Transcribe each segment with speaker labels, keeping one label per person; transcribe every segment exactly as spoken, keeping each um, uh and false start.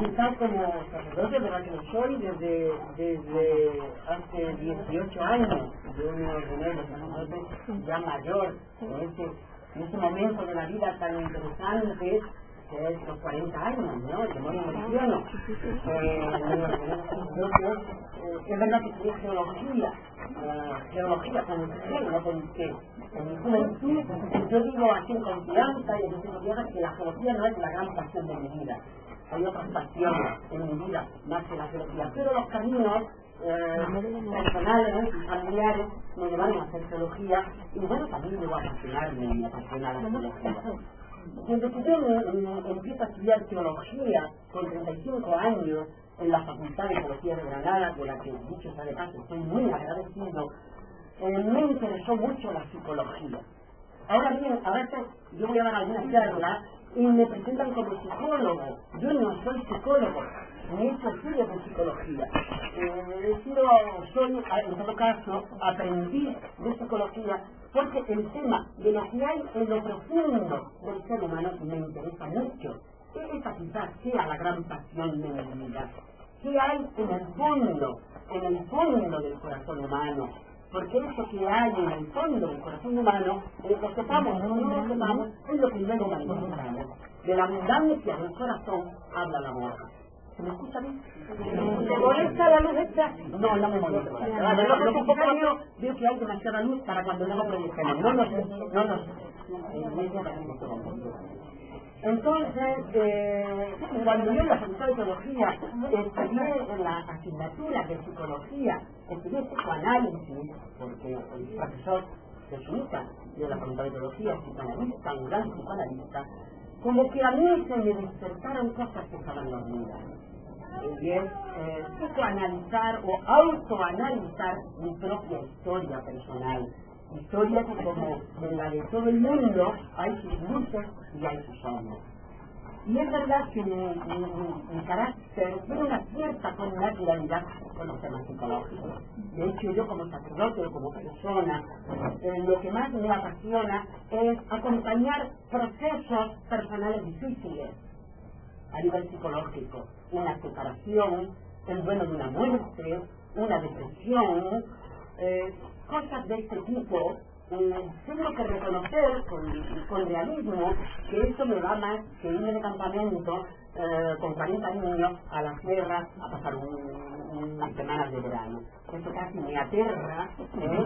Speaker 1: quizás como sacerdote, ¿verdad que lo soy? Desde, desde hace dieciocho años. Yo me ordené de sacerdote ya mayor, en ese, en ese momento de la vida tan interesante, que es los cuarenta años, ¿no? El demonio meridiano. Eh, es verdad que estudié geología, eh, geología con el no con qué. En mi juventud, yo digo así en confianza y en mis confianza que la geología no es la gran pasión de mi vida. Hay otras pasiones en mi vida más que la geología, pero los caminos eh, personales y familiares me llevaron a hacer geología y bueno, también llegó a apasionarme y me apasiona la geología. Desde que yo me, empiezo a estudiar teología con treinta y cinco años en la Facultad de Teología de Granada, de la que, dicho sea de paso, estoy muy agradecido, eh, me interesó mucho la psicología. Ahora bien, a veces yo voy a dar alguna charla y me presentan como psicólogo. Yo no soy psicólogo, ni he hecho estudios de psicología. Eh, he sido, soy, en todo caso, aprendiz de psicología porque el tema de lo que hay en lo profundo del ser humano me interesa mucho. Esa quizás sea la gran pasión de mi vida. ¿Qué hay en el fondo, en el fondo del corazón humano? Porque eso que hay en el fondo del corazón humano, eh, lo sepamos o no lo sepamos, es lo que luego manifestamos. De la abundancia del corazón habla la boca. ¿Se me escucha bien? ¿Se molesta la luz esta? No, no me molesta. Vale, lo, lo que pasa es que veo, veo que hay demasiada luz para cuando luego proyectemos. No nos... No nos Entonces, eh, cuando yo en la Facultad de Teología estudié en la asignatura de Psicología, estudié psicoanálisis, porque el profesor jesuita de la Facultad de Teología, psicoanalista, un gran psicoanalista, como que a mí se me despertaron cosas que estaban dormidas. Y es eh, psicoanalizar o autoanalizar mi propia historia personal. Historia que, como en la de todo el mundo, hay sus luces y hay sus sombras. Y es verdad que mi, mi, mi, mi carácter tiene una cierta connaturalidad con los temas psicológicos. De hecho, yo como sacerdote o como persona, eh, lo que más me apasiona es acompañar procesos personales difíciles a nivel psicológico. Una separación, el duelo de una muerte, una depresión, eh, cosas de este tipo. Eh, tengo que reconocer con, con realismo que esto me va más que irme de campamento eh, con cuarenta niños a la sierra a pasar un, unas semanas de verano. Eso casi me aterra. ¿eh?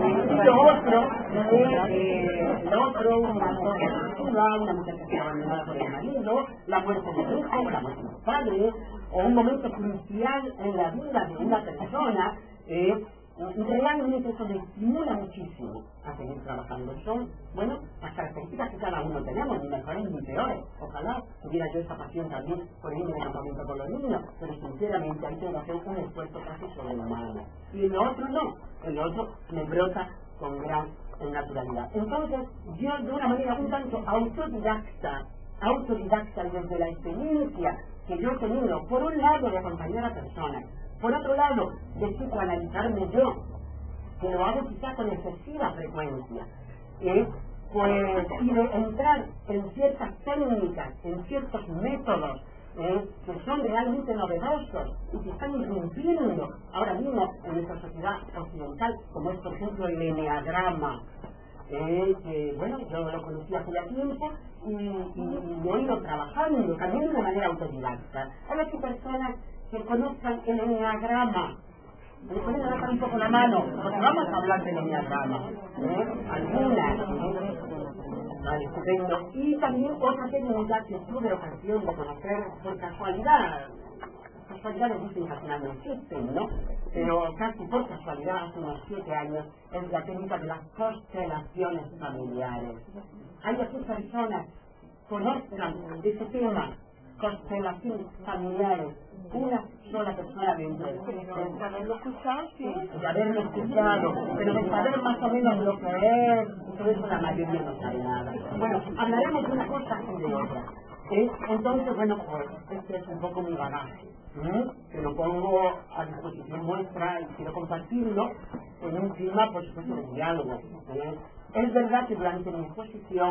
Speaker 1: Y lo otro, eh, eh, lo otro, una mujer una mujer que está abandonada por el marido, la muerte de un hijo, la muerte de un padre, o un momento crucial en la vida de una persona. Eh, Realmente eso me estimula muchísimo a seguir trabajando. Son, bueno, las características que cada uno tenemos, ni mejores ni peores. Ojalá tuviera yo esa pasión también por irme de campamento con los niños, pero sinceramente hay que hacer un esfuerzo casi sobrehumano. Y en lo otro no, en lo otro me brota con gran naturalidad. Entonces, yo de una manera un tanto autodidacta, autodidacta desde la experiencia que yo he tenido, por un lado de acompañar a personas, por otro lado, de psicoanalizarme yo, que lo hago quizá con excesiva frecuencia, ¿eh? pues, y de entrar en ciertas técnicas, en ciertos métodos, ¿eh? que son realmente novedosos y que están irrumpiendo ahora mismo en nuestra sociedad occidental, como es, por ejemplo, el eneagrama. Eh, que bueno, yo lo conocí hace ya tiempo y, y, y lo he ido trabajando también de una manera autodidacta. Hay aquí personas que conozcan el eneagrama, me pueden levantar un poco la mano, porque vamos a hablar del eneagrama, ¿eh? algunas, ¿eh? Vale, estupendo. Y también otra técnica que tuve ocasión de conocer por casualidad. Casualidades dicen que al final no existen, ¿no? Pero casi por casualidad, hace unos siete años, es la técnica de las constelaciones familiares. Hay aquí personas que conozcan de ese tema, constelaciones familiares, una sola persona dentro de de haberlo escuchado, sí, de haberlo escuchado, pero de saber más o menos lo que es, y todo eso la mayoría no sabe nada. Bueno, hablaremos de una cosa y de otra. ¿Eh? Entonces, bueno, pues este es un poco mi bagaje, ¿eh? que lo pongo a disposición vuestra y quiero compartirlo en un clima, por supuesto, de diálogo. ¿eh? Es verdad que durante mi exposición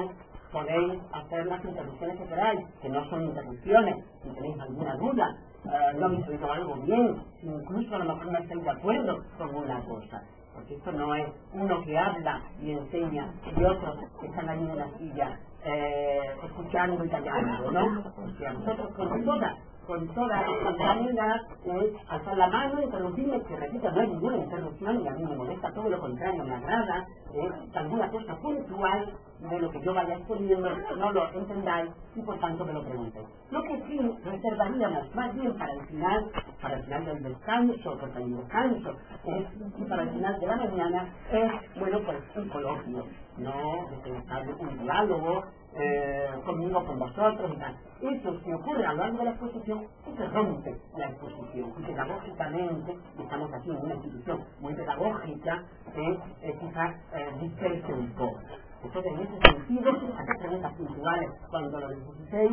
Speaker 1: podéis hacer las interrupciones que queráis, que no son interrupciones, si tenéis alguna duda, uh, no habéis oído algo bien, incluso a lo mejor no estáis de acuerdo con una cosa. Porque esto no es uno que habla y enseña y otros que están ahí en la silla eh, escuchando y callando, ¿no? Porque a nosotros con toda, con toda espontaneidad, eh, alzar la mano, interrumpirme, que repito, no hay ninguna interrupción y a mí me molesta, todo lo contrario, me agrada, eh, alguna cosa puntual de lo que yo vaya exponiendo, no lo entendáis y por tanto me lo preguntéis. Lo que sí reservaríamos más bien para el final, para el final del descanso, porque hay descanso, eh, y para el final de la mañana es, bueno, pues un coloquio, no de un diálogo eh, conmigo, con vosotros y tal. Eso se ocurre a lo largo de la exposición y se rompe la exposición. Y pedagógicamente, estamos aquí en una institución muy pedagógica, eh, eh, quizás eh, disperse un poco. Entonces, en ese sentido, hacer preguntas puntuales cuando lo necesitéis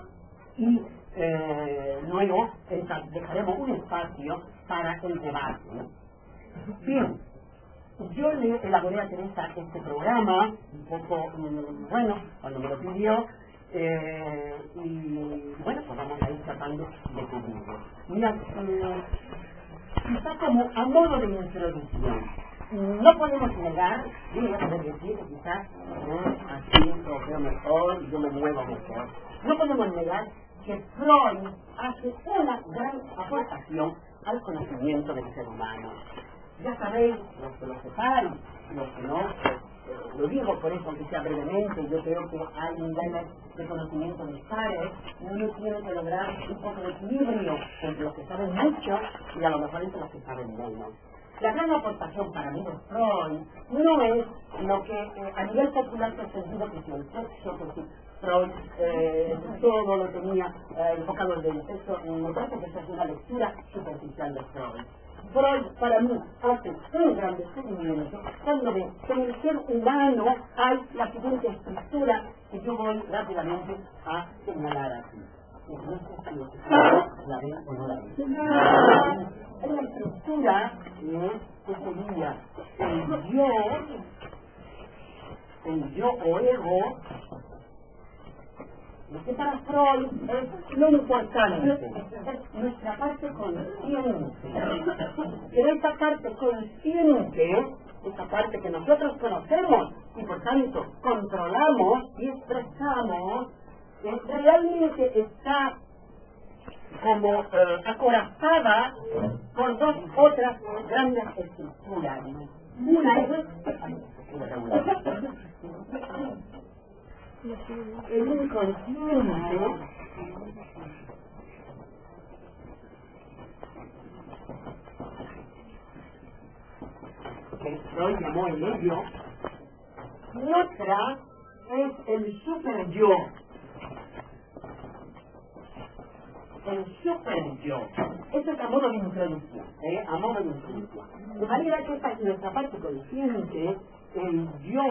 Speaker 1: y eh, luego entra, dejaremos un espacio para el debate, ¿no? Bien, yo le elaboré a Teresa este programa, un poco, mmm, bueno, cuando me lo pidió, eh, y bueno, pues vamos a ir tratando de cubrirlo. Mira, mmm, quizá como a modo de introducción, no podemos negar, yo voy a poder decir que quizás eh, así lo veo mejor y yo me muevo mejor, no podemos negar que Freud hace una gran aportación al conocimiento del ser humano. Ya sabéis, los que lo sepáis, los que no, pues, eh, lo digo por eso, aunque sea brevemente, yo creo que hay niveles de conocimiento dispares, uno tiene que lograr un poco de equilibrio entre los que saben mucho y a lo mejor entre los que saben menos. La gran aportación para mí de Freud no es lo que eh, a nivel popular se ha sentido que si el sexo, que si Freud eh, todo lo tenía eh, enfocado en el sexo, me parece que esa es una lectura superficial de Freud. Freud para mí hace un gran descubrimiento cuando ve que en el ser humano hay la siguiente estructura que yo voy rápidamente a señalar aquí. No sé si la ven o no la ven. Es la estructura eh, que sería el yo, el yo o ego, lo que para Freud es lo importante, es nuestra parte consciente. Pero esta parte consciente, esta parte que nosotros conocemos y por tanto controlamos y expresamos, eh, realmente está como eh, acorazada por dos otras grandes estructuras. Una es el inconsciente, que Freud llamó el ello, y otra es el super yo. El super yo. Eso es a modo de introducción, ¿eh? A modo de introducción. De manera que esta es nuestra parte consciente, el yo,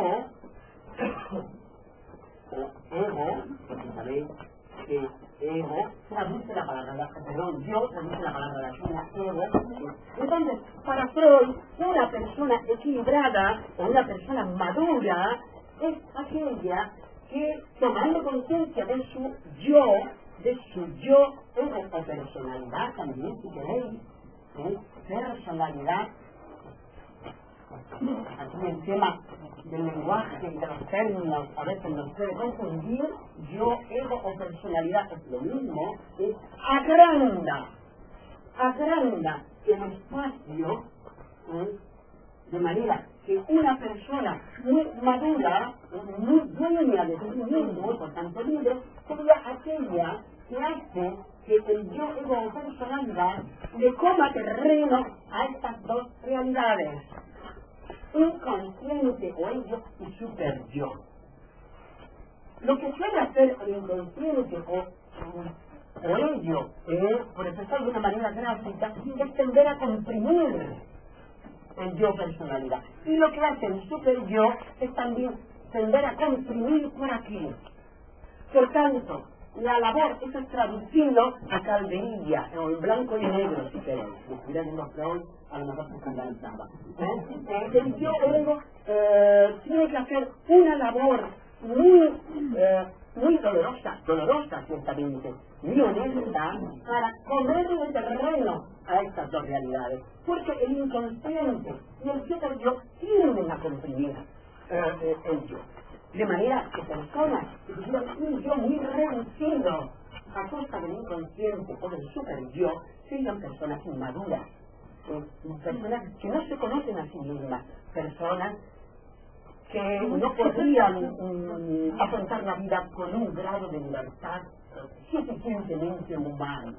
Speaker 1: o ego, porque sabéis que ego traduce la palabra, perdón, yo traduce la palabra latina, ego. Entonces, para Freud, una persona equilibrada o una persona madura es aquella que, tomando conciencia de su yo, de su yo ego o personalidad también, si queréis, ¿eh? Personalidad. Aquí el tema del lenguaje y de los términos a veces nos puede confundir. Yo, ego o personalidad es lo mismo, es agranda, agranda el espacio, ¿eh? De manera que una persona muy madura, muy dueña de sí mismo, por tanto libre, sería aquella que hace que el yo ego o personalidad le coma terreno a estas dos realidades. Inconsciente o ello y super yo. Lo que suele hacer el inconsciente o, o ello, eh, por expresar de una manera gráfica, es tender a comprimir el yo personalidad. Y lo que hace el super yo es también tender a comprimir por aquí. Por tanto, la labor, eso es traducido a calderilla, o en blanco y negro, si queréis. Si miren los Freud, a lo mejor se escandalizaba. ¿Eh? El yo ego eh, tiene que hacer una labor muy, eh, muy dolorosa, dolorosa ciertamente, muy honesta para comerle el terreno a estas dos realidades, porque el inconsciente y el super yo tienden a comprimir eh, eh, el yo, de manera que personas que tuvieron un yo muy reducido a costa del inconsciente o del super yo, serían personas inmaduras, eh, personas que no se conocen a sí mismas, personas que no podrían um, afrontar la vida con un grado de libertad suficientemente humano.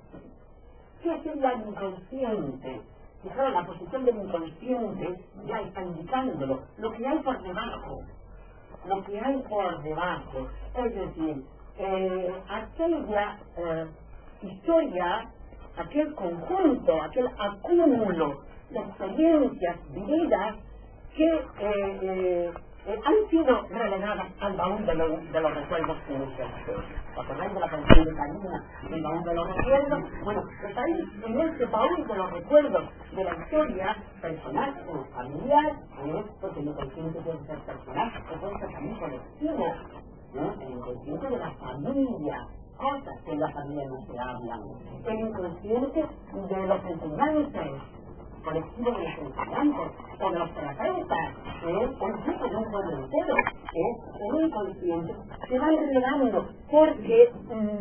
Speaker 1: ¿Qué es el inconsciente? Fijaros, la posición del inconsciente ya está indicándolo, lo que hay por debajo, lo que hay por debajo, es decir, eh, aquella eh, historia, aquel conjunto, aquel acúmulo de experiencias vividas que eh, eh, eh, han sido relegadas al baúl de, lo, de los recuerdos que nos ¿Os acordáis de la canción de Karina, el baúl de los recuerdos? Bueno, pues ahí, en este baúl de los recuerdos de la historia, personal o familiar, ¿eh? Porque el inconsciente puede ser personal, o puede ser también colectivo, ¿no? El inconsciente de la familia, cosas que en la familia no se hablan, el inconsciente de los enseñantes, colectivo de los estudiantes o de los terapeutas, ¿eh? o incluso de un pueblo entero, ¿eh? el inconsciente se van relegando porque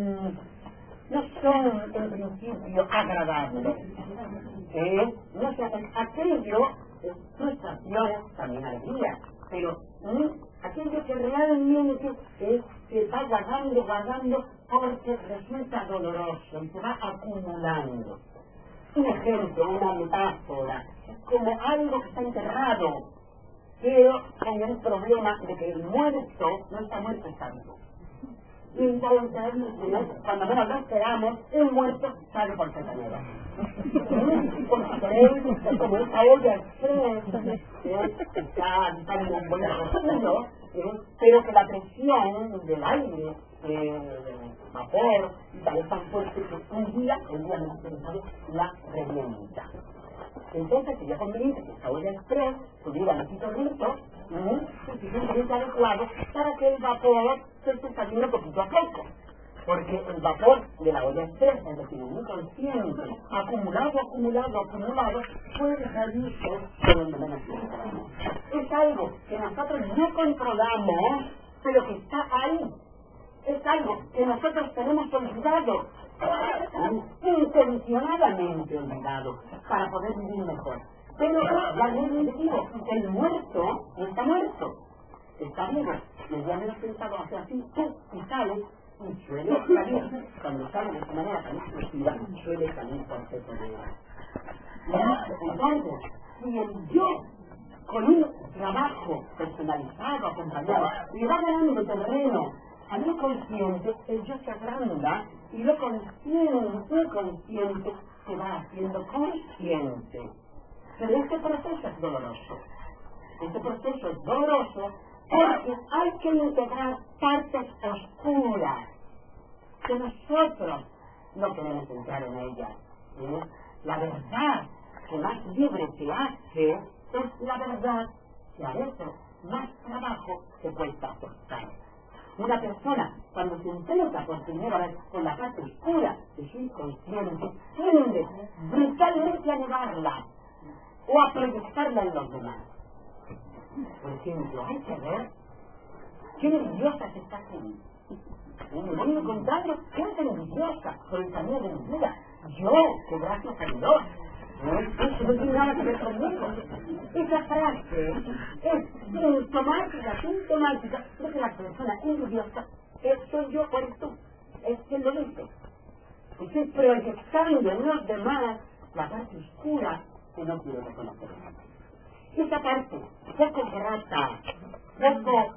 Speaker 1: mmm, no son en principio agradables, ¿eh? no son aquello, eh, frustraciones, también alegría, pero ¿eh? aquello que realmente eh, se va guardando, guardando porque resulta doloroso y se va acumulando. Un ejemplo, una metáfora, como algo que está enterrado, pero con el problema de que el muerto no está muerto, está vivo. Y entonces, cuando menos lo esperamos, el muerto sale por manera. Porque creéis, como esta olla express, está, está en un buen profundo, pero que la presión del aire, eh, vapor, y tal es tan fuerte que un día, el día menos pensado, la revienta. Entonces sería conveniente que esta olla express tuviera un pitorrito suficientemente adecuado para que el vapor se esté saliendo poquito a poco. Porque el vapor de la olla express, es decir, un inconsciente, acumulado, acumulado, acumulado, puede salirse de donde menos pensamos. Es algo que nosotros no controlamos, pero que está ahí. Es algo que nosotros tenemos olvidado, intencionadamente olvidado, para poder vivir mejor. Pero la ley digo, el muerto no está muerto, está vivo. El día menos pensado hace así, tú, y sales, y suele salir, cuando sale de esta manera tan exclusiva, suele salir por separado. Entonces, si el yo, con un trabajo personalizado, acompañado, le va ganando terreno al inconsciente, el yo se agranda y lo consciente, inconsciente, se va haciendo consciente. Pero este proceso es doloroso. Este proceso es doloroso porque hay que integrar partes oscuras que nosotros no queremos entrar en ellas. ¿Sí? La verdad que más libre te hace es la verdad que a veces más trabajo te cuesta aceptar. Una persona, cuando se enfrenta por primera vez con la parte oscura de su inconsciente, tiende brutalmente a negarla o a proyectarla en los demás. Por ejemplo, hay que ver qué nerviosa se está haciendo. Me voy a encontrarlo, gente nerviosa por el camino de mi vida. Yo, que gracias a Dios, eso no tiene nada que ver conmigo. Esa frase es sintomática, sintomática de que la persona nerviosa es soy yo o eres tú. Es quien lo dice. Estoy proyectando en los demás la parte oscura que no quiero reconocer. Esa parte poco grata, poco,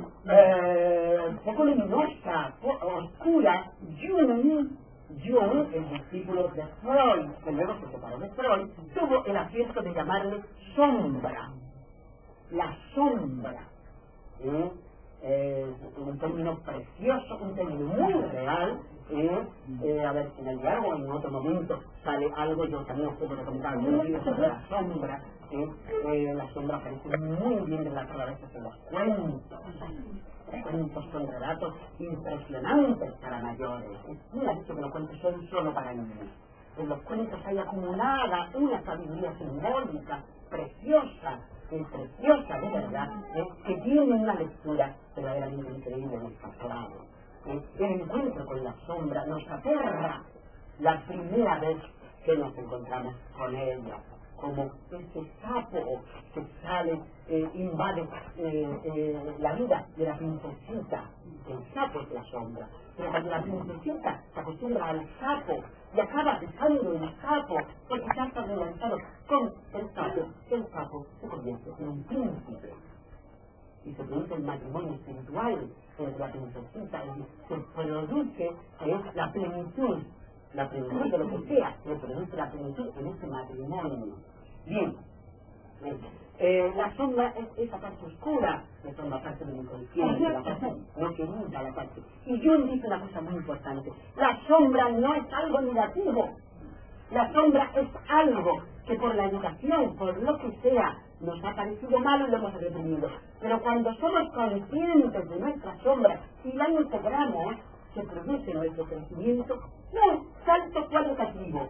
Speaker 1: eh, poco luminosa, poco oscura, Jung, Jung, el discípulo de Freud, que luego se separó de Freud, tuvo el acierto de llamarle sombra. La sombra. ¿Eh? Eh, un término precioso, un término muy real. ¿Eh? Eh, a ver, si en el diálogo en otro momento sale algo, yo también os puedo recomendar un libro sobre la sombra, ¿eh? Eh, la sombra aparece muy bien relatada a veces en los cuentos. Los cuentos son relatos impresionantes para mayores. No ha dicho que los cuentos son solo para niños. En los cuentos hay acumulada una sabiduría simbólica preciosa, eh, preciosa de verdad, eh, que tiene una lectura verdaderamente increíble en el pasado. Eh, el encuentro con la sombra nos aterra la primera vez que nos encontramos con ella, como ese sapo que sale, eh, invade eh, eh, la vida de la princesita. El sapo es la sombra, pero cuando la princesita se acostumbra al sapo y acaba besando el sapo porque ya está relanzado con el sapo, el sapo se convierte en un príncipe y se produce el matrimonio espiritual entre la princesita y se produce eh, la plenitud, la plenitud de lo que sea, se produce la plenitud en ese matrimonio. Bien, bien. Eh, la sombra es esa parte oscura, que forma parte del inconsciente, la parte no querida, la parte. Y Jung dice una cosa muy importante: la sombra no es algo negativo, la sombra es algo que por la educación, por lo que sea, nos ha parecido malo y lo hemos reprimido. Pero cuando somos conscientes de nuestra sombra y la integramos, se produce nuestro crecimiento, un salto cualitativo.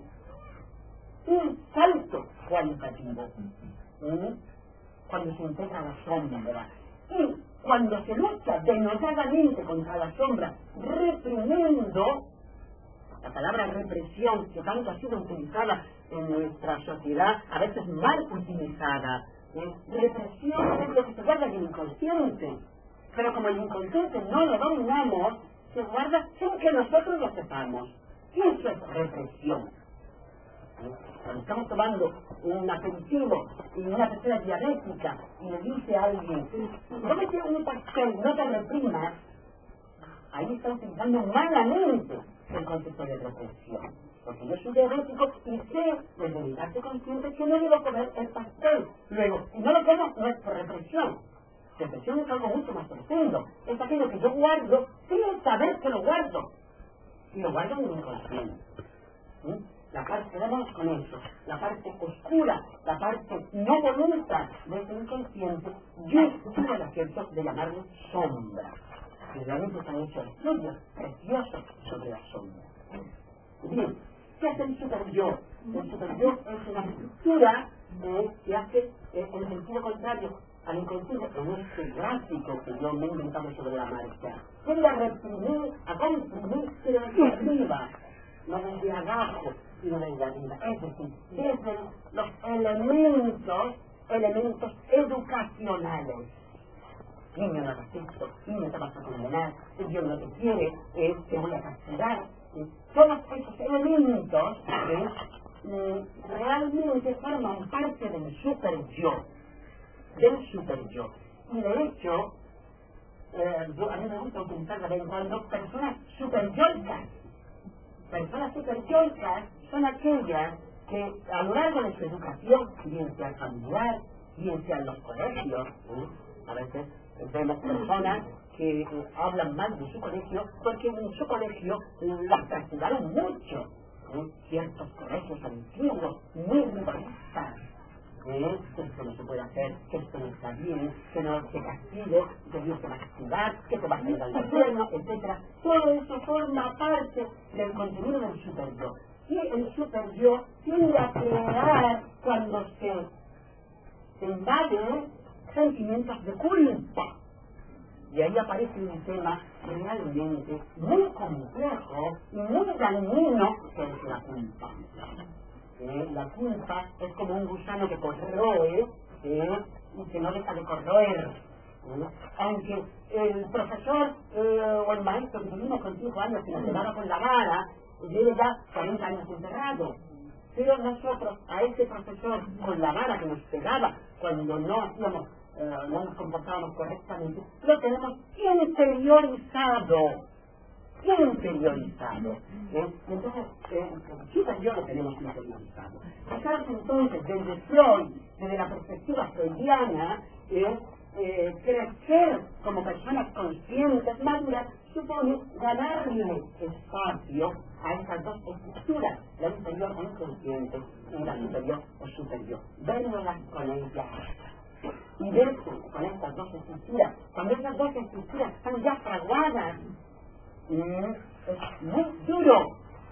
Speaker 1: Un salto cualitativo. ¿Mm? Cuando se integra la sombra. Y cuando se lucha denodadamente contra la sombra, reprimiendo, la palabra represión, que tanto ha sido utilizada en nuestra sociedad, a veces mal utilizada. ¿eh? Represión es lo que se guarda en el inconsciente. Pero como el inconsciente no lo dominamos, se guarda sin que nosotros lo sepamos. Y eso es represión. Cuando estamos tomando un aperitivo y una persona diabética y le dice a alguien, cómete un pastel, no te reprimas, ahí está utilizando malamente el concepto de represión. Porque yo soy diabético y sé desde mi parte consciente que no debo comer el pastel. Luego, si no lo como, no es por represión. Represión es algo mucho más profundo. Es aquello que yo guardo sin saber que lo guardo. Y lo guardo en mi inconsciente. ¿Sí? La parte, quedamos con eso, la parte oscura, la parte no voluntad de ese inconsciente, yo tuve el acierto de llamarlo sombra. Y realmente se han hecho estudios preciosos sobre la sombra. Bien, ¿qué hace el super-yo? El super-yo es una estructura eh, que hace eh, en sentido contrario al inconsciente, en este gráfico que yo me he inventado sobre la marcha. Tiende a reprimir, a comprimir, pero desde arriba, no desde abajo, sino desde arriba. Es decir, desde los elementos, elementos educacionales. Niño, no hagas esto, niño, te vas a condenar, Dios no te quiere, eh, te voy a castigar. Eh, todos esos elementos eh, eh, realmente forman parte del super-yo, del super-yo. Y de hecho, eh, yo, a mí me gusta utilizar de vez en cuando personas super-yoicas. Personas super-yoicas son aquellas que a lo largo de su educación, bien sea familiar, bien sea en los colegios, ¿eh? a veces vemos personas que eh, hablan mal de su colegio porque en su colegio eh, las castigaron mucho. ¿eh? Ciertos colegios antiguos, muy rigoristas. ¿eh? Que esto no se puede hacer, que esto no está bien, que no te castigue, que Dios te va a castigar, que te va a ir al infierno, etcétera. Todo eso forma parte del contenido del super-yo. Y el super-yo tiende a crear cuando se, se invade sentimientos de culpa. Y ahí aparece un tema realmente muy complejo y muy dañino, que es la culpa. ¿Eh? La culpa es como un gusano que corroe ¿eh? y que no deja de corroer. ¿eh? Aunque el profesor eh, o el maestro que tuvimos con cinco años que nos pegaba con la vara, lleve ya cuarenta años encerrado. Pero nosotros, a ese profesor con la vara que nos pegaba cuando no hacíamos, eh, no nos comportábamos correctamente, lo tenemos interiorizado. interiorizado. ¿eh? Entonces, eh, el super-yo lo tenemos interiorizado. Fijaros entonces, desde Freud, desde la perspectiva freudiana, eh, eh, crecer como personas conscientes, maduras, supone ganarle espacio a estas dos estructuras, la interior inferior o inconsciente y la superior o superior. Verlas con ella. Y verse con estas dos estructuras, cuando esas dos estructuras están ya fraguadas, mm, es muy duro.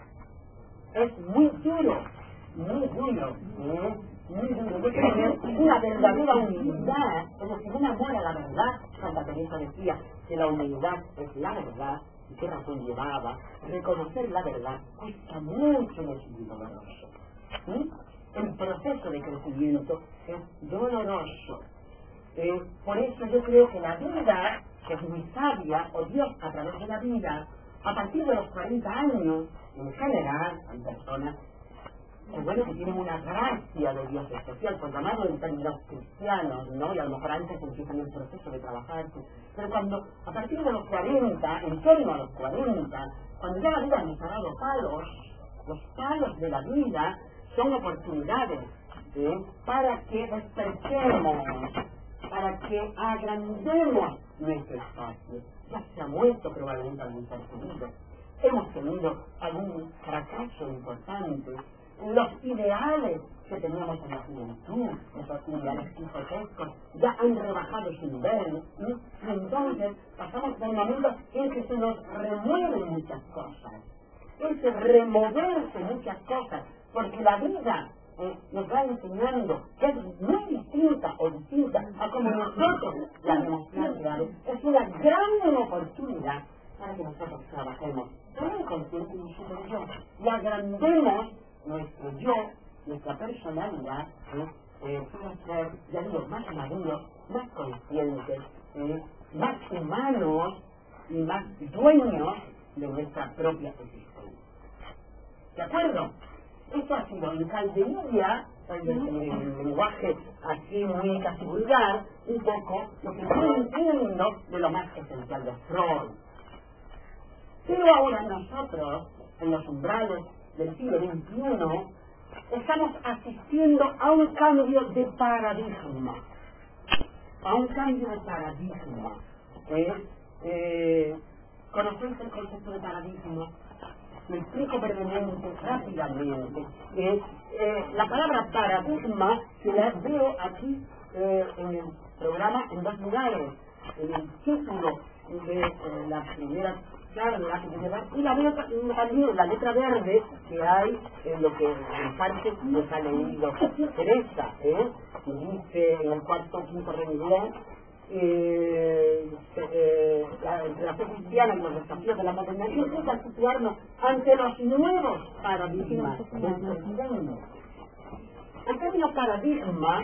Speaker 1: Es muy duro. Muy duro. Mm, muy duro. Yo creo que una verdadera humildad, es decir, un amor a la verdad. Santa Teresa decía que la humildad es la verdad. ¿Y qué razón llevaba? Reconocer la verdad cuesta mucho, no es muy doloroso. ¿Sí? El proceso de crecimiento es doloroso. Eh, por eso yo creo que la vida, que es muy sabia, o Dios a través de la vida, a partir de los cuarenta años, en general, hay personas que, bueno, que tienen una gracia de Dios especial, por llamarlo en términos cristianos, ¿no? Y a lo mejor antes empiezan el proceso de trabajarse. Pero cuando, a partir de los cuarenta, en torno a los cuarenta, cuando ya la vida nos ha dado palos, los palos de la vida son oportunidades, ¿sí? Para que despertemos, para que agrandemos nuestro espacio. Ya se ha muerto probablemente algún ser querido. Hemos tenido algún fracaso importante. Los ideales que teníamos en la juventud, esos ideales quijotescos, ya han rebajado su nivel. ¿sí? Y entonces pasamos por momentos en que se nos remueven muchas cosas. En que removerse muchas cosas, porque la vida eh, nos va enseñando que es muy distinta o distinta a como nosotros la hemos planteado. Es una gran oportunidad para que nosotros trabajemos en consciente y superior y agrandemos nuestro yo, nuestra personalidad, ¿eh? Eh, para ser, ya digo, más maduros, más conscientes, ¿eh? más humanos y más dueños de nuestra propia existencia. ¿De acuerdo? Esto ha sido en calderilla, en el lenguaje así muy casi vulgar, un poco lo que yo entiendo de lo más esencial de Freud. Pero ahora nosotros, en los umbrales del siglo veintiuno, estamos asistiendo a un cambio de paradigma. A un cambio de paradigma. ¿Eh? Eh, ¿Conocéis el concepto de paradigma? Me explico brevemente, rápidamente. Eh, eh, la palabra paradigma se la veo aquí eh, en el programa en dos lugares. En el título de eh, la primera charla que se llama, y la veo también la letra verde que hay en lo que en parte nos ha leído Teresa, ¿eh? que dice en el cuarto quinto renglón, Eh, eh, la, entre la fe cristiana y los desafíos de la modernidad implica situarnos ante los nuevos paradigmas del presente. El término paradigma,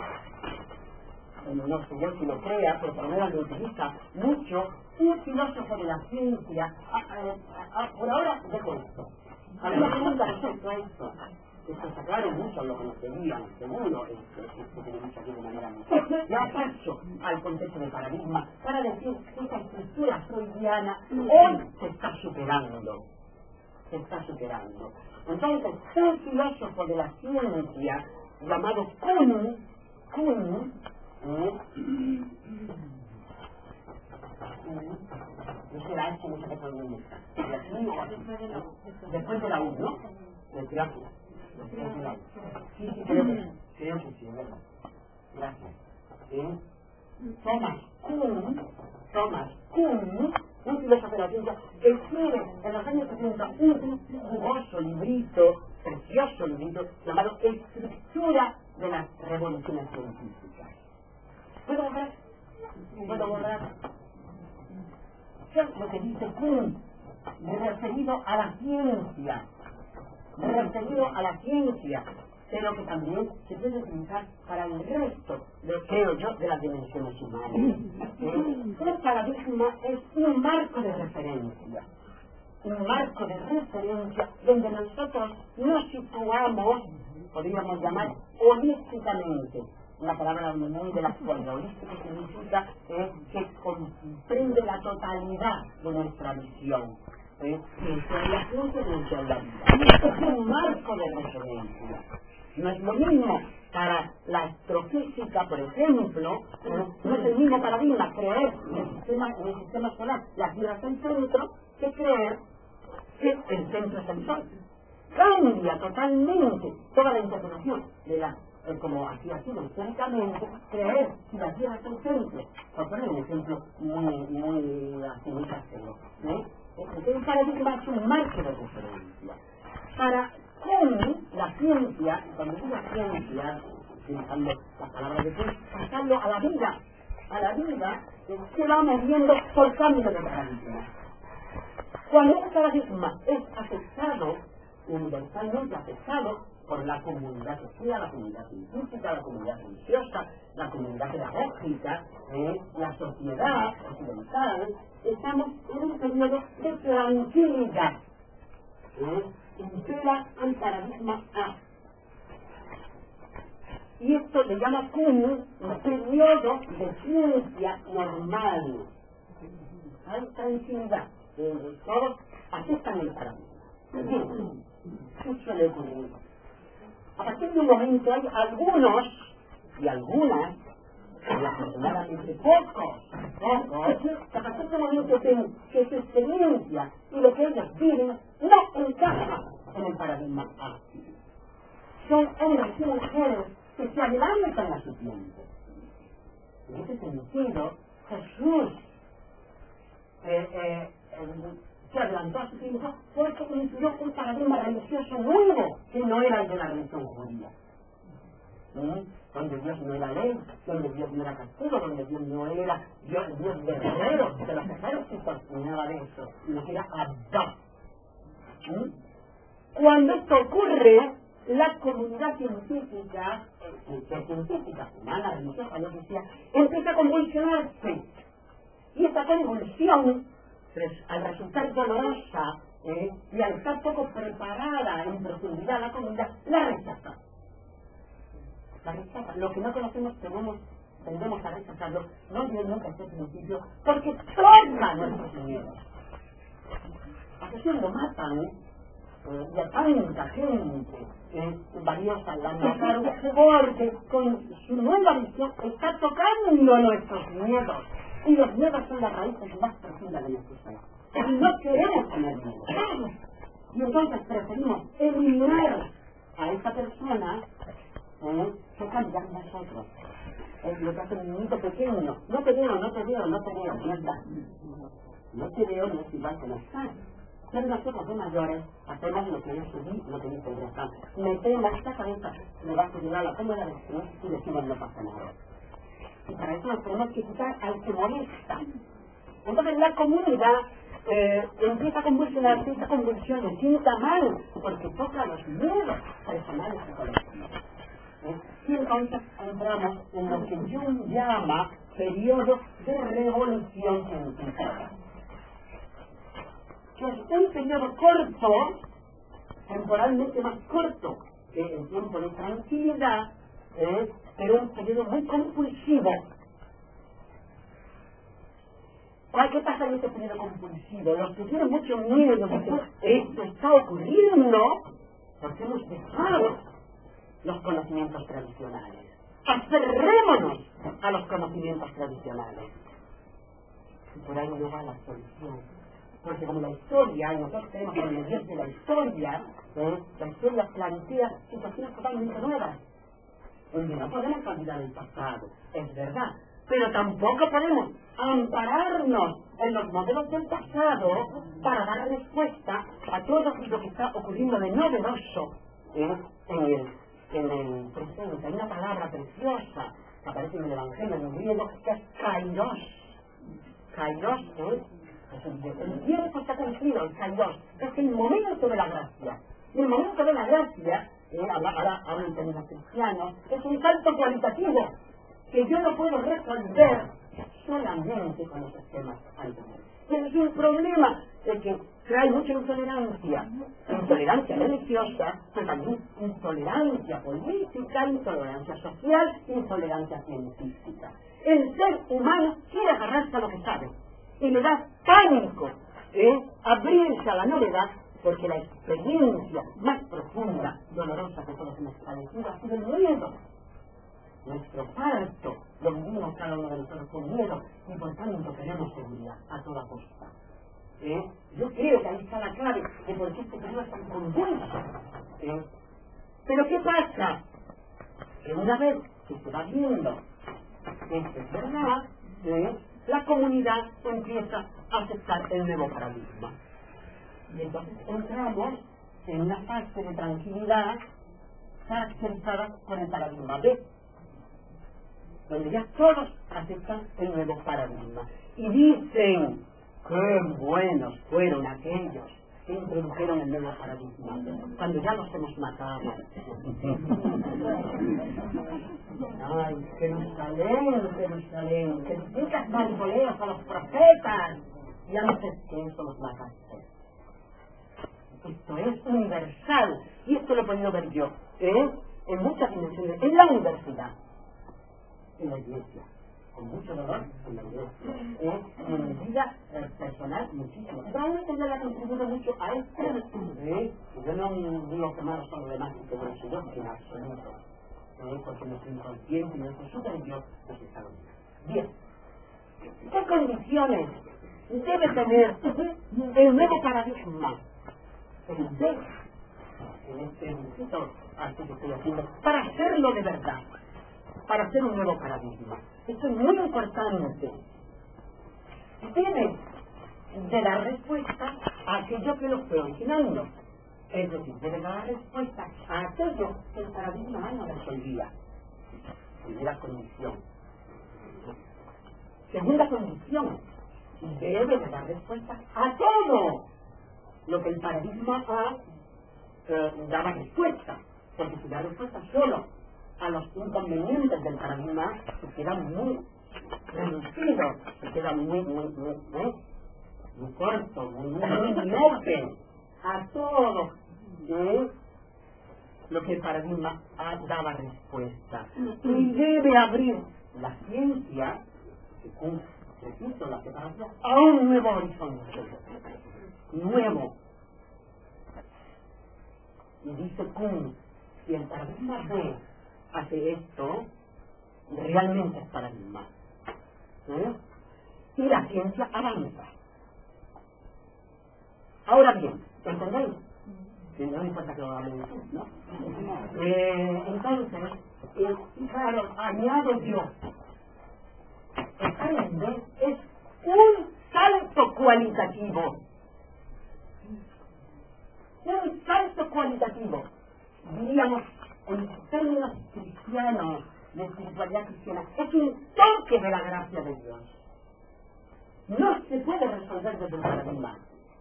Speaker 1: no sé yo si lo crea, pero por lo menos lo utiliza mucho un filósofo de la ciencia. A, a, a, por ahora dejo esto. A mí me pregunta respecto a esto. Esto está claro, muchos lo conocerían, seguro, esto, esto tiene mucho aquí de manera muy. Ya paso al concepto de paradigma para decir que esta estructura freudiana hoy se está superando. Se está superando. Entonces, un filósofo de la ciencia llamado Kuhn, Kuhn, ¿eh? No sé la H, no sé qué problema está. Después de la U, ¿no? Gracias. Sí, sí, creo que, creo que sí, ¿verdad? Gracias. ¿Sí? Thomas Kuhn, Thomas Kuhn, un filósofo de la ciencia, escribe en los años sesenta un jugoso librito, precioso librito, llamado Estructura de las Revoluciones Científicas. ¿Puedo borrar? ¿Puedo borrar? ¿Qué es lo que dice Kuhn referido a la ciencia? referido a la ciencia, pero que también se puede utilizar para el resto, de, creo yo, de las dimensiones humanas. ¿Eh? Un paradigma es un marco de referencia, un marco de referencia donde nosotros nos situamos, podríamos llamar, holísticamente. Una palabra muy de la actualidad. Holístico significa eh, que comprende la totalidad de nuestra visión. ¿Eh? En la ciencia y en la vida. Es un marco de referencia. No es lo mismo para la astrofísica, por ejemplo, ¿eh? no es el mismo paradigma creer en el sistema, en el sistema solar, la Tierra es el centro, que creer que el centro es el Sol. cambia totalmente toda la interpretación de la, eh, como así ha sido históricamente, creer que la Tierra es el centro. Por poner un ejemplo muy, muy, así, muy casero, ¿eh? El paradigma es un marco de referencia. Para Kuhn, la ciencia, cuando digo la ciencia, utilizando las palabras de Kuhn, pasarlo a la vida, a la vida, eh, se va moviendo por cambio de paradigma. Cuando ese paradigma es aceptado, universalmente aceptado por la comunidad social, la comunidad científica, la comunidad religiosa, la comunidad pedagógica, eh, la sociedad occidental, estamos en un periodo de tranquilidad. ¿eh? Impera el paradigma A. Y esto le llama Kuhn un periodo de ciencia normal. Hay tranquilidad. Eh, todos aceptan el paradigma. Bien, ¿qué suele ocurrir? A partir de un momento hay algunos y algunas, afortunadamente pocos, pocos, que a partir de un momento ven que su experiencia y lo que ellos viven no encaja en el paradigma A. Son hombres y mujeres que se adelantan a su tiempo. En ese sentido, Jesús eh, eh, eh, se adelantó a su tiempo porque incluyó un paradigma religioso nuevo que no era el de la religión judía. ¿Mm? Donde Dios no era ley, donde Dios no era castigo, donde Dios no era Dios, Dios guerrero, de los ejércitos, nada de eso, sino que era Abba. ¿Mm? Cuando esto ocurre, la comunidad científica, eh, científica, humana, religiosa, lo que sea, empieza a convulsionarse. Y esta convulsión, pues, al resultar dolorosa eh, y al estar poco preparada en profundidad la comunidad, la rechaza. La rechaza. Lo que no conocemos tenemos, tendemos a rechazarlo, no dio nunca este principio, porque toca nuestros miedos. A Jesús lo matan, ¿eh? Eh, y a tanta gente eh, valiosa la mataron porque con su nueva visión está tocando nuestros miedos. Y los miedos son las raíces más profundas de nuestro ser. Y no queremos tener miedo. Y entonces preferimos eliminar a esa persona ¿eh? que cambiar nosotros. Es lo que hace un niñito pequeño. No te veo, no te veo, no te veo, no está. No te veo, no es igual que no está. Pero nosotros de mayores hacemos lo que yo subí, lo que dice el refrán. Metemos esta cabeza, me va a subir a la cómoda de Jesús y decimos no pasa nada. Y para eso nos tenemos que quitar al que molesta. Entonces la comunidad eh, empieza a convulsionarse, esa convulsión le sienta mal, porque toca los miedos personales y colectivos. ¿Eh? Y entonces entramos en lo que Jung llama periodo de revolución científica. Que es un periodo corto, temporalmente más corto que el tiempo de tranquilidad, ¿eh? pero un periodo muy compulsivo. ¿Qué pasa en este periodo compulsivo? Los que tienen mucho miedo de que esto está ocurriendo porque hemos dejado los conocimientos tradicionales. Aferrémonos a los conocimientos tradicionales. Y por ahí no va la solución. Porque como la historia, y nosotros tenemos que medir de la historia, ¿eh? la historia plantea situaciones totalmente nuevas. Donde no podemos olvidar el pasado, es verdad, pero tampoco podemos ampararnos en los modelos del pasado para dar respuesta a todo lo que está ocurriendo de novedoso ¿eh? en el, en el presente. Hay una palabra preciosa que aparece en el Evangelio en griego que es kairos. Kairos, ¿eh? El tiempo está cumplido, el kairos, es el momento de la gracia. Y el momento de la gracia, eh, ahora hablo en términos cristianos, es un salto cualitativo que yo no puedo resolver solamente con los sistemas anteriores. Ese es un problema de que trae mucha intolerancia, intolerancia religiosa, pero también intolerancia política, intolerancia social, intolerancia científica. El ser humano quiere agarrarse a lo que sabe y le da pánico ¿eh? abrirse a la novedad, porque la experiencia más profunda, dolorosa que todos hemos padecido ha sido el miedo. Nuestro parto lo vivimos cada uno de nosotros con miedo y por tanto queremos seguridad a toda costa. ¿eh? Yo creo que ahí está la clave de por qué este periodo es tan convulso. ¿eh? Pero ¿qué pasa? Que una vez que se va viendo que esto es verdad, ¿eh? la comunidad empieza a aceptar el nuevo paradigma. Y entonces entramos en una fase de tranquilidad caracterizada por el paradigma B, donde ya todos aceptan el nuevo paradigma y dicen qué buenos fueron aquellos que introdujeron el nuevo paradigma cuando ya los hemos matado. Ay, Jerusalén, Jerusalén, que dedicas maripoleos a los profetas y antes que eso los mataste. Esto es universal y esto lo he podido ver yo ¿eh? en muchas dimensiones, en la universidad, en la iglesia, con mucho dolor en la iglesia, ¿eh? en mi vida eh, personal muchísimo. Realmente yo le he contribuido mucho a esto. ¿eh? Yo no digo que malos son los demás y que bueno soy yo en absoluto, ¿eh? porque no soy consciente y no soy superior, no soy salvo. Bien, ¿qué condiciones debe tener el nuevo paradigma? El D, en este dibujito que estoy haciendo, para hacerlo de verdad, para hacer un nuevo paradigma. Esto es muy importante. Debe de dar respuesta a aquello que lo fue originando. Es decir, debe dar respuesta a aquello que el paradigma no resolvía. Primera condición. Segunda condición, debe de dar respuesta a todo lo que el paradigma A eh, daba respuesta, porque si da respuesta solo a los inconvenientes del paradigma A, se queda muy reducido, se queda muy, muy, muy, ¿eh? muy corto, muy, muy, muy miope a todo ¿eh? lo que el paradigma A daba respuesta. Y debe abrir la ciencia, según repito la separación, a un nuevo horizonte. Nuevo. Y dice Kuhn, si el paradigma B hace esto, realmente es paradigma. ¿Eh? Y la ciencia avanza. Ahora bien, ¿entendéis? No me importa que lo hable de eso, ¿no? Eh, entonces, eh, claro, añado yo, el paradigma B es un salto cualitativo. Un salto cualitativo, diríamos en términos cristianos, de espiritualidad cristiana, es un toque de la gracia de Dios. No se puede resolver desde el paradigma.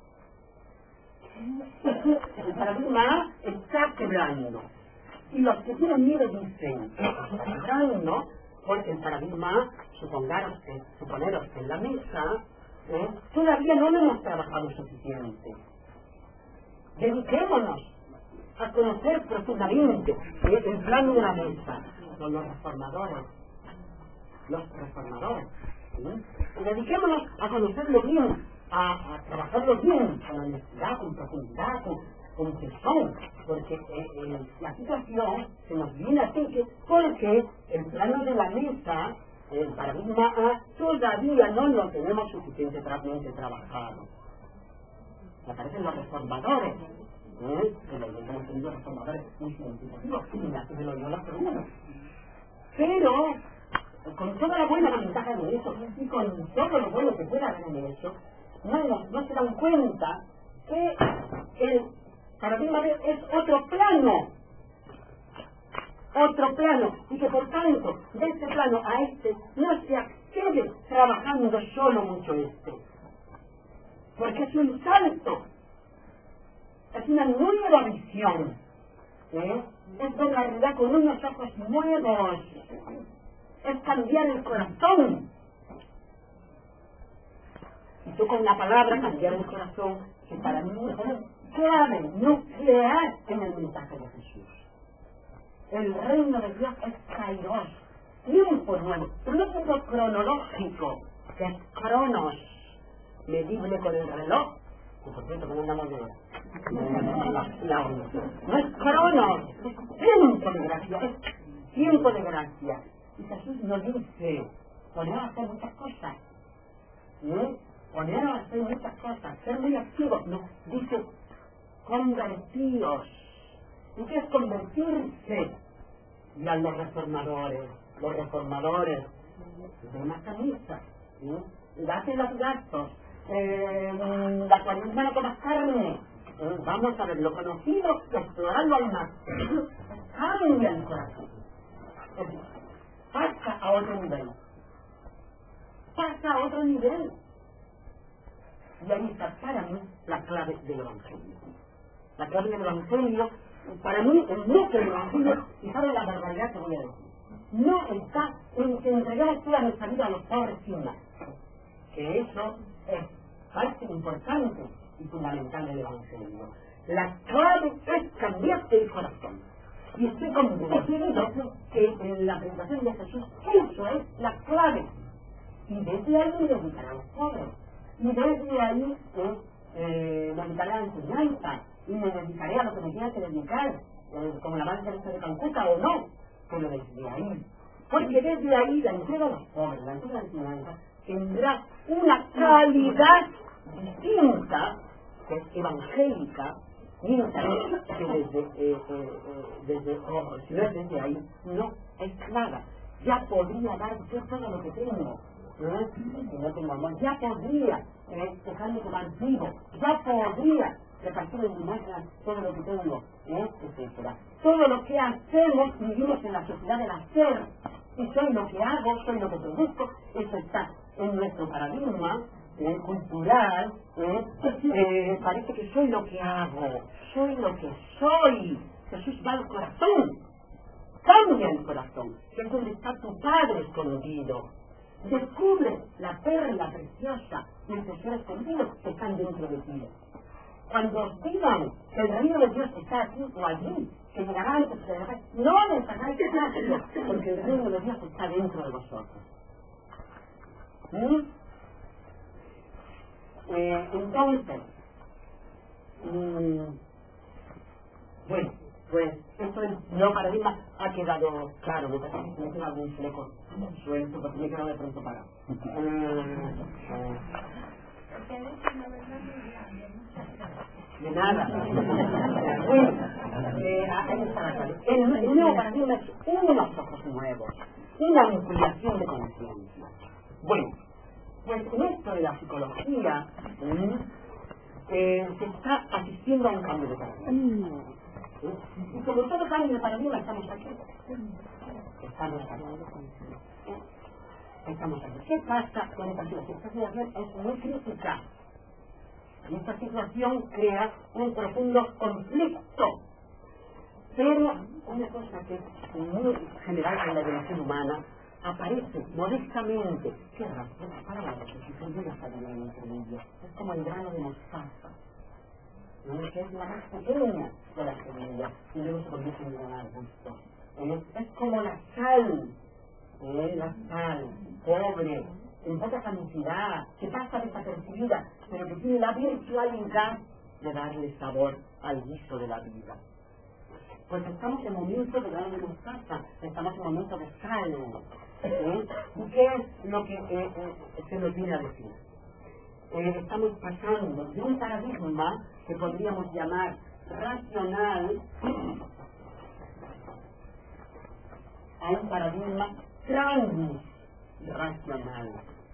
Speaker 1: El paradigma está quebrando. Y los que tienen miedo dicen, está quebrando, porque el paradigma, supongamos que, suponeros que en la mesa, ¿eh? todavía no lo hemos trabajado suficiente. Dediquémonos a conocer profundamente el plano de la mesa con los reformadores, los reformadores, ¿sí? Dediquémonos a conocerlo bien, a, a trabajarlo bien, con honestidad, con profundidad, con, con tesón, porque eh, eh, la situación se nos viene a pique porque el plano de la mesa, el paradigma A, todavía no lo tenemos suficientemente trabajado. Me aparecen los reformadores, ¿eh? que los hemos tenido reformadores muy significativos, y la que me lo dio la segunda. Pero, con toda la buena ventaja de eso, y con todo lo bueno que pueda haber en eso, no, no, no se dan cuenta que el paradigma B es otro plano, otro plano, y que por tanto, de este plano a este, no se accede trabajando solo mucho este. Porque es un salto, es una nueva visión, ¿eh? es ver la realidad con unos ojos nuevos, es cambiar el corazón. Y tú con la palabra cambiar el corazón, que para mí es clave, nuclear en el mensaje de Jesús. El reino de Dios es kairos, tiempo nuevo, pero no tiempo cronológico, que es cronos, medible con el reloj, y por cierto con una moneda. La, no es cronos, es tiempo de gracia, es tiempo de gracia. Y Jesús nos dice, podemos hacer muchas cosas, ¿eh? poneros a hacer muchas cosas, ser muy activos, no, dice convertíos. ¿Y qué es convertirse? Ya los reformadores, los reformadores, de una camisa, ¿sí? Date los gastos, eh, la cuaresma no comas carne, eh, vamos a ver lo conocido, explorarlo al más, cambia el corazón, es decir, pasa a otro nivel, pasa a otro nivel, y ahí está para mí la clave del Evangelio. La clave del Evangelio, para mí, el núcleo del Evangelio, y sabe la barbaridad que voy a decir, no está en que entregamos toda nuestra vida a los pobres sin más, que eso es parte importante y fundamental del Evangelio. La clave es cambiarte el corazón. Y estoy convencido que en la predicación de Jesús eso es la clave. Y desde ahí me dedicaré a los pobres. Y desde ahí eh, eh, me dedicaré a la enseñanza. Y me dedicaré a lo que me tenga que dedicar, eh, como la Madre Teresa de Calcuta o no. Pero desde ahí. Porque desde ahí la entrega a los pobres, la entrega a la enseñanza, tendrá una calidad distinta, que es evangélica, mientras que desde, eh, eh, eh, desde oh, si no es desde ahí, no es clara. Ya podría dar yo todo lo que tengo, ¿eh? Si no tengo amor, ya podría eh, dejarme tomar vivo, ya podría repartir en mi máquina todo lo que tengo, ¿eh? etcétera. Todo lo que hacemos, vivimos en la sociedad del hacer, y soy lo que hago, soy lo que produzco, eso está en nuestro paradigma eh, cultural, eh, eh, parece que soy lo que hago, soy lo que soy. Jesús va al corazón, cambia el corazón, que es donde está tu Padre escondido. Descubre la perla preciosa y el tesoro escondido que están dentro de ti. Cuando os digan que el reino de Dios está aquí o allí, que llegará antes que llegará, no les hagáis caso, porque el reino de Dios está dentro de vosotros. ¿Mm? Eh, entonces, mmm, bueno, pues esto del no paradigma ha quedado claro, me parece que me queda algún fleco suelto, porque me he quedado de pronto parado. De nada. Bueno, eh, ahí está la clave. El, el nuevo paradigma es unos ojos nuevos, una ampliación de conciencia. Bueno, pues en esto de la psicología ¿sí? eh, se está asistiendo a un cambio de paradigma. ¿Sí? Y como todo cambio de paradigma estamos aquí. Estamos aquí. ¿Sí? Estamos aquí. ¿Qué pasa con esta situación? Esta situación es muy crítica. Y esta situación crea un profundo conflicto. Pero una cosa que es muy general en la evolución humana aparece modestamente. ¿Qué razón? Para la oposición de la salida en entre ellos. Es como el grano de mostaza, ¿no? Que es la más pequeña de las semillas y luego se convierte en un gran arbusto. ¿Eh? Es como la sal, ¿eh? La sal, pobre, en poca cantidad, que pasa desapercibida, pero que tiene la virtualidad de darle sabor al guiso de la vida. Pues estamos en momentos de grano de mostaza, estamos en momentos de sal. ¿Eh? ¿Y qué es lo que eh, eh, se nos viene a decir? Eh, estamos pasando de un paradigma que podríamos llamar racional a un paradigma transracional.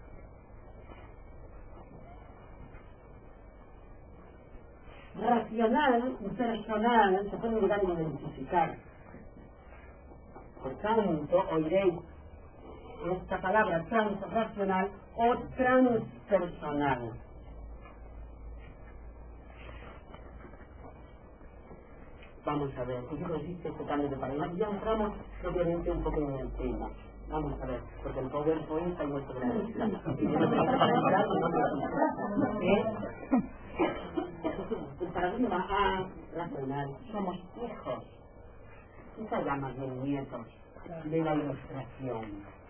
Speaker 1: Racional y personal se pueden llegar a identificar. Por tanto, oiréis esta palabra transracional o transpersonal. Vamos a ver, ¿qué consiste este cambio de paradigma? Ya entramos obviamente un poco en el tema. Vamos a ver, porque el PowerPoint hay mucho de la lista. Y yo no me el paradigma A racional, somos hijos, quizá ya más bien nietos, de la ilustración.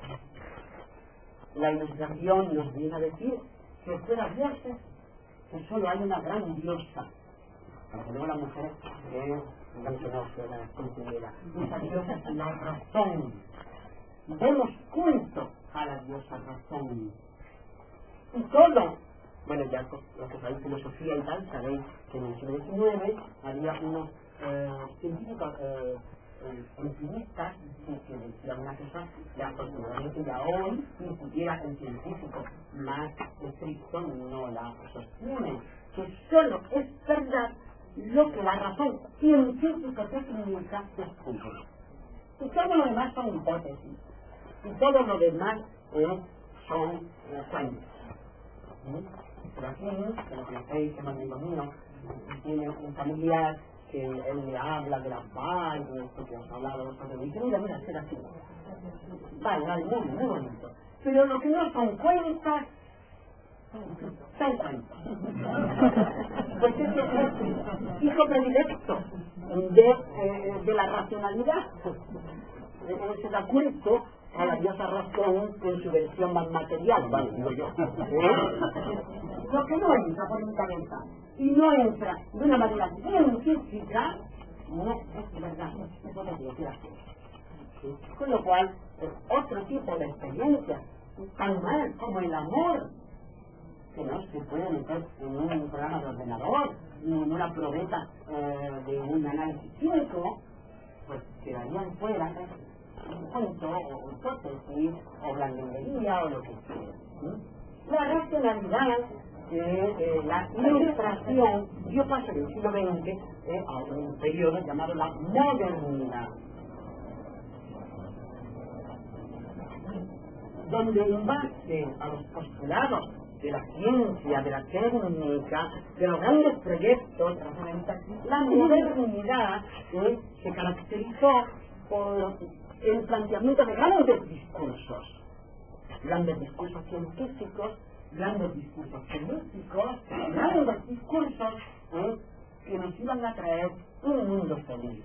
Speaker 1: La ilustración nos viene a decir que fuera dioses, que solo hay una gran diosa. Porque luego la mujer eh, no se la considera. Esa diosa es la razón. Demos culto a la diosa razón. Y todo bueno, ya los que sabéis filosofía y tal, sabéis que en el siglo diecinueve había unos eh, científicos eh, eh, empiristas que, que decían una cosa que afortunadamente ya hoy, ni siquiera el científico más estricto no la sostiene, que solo es verdad lo que la razón científico-técnica descubre. Y todo lo demás son hipótesis. Y todo lo demás eh, son eh, cuentos. ¿Sí? Por aquí, que lo conocéis, que es amigo mío, tiene un familiar que él le habla de las vainas, que os ha hablado vosotros, y dice, mira, mira, será así. Vale, vale, muy, muy bonito. Pero lo que no son cuentas, son cuentos. Pues ese es hijo predilecto de, eh, de la racionalidad. Se da culto a la diosa razón en su versión más material, vale, digo yo. ¿Eh? Lo que no entra por mi cabeza y no entra de una manera científica, no es verdad, eso es lo que hace. ¿Sí? Con lo cual, es otro tipo de experiencia, tan mal como el amor, que no se puede meter en un programa de ordenador, ni en una probeta eh, de un análisis químico, pues quedarían fuera ¿eh? un cuento, o hipótesis, o blandenguería, o lo que sea. ¿Sí? La racionalidad, eh, eh, la ilustración, dio paso del siglo veinte eh, a un periodo llamado la modernidad, donde en base a los postulados de la ciencia, de la técnica, de los grandes proyectos, la modernidad eh, se caracterizó por el planteamiento de grandes discursos, grandes discursos científicos, grandes discursos políticos, grandes discursos eh, que nos iban a traer un mundo feliz.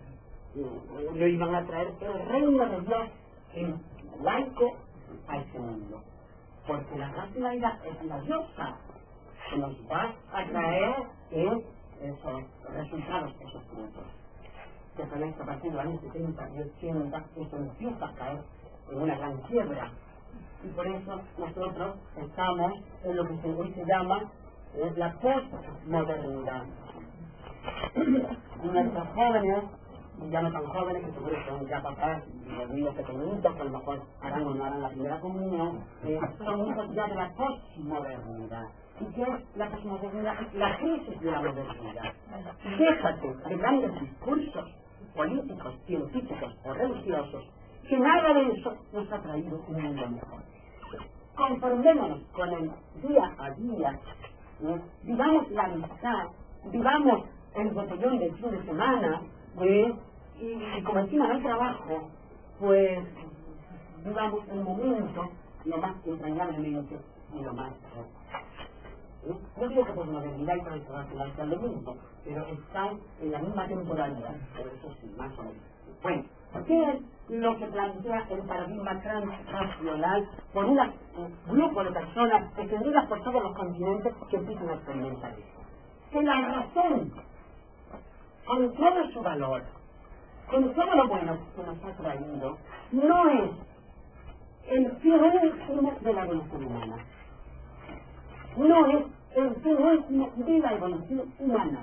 Speaker 1: Eh, lo iban a traer el reino de Dios en laico a ese mundo. Porque la racionalidad es la diosa que nos va a traer eh, esos resultados, esos frutos. Que son a partir de los años setenta y ochenta, eso empieza a caer en una gran quiebra. Y por eso nosotros estamos en lo que se, hoy se llama eh, la postmodernidad. Nuestros jóvenes, ya no tan jóvenes, que seguro son ya papás y los niños pequeñitos, que a lo mejor harán o no harán la primera comunión, eh, son hijos ya de la postmodernidad. ¿Y qué es la postmodernidad? La crisis de la modernidad. Déjate de grandes discursos políticos, científicos o religiosos, que nada de eso nos ha traído un mundo mejor. Conformémonos con el día a día, ¿eh? Vivamos la amistad, vivamos el botellón del fin de semana, ¿eh? y, y como encima no hay trabajo, pues vivamos el momento lo más entrañablemente y lo más ¿eh? No digo que por modernidad y tradicional sean lo mismo, pero están en la misma temporalidad, por eso sí, más o menos. Bueno, ¿qué es lo que plantea el paradigma transracional por un grupo de personas extendidas por todos los continentes que empiezan a experimentar esto? Que la razón, con todo su valor, con todo lo bueno que nos ha traído, no es el fin último de la evolución humana. No es el fin último de la evolución humana.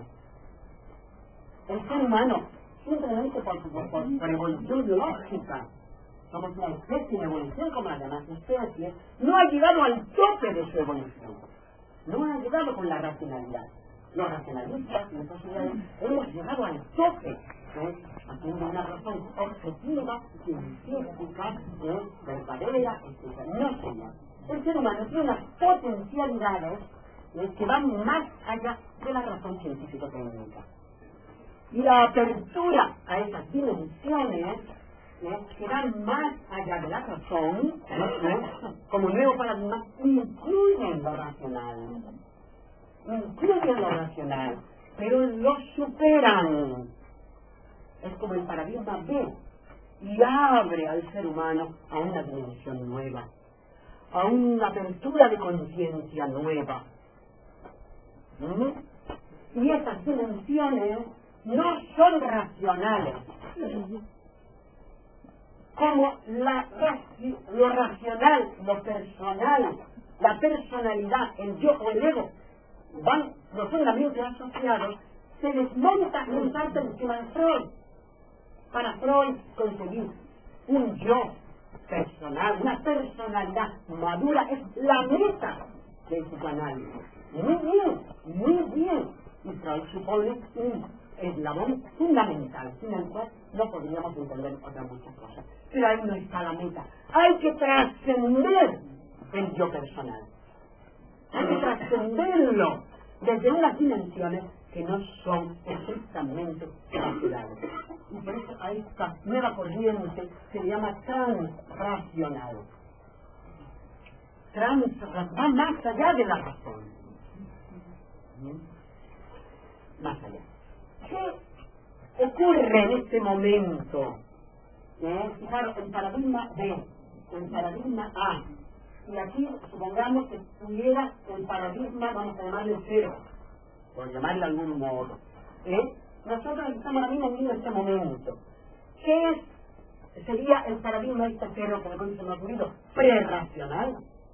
Speaker 1: El ser humano, simplemente por, por, por, por evolución biológica, somos una especie de evolución como las demás especies, no ha llegado al tope de su evolución. No ha llegado con la racionalidad. Los racionalistas, las sociedades, hemos llegado al tope, ¿eh? haciendo una razón objetiva, científica, ¿eh? verdadera, etcétera. No, señor. El ser humano tiene unas potencialidades ¿eh? que van más allá de la razón científico-técnica. Y la apertura a esas dimensiones ¿eh? que van más allá de la razón, ¿eh? como nuevo paradigma, incluyen lo racional. Incluyen lo racional, pero lo superan. Es como el paradigma B, y abre al ser humano a una dimensión nueva, a una apertura de conciencia nueva. ¿Mm? Y esas dimensiones no son racionales, como la, lo racional, lo personal, la personalidad, el yo o el ego van profundamente asociados, se desmonta en parte el esquema de Freud. Para Freud conseguir un yo personal, una personalidad madura es la meta del psicoanálisis. Muy bien, muy bien. Y Freud supone un eslabón fundamental, sin el cual no podríamos entender otras muchas cosas. Pero ahí no está la meta. Hay que trascender el yo personal. Hay que trascenderlo desde unas dimensiones que no son estrictamente naturales. Y por eso a esta nueva corriente se le llama transracional. Trans, va más allá de la razón. Más allá. ¿Qué ocurre en este momento? ¿Eh? Fijaros, el paradigma B, el paradigma A. Y aquí, supongamos que tuviera el paradigma, vamos a llamarle cero, por llamarle de algún modo. ¿Eh? Nosotros estamos ahora mismo viendo este momento. ¿Qué es? Sería el paradigma este cero que me se me ha ocurrido, prerracional.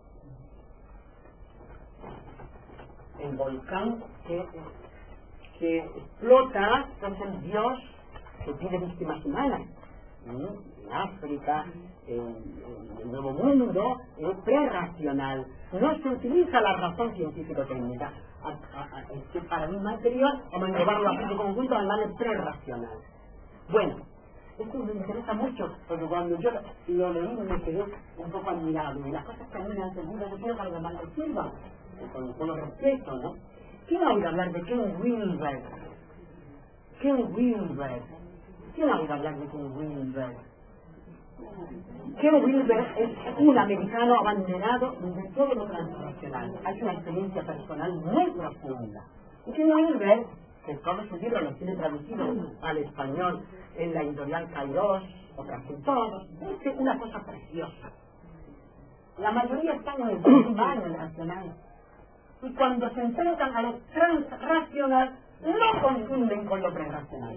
Speaker 1: El volcán que, que explota, es el Dios que pide víctimas humanas. En África, en, en el Nuevo Mundo, es prerracional. No se utiliza la razón científico-técnica. A, a, a este paradigma anterior, vamos a llevarlo a punto conjunto, a llamarle prerracional. Bueno, esto me interesa mucho, porque cuando yo lo leí me quedé un poco admirado. Y las cosas que a mí me han servido, yo quiero que lo demás me sirvan, con todo respeto, ¿no? ¿Quién ha oído hablar de Ken Wilber? Ken Wilber. ¿Quién ha oído hablar de Ken Wilber? Ken Wilber es un americano abanderado de todo lo transnacional. Hay una experiencia personal muy profunda. Y Ken Wilber, que todos sus libros los tiene traducidos al español en la editorial Kairos, o casi todos, dice una cosa preciosa. La mayoría están en el principal, en el racional. Y cuando se enfrentan a lo transracional, no confunden con lo prerracional.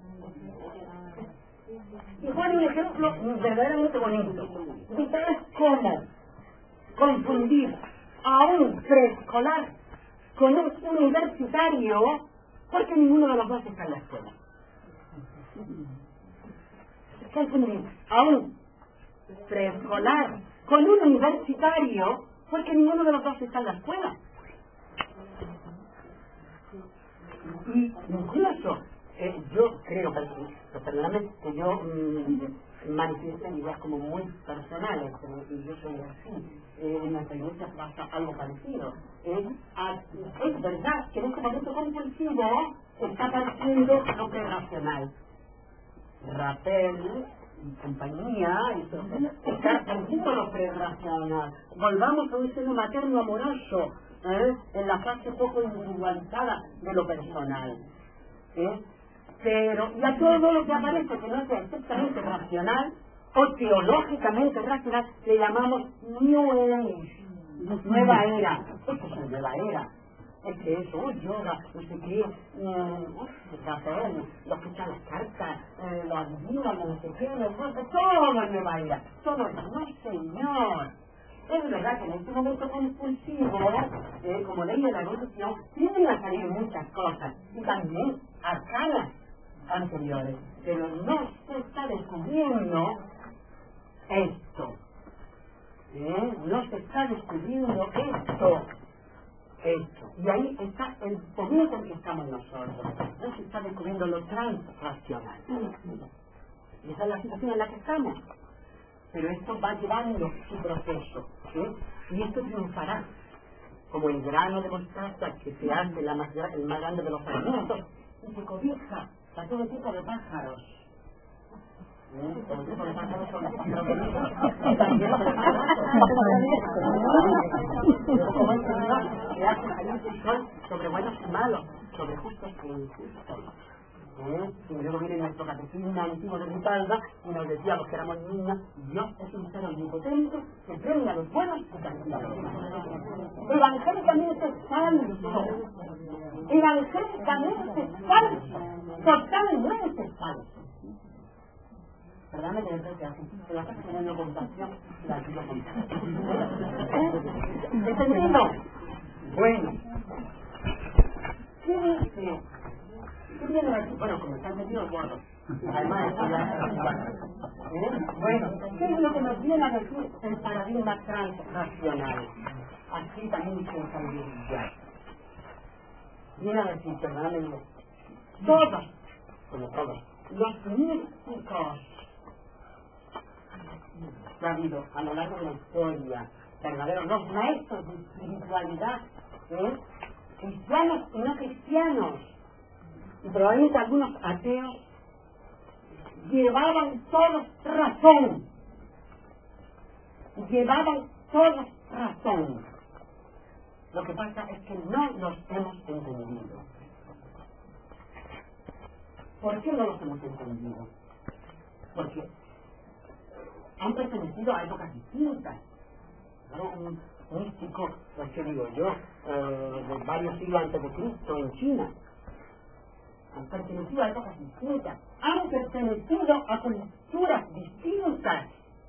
Speaker 1: Y pone un ejemplo verdaderamente bonito. Dice, es como confundir a un preescolar con un universitario, porque ninguno de los dos está en la escuela. Confundir a un preescolar con un universitario, porque ninguno de los dos está en la escuela. Y incluso, eh, yo creo, personalmente, que yo mmm, manifiesto ideas como muy personales, y yo soy así, eh, en la experiencia pasa algo parecido. Eh, a, es verdad que en este momento compulsivo está partiendo lo que es racional. Rappel y compañía, está partiendo lo prerracional. Volvamos a un seno materno amoroso, ¿eh? En la fase poco individualizada de lo personal. ¿Eh? Pero, y a todo lo que aparece que no sea exactamente racional o teológicamente racional, le llamamos New Age, nueva era. Esto es una nueva era. Es que eso, yoga, no sé qué, eh, Rafael, los que echan las cartas, eh, los adivinos, no sé qué, los jueces, todo es nueva era. Todo eso, no señor. Es verdad que en este momento compulsivo, eh, como ley de la evolución, tienen a salir muchas cosas, y también arcanas anteriores, pero no se está descubriendo esto. ¿Eh? No se está descubriendo esto. Esto. Y ahí está el momento en que estamos nosotros. No se está descubriendo lo transracional. Y esa es la situación en la que estamos. Pero esto va llevando su proceso. ¿Eh? Y esto triunfará. Como el grano de mostaza que se hace la más, el más grande de los alimentos y se cobija a todo tipo de pájaros. ¿Eh? Todo tipo de pájaros son y también como el Señor que hace salir el sol sobre buenos y malos, sobre justos e injustos. ¿Eh? Y luego viene nuestro catecismo antiguo de Ripalda y nos decía los que éramos niños, Dios es un ser omnipotente que premia a los buenos y castiga a los malos. Evangélicamente falso. Evangélicamente falso. Totalmente falso. Perdóname que no sea así, pero acá teniendo compasión, la quiero contar. ¿Entendido? Bueno. ¿Qué dice? ¿Qué viene aquí? Bueno, como están metidos gordos. Además, esto ya es igual. ¿Eh? Bueno, ¿qué es lo que nos viene a decir el paradigma transracional? Así también se sabiduría. Viene a decir, perdóname, todos, como todos, los místicos que ha habido a lo largo de la historia, verdaderos, los maestros de espiritualidad, ¿eh? Cristianos y no cristianos, y probablemente algunos ateos, llevaban todos razón, llevaban todos razón. Lo que pasa es que no los hemos entendido. ¿Por qué no los hemos entendido? Porque han pertenecido a épocas distintas. ¿No? Un místico, pues qué digo yo, eh, de varios siglos antes de Cristo en China. Han pertenecido a épocas distintas. Han pertenecido a culturas distintas.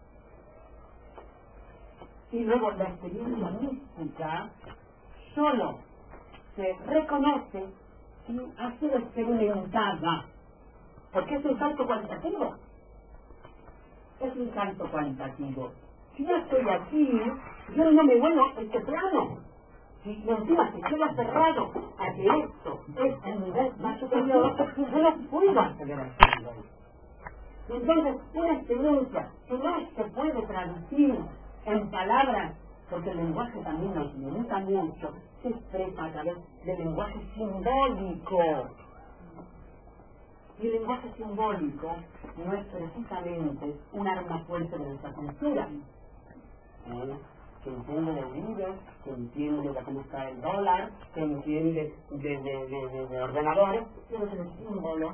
Speaker 1: Y luego la experiencia mística solo se reconoce si ha sido experimentada. Porque es un salto cualitativo. Es un salto cualitativo. Si yo estoy aquí, yo no me vuelvo este plano. Si encima si estoy aferrado a que esto es el nivel más superior, yo no puedo acceder a este nivel. Entonces, una experiencia que no se puede traducir en palabras, porque el lenguaje también nos limita mucho, se expresa a través del lenguaje simbólico. Y el lenguaje simbólico no es precisamente un arma fuerte de nuestra cultura. ¿Eh? Que entiende de libros, que entiende de cómo está el dólar, que entiende de, de, de, de, de ordenadores, pero que de símbolos.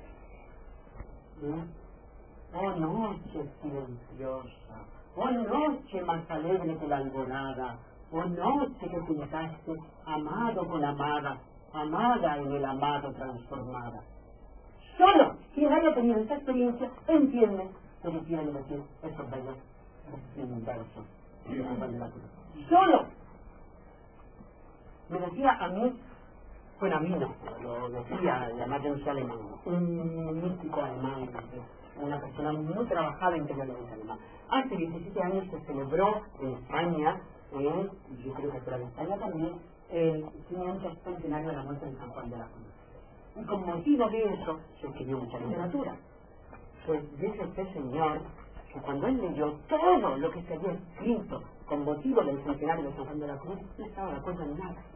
Speaker 1: ¿Eh? Oh, noche silenciosa, oh, noche más alegre que la alborada, oh, noche que pensaste, amado con amada, amada en el amado transformada. Solo quien haya tenido esta experiencia entiende lo que quieren decir estos bellos versos. Solo. Me decía a mí, bueno, a mí no, lo decía, además yo no soy alemán, un místico alemán, una persona muy trabajada interiormente alemán. Hace diecisiete años se celebró en España, eh, yo creo que fuera de España también, el quinientos centenario de la muerte de San Juan de la Cruz. Y con motivo de eso se escribió mucha literatura. Pues dice este señor que cuando él leyó todo lo que se había escrito con motivo del centenario de San Juan de la Cruz, no estaba de acuerdo en nada.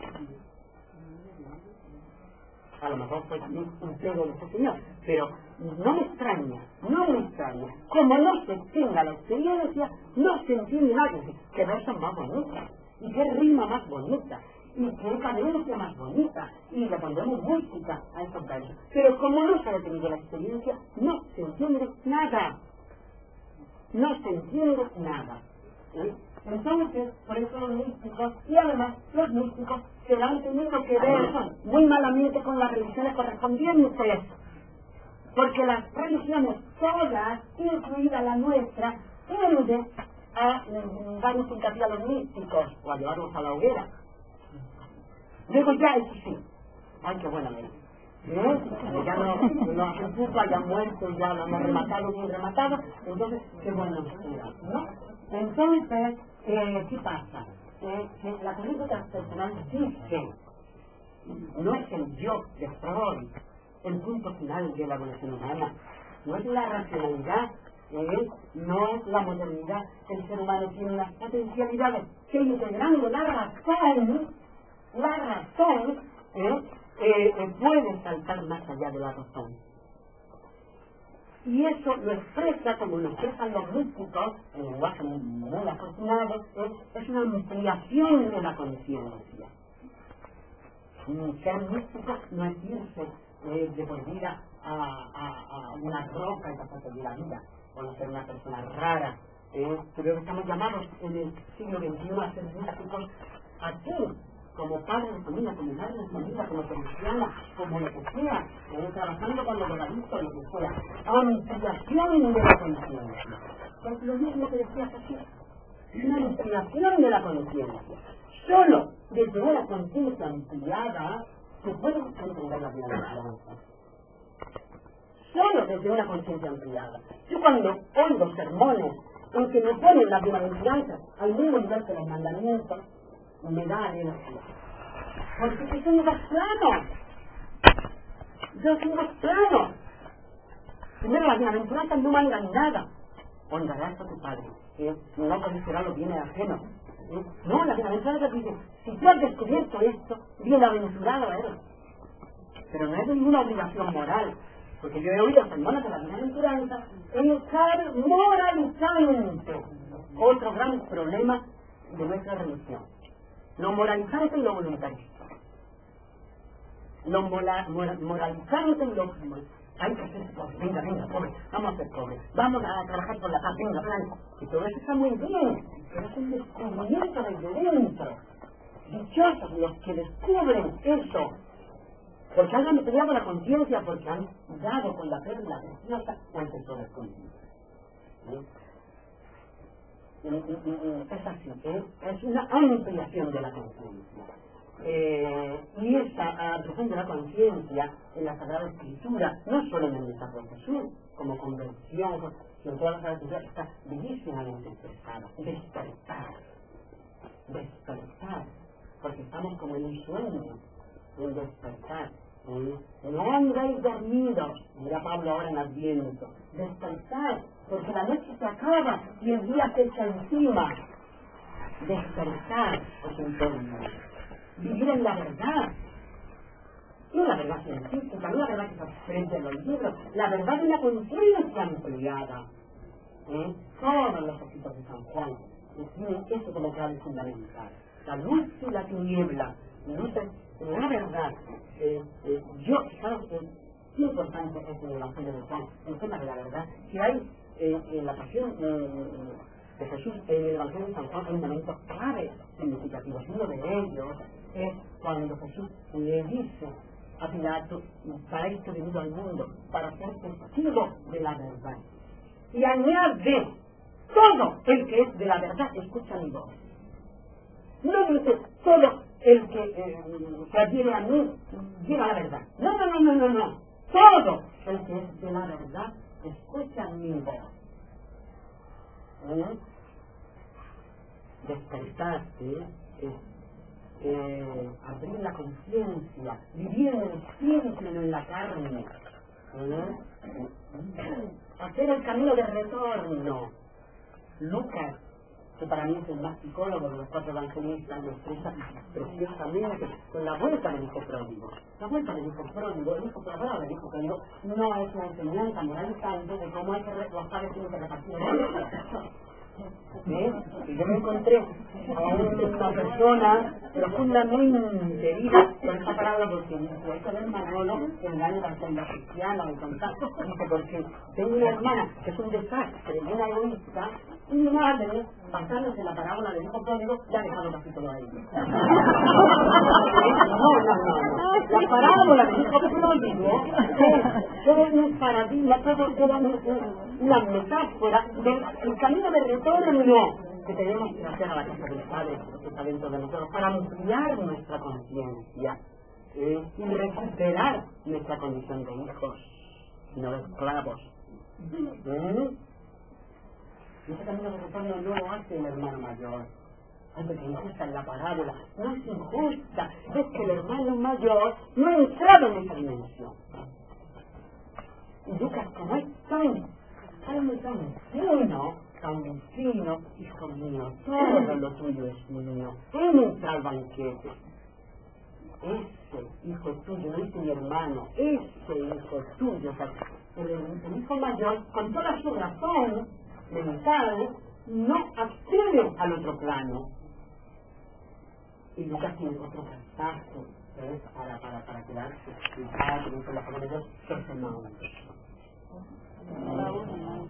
Speaker 1: A lo mejor fue también un pego de este señor, pero no me extraña, no me extraña. Como no se tenga la experiencia, no se entiende nada. Que versos más bonitas, y qué rima más bonita, y qué cadencia más bonita, y le pondremos música a esos versos. Pero como no se ha tenido la experiencia, no se entiende nada. No se entiende nada. ¿Eh? Entonces, por eso los místicos, y además los místicos se la han tenido que ver muy malamente con las religiones correspondientes, porque las religiones todas, incluida la nuestra, tienden a dar un hincapié a los místicos o a llevarlos a la hoguera. Luego ya, eso sí, ay, qué buena ley. ¿Eh? Ya no, no hace poco hayan muerto, ya lo hemos rematado, bien rematado, entonces, qué bueno ¿no? Entonces, eh, ¿qué pasa? Eh, que la corriente transpersonal dice, no es el yo de Freud el punto final de la evolución humana, no es la racionalidad, eh, no es la modernidad. El ser humano tiene unas potencialidades que, integrando la razón, la razón, eh, eh, eh, puede saltar más allá de la razón. Y eso lo expresa, como lo expresan los místicos, en lenguaje muy, muy afortunado, ¿eh? Es una ampliación de la conciencia. Ser místico no es irse eh, de por vida a, a, a una roca y pasarse de la vida, o no ser una persona rara. ¿eh? Creo que estamos llamados en el siglo veintiuno a ser místicos aquí, como padre de familia, como madre de familia, como cristiana, como lo que sea, eh, trabajando con los drogadictos, lo que sea, ampliación de la conciencia. Es lo mismo que decía Jesús, una ampliación de la conciencia. Solo desde una conciencia ampliada se puede entender la bienaventuranza. Solo desde una conciencia ampliada. Yo cuando oigo sermones en que me ponen las bienaventuranzas al mismo nivel que los mandamientos, me da alergia. Porque son dos planos. Yo soy dos planos. Primero, las bienaventuranzas no mandan nada. Honrarás a tu padre. ¿eh? No conocerás los bienes ajenos. ¿eh? No, las bienaventuranzas dicen, si tú has descubierto esto, bienaventurado eres. Pero no es ninguna obligación moral. Porque yo he oído sermones de la bienaventuranza en estar moralizante. Otro gran problema de nuestra religión. Lo moralizante y lo voluntario. Lo mola, mora, moralizante y lo... Hay que ser pobre, venga, venga, pobre, vamos a ser pobres, vamos a trabajar por la paz, venga, venga. Y todo eso está muy bien, pero es un descubrimiento desde dentro. Dichosos los que descubren eso, porque han ampliado la conciencia, porque han dado con la perla preciosa al tesoro escondido. Es así, ¿eh? Es una ampliación de la conciencia. Eh, y esta ampliación de la conciencia en la Sagrada Escritura, no solo en el mensaje de Jesús, como conversión, sino en toda la Sagrada Escritura, está bellísimamente expresada. Despertar. Despertar. Porque estamos como en un sueño, en despertar. ¿eh? No andáis dormidos, dirá Pablo ahora en Adviento. Despertar, porque la noche se acaba y el día se echa encima. Despertar es un término. Vivir en la verdad, no la verdad científica, no la verdad que se aprende en los libros, la verdad de la conciencia ampliada. ¿eh? Todos los escritos de San Juan definen eso como clave fundamental. La luz y la tiniebla, luz es la verdad. Eh, eh, yo, fijaros que qué importante es el Evangelio de Juan, el tema de la verdad, que hay eh, en la pasión eh, de Jesús, en el Evangelio de San Juan hay un momento clave, significativo. Uno de ellos es cuando Jesús le dice a Pilato, para esto he venido al mundo, para ser testigo de la verdad. Y añade, todo el que es de la verdad escucha mi voz. No dice, todo el que eh, se adhiere a mí llega a la verdad. No, no, no, no, no, no. Todo el que es de la verdad escucha mi voz. ¿Eh? Despertar, ¿eh? Es eh, abrir la conciencia, vivir en el espíritu y no en la carne. ¿Eh? Hacer el camino de retorno. Lucas, que para mí es el más psicólogo de los cuatro evangelistas, lo expresa preciosamente con la vuelta del hijo pródigo. La vuelta del hijo pródigo, el hijo pródigo, el hijo pródigo no es una enseñanza moralizante de cómo hay que los padres tienen que repartir el dinero. ¿Eh? Y yo me encontré a una persona profundamente herida con esta palabra porque dice, hay que ver Manolo en el año de la senda cristiana, del contacto. Dice, porque tengo una hermana que es un desastre, una egoísta, y mi madre, basándose en la parábola del hijo pródigo, ya ha dejado casi todo a ella. No, no, no, no. La parábola del hijo pródigo es todo un paradigma, todo, todo un, una metáfora del camino de retorno que tenemos que hacer a la casa del Padre, que está dentro de nosotros, para ampliar nuestra conciencia ¿eh? y recuperar nuestra condición de hijos, no de esclavos. ¿Eh? Y ese camino de retorno no lo hace el hermano mayor. Hombre, que injusta en la parábola. No es injusta, es que el hermano mayor no ha entrado en esa dimensión. Y Lucas, como es tan, tan, tan fino, tan fino, hijo mío, todo lo tuyo es mío. Entra al banquete. Ese hijo tuyo, no es mi hermano, ese hijo tuyo, o sea, el, el hijo mayor, con toda su razón mental, no accede al otro plano. Y Lucas tiene otro pasaje ¿eh? para, para, para quedarse. Y padre, con la familia de Dios, que es Emaús.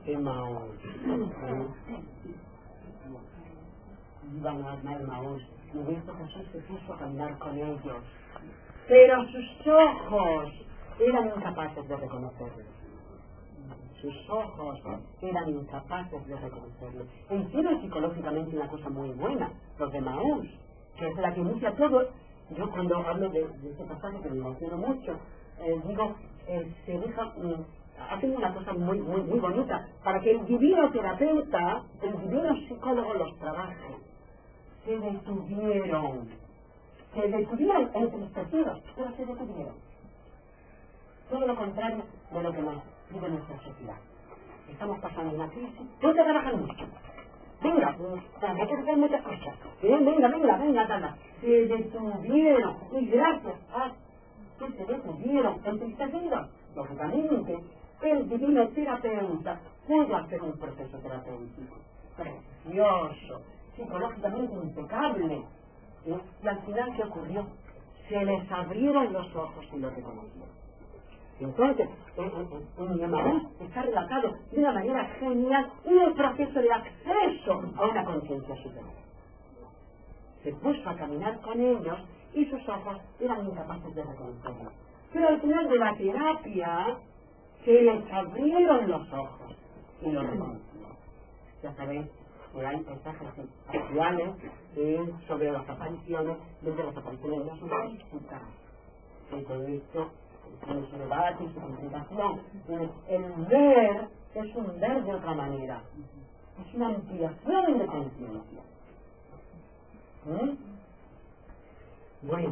Speaker 1: Emaús. Iban a Emaús. Y de esto Jesús se puso a caminar con ellos. Pero sus ojos eran incapaces de reconocerlo. Sus ojos eran incapaces de reconocerlo. E hicieron psicológicamente una cosa muy buena, los de Maús, que es la que inicia todo. Yo cuando hablo de, de este pasaje, que me emociono mucho, eh, digo, eh, se deja, eh, hacen una cosa muy, muy, muy bonita, para que el divino terapeuta, el divino psicólogo los trabaje. Se detuvieron, se detuvieron entristecidos, pero se detuvieron. Todo lo contrario de lo que nos pide nuestra sociedad. Estamos pasando una crisis, tengo que trabajar mucho. Venga, hay que hacer muchas cosas. Venga, venga, venga, venga, venga. Se detuvieron, y gracias a que se detuvieron entristecidos, lógicamente, el divino terapeuta pudo hacer un proceso terapéutico precioso, psicológicamente impecable. ¿Eh? Y al final, ¿qué ocurrió? Se les abrieron los ojos y lo reconocieron. Entonces, en Emaús está relatado de una manera genial un proceso de acceso a una conciencia superior. Se puso a caminar con ellos y sus ojos eran incapaces de reconocerlo. Pero al final de la terapia se les abrieron los ojos y lo reconocieron. Ya sabéis que hay pasajes actuales eh, sobre las apariciones, desde las apariciones no son físicas. Y todo esto tiene su debate y su complicación. El ver es un ver de otra manera. Es una ampliación de conciencia. ¿Mm? Bueno,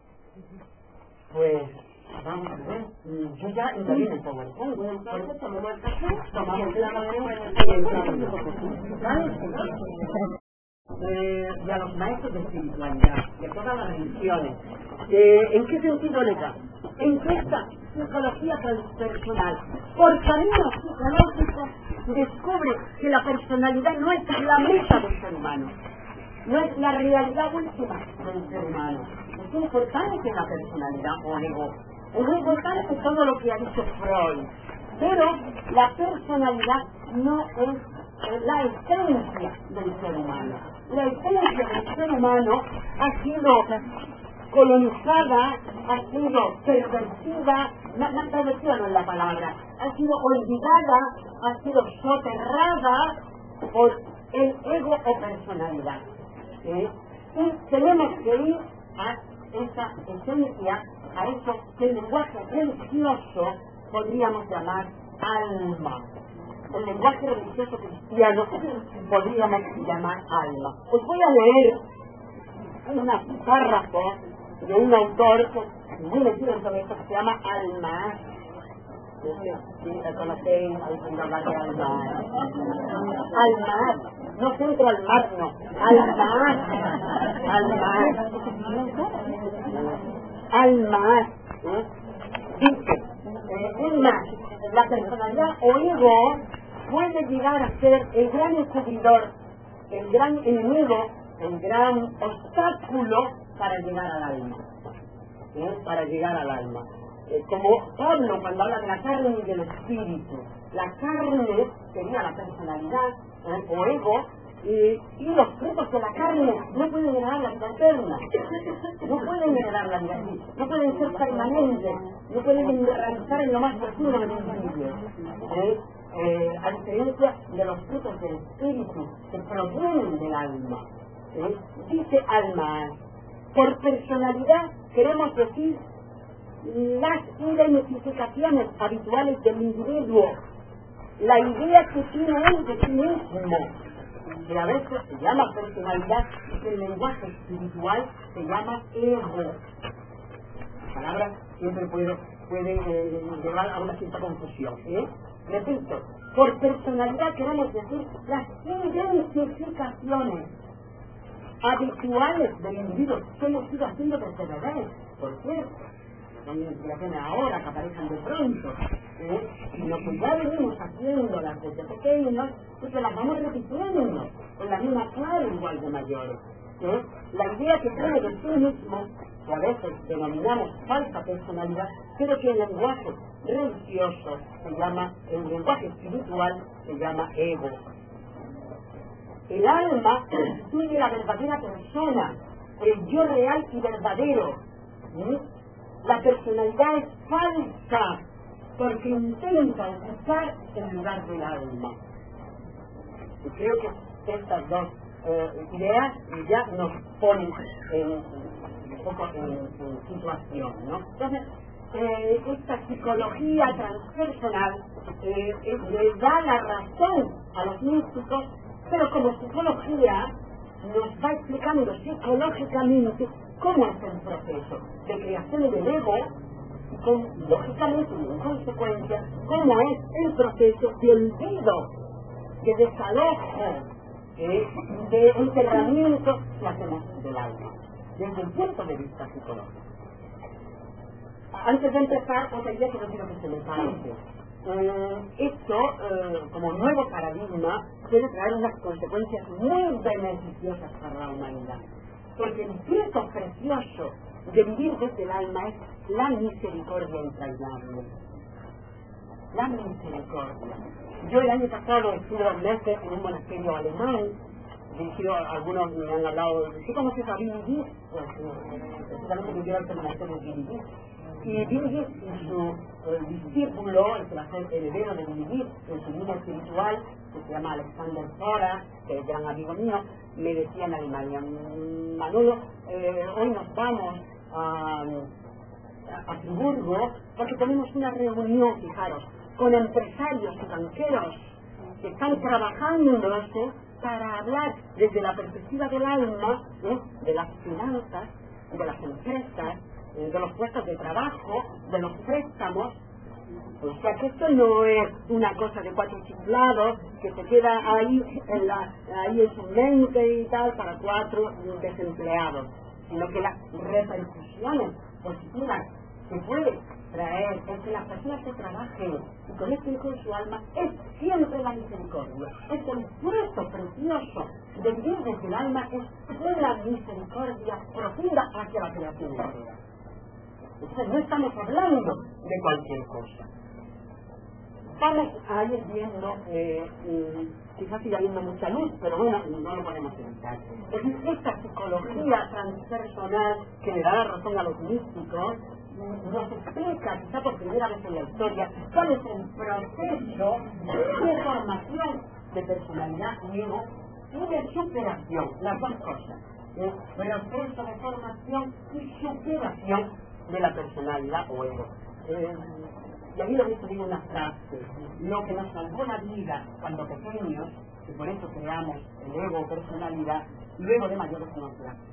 Speaker 1: pues vamos a ver. Yo ya entré en el PowerPoint. Entonces tomamos el café, tomamos la mano y entramos. ¿Vale? Eh, y a los maestros de espiritualidad, de todas las religiones. Eh, ¿En qué sentido le da? En que esta psicología personal, por caminos psicológicos, descubre que la personalidad no es la meta del ser humano, no es la realidad última del ser humano. Es importante la personalidad o ego, es muy importante todo lo que ha dicho Freud, pero la personalidad no es la esencia del ser humano. La esencia del ser humano ha sido colonizada, ha sido pervertida, no, no pervertida no es la palabra, ha sido olvidada, ha sido soterrada por el ego o personalidad. ¿Sí? Y tenemos que ir a esa esencia, a eso que el lenguaje religioso podríamos llamar alma. El lenguaje religioso cristiano podríamos llamar alma. Os voy a leer un párrafo de un autor que muy metido sobre esto, que se llama Alma. Si la conocéis, habéis hablar de Alma. Alma, no centro al mar, no. Alma, Alma, Alma. Dice, es más, la personalidad o ego puede llegar a ser el gran encubridor, el gran enemigo, el gran obstáculo para llegar al alma. ¿Eh? Para llegar al alma. Eh, como Pablo cuando habla de la carne y del espíritu. La carne sería la personalidad ¿eh? o ego, y, y los frutos de la carne no pueden heredar la vida eterna. No pueden heredar la vida eterna. No pueden ser permanentes. No pueden enraizar en lo más profundo del individuo. ¿Eh? Eh, a diferencia de los frutos del espíritu que provienen del alma. ¿Eh? Dice alma, por personalidad queremos decir las identificaciones habituales del individuo, la idea que tiene él de sí mismo, que a veces se llama personalidad y que el lenguaje espiritual se llama ego. La palabra siempre puede, puede eh, llevar a una cierta confusión. ¿eh? Repito, por personalidad queremos decir las identificaciones habituales del individuo que hemos ido haciendo desde bebés, por cierto. Son identificaciones ahora que aparecen de pronto, ¿eh? sino que ya venimos haciéndolas desde pequeños y que las vamos repitiendo con la misma clave igual de mayores. ¿eh? La idea que tiene de sí mismo, que a veces denominamos falsa personalidad, pero que el lenguaje religioso se llama, el lenguaje espiritual se llama ego. El alma constituye la verdadera persona, el yo real y verdadero. ¿Sí? La personalidad es falsa porque intenta ocupar el lugar del alma. Y creo que estas dos eh, ideas ya nos ponen en, un poco en, en situación, ¿no? Entonces, eh, esta psicología transpersonal eh, eh, le da la razón a los místicos, pero como psicología nos va explicando psicológicamente cómo es el proceso de creación del ego y con, lógicamente y en consecuencia cómo es el proceso de olvido, de desalojo, eh, de enterramiento que hacemos del alma desde el punto de vista psicológico. Antes de empezar, otra idea que no quiero que se me pase. Eh, esto, eh, como nuevo paradigma, puede traer unas consecuencias muy beneficiosas para la humanidad. Porque el fruto precioso de vivir desde el alma es la misericordia entrañable. La misericordia. Yo el año pasado estuve dos meses en un monasterio alemán, dirigido, algunos me han hablado, ¿qué conoces a Billy Gies? Pues, eh, precisamente me quiero al monasterio de Billy Gies. Y Billy Gies y su eh, discípulo, el que va a ser heredero de Billy Gies, en su línea espiritual, que se llama Alexander Zora, que es gran amigo mío, me decía en Alemania, Manolo, eh, hoy nos vamos a, a Friburgo porque tenemos una reunión, fijaros, con empresarios y banqueros que están trabajando en eso para hablar desde la perspectiva del alma, ¿eh? de las finanzas, de las empresas, eh, de los puestos de trabajo, de los préstamos. O sea que esto no es una cosa de cuatro chiflados que se queda ahí en, la, ahí en su mente y tal para cuatro desempleados, sino que las repercusiones positivas que puede traer es que las personas que trabajen y conecten con su alma es siempre la misericordia. Es el fruto precioso de vivir desde el alma, es una misericordia profunda hacia la creación entera. Entonces no estamos hablando de cualquier cosa. Vamos a ir viendo, eh, eh, quizás siga habiendo mucha luz, pero bueno, no lo podemos evitar. Es decir, esta psicología transpersonal que le da la razón a los místicos nos explica, quizá por primera vez en la historia, cuál es el proceso de formación de personalidad y ego y de superación, las dos cosas. El proceso de formación y superación de la personalidad o ego. Eh, y ahí lo mismo digo una frase, lo que nos salvó la vida cuando pequeños, y por eso creamos el ego o personalidad, luego de mayores no nos da.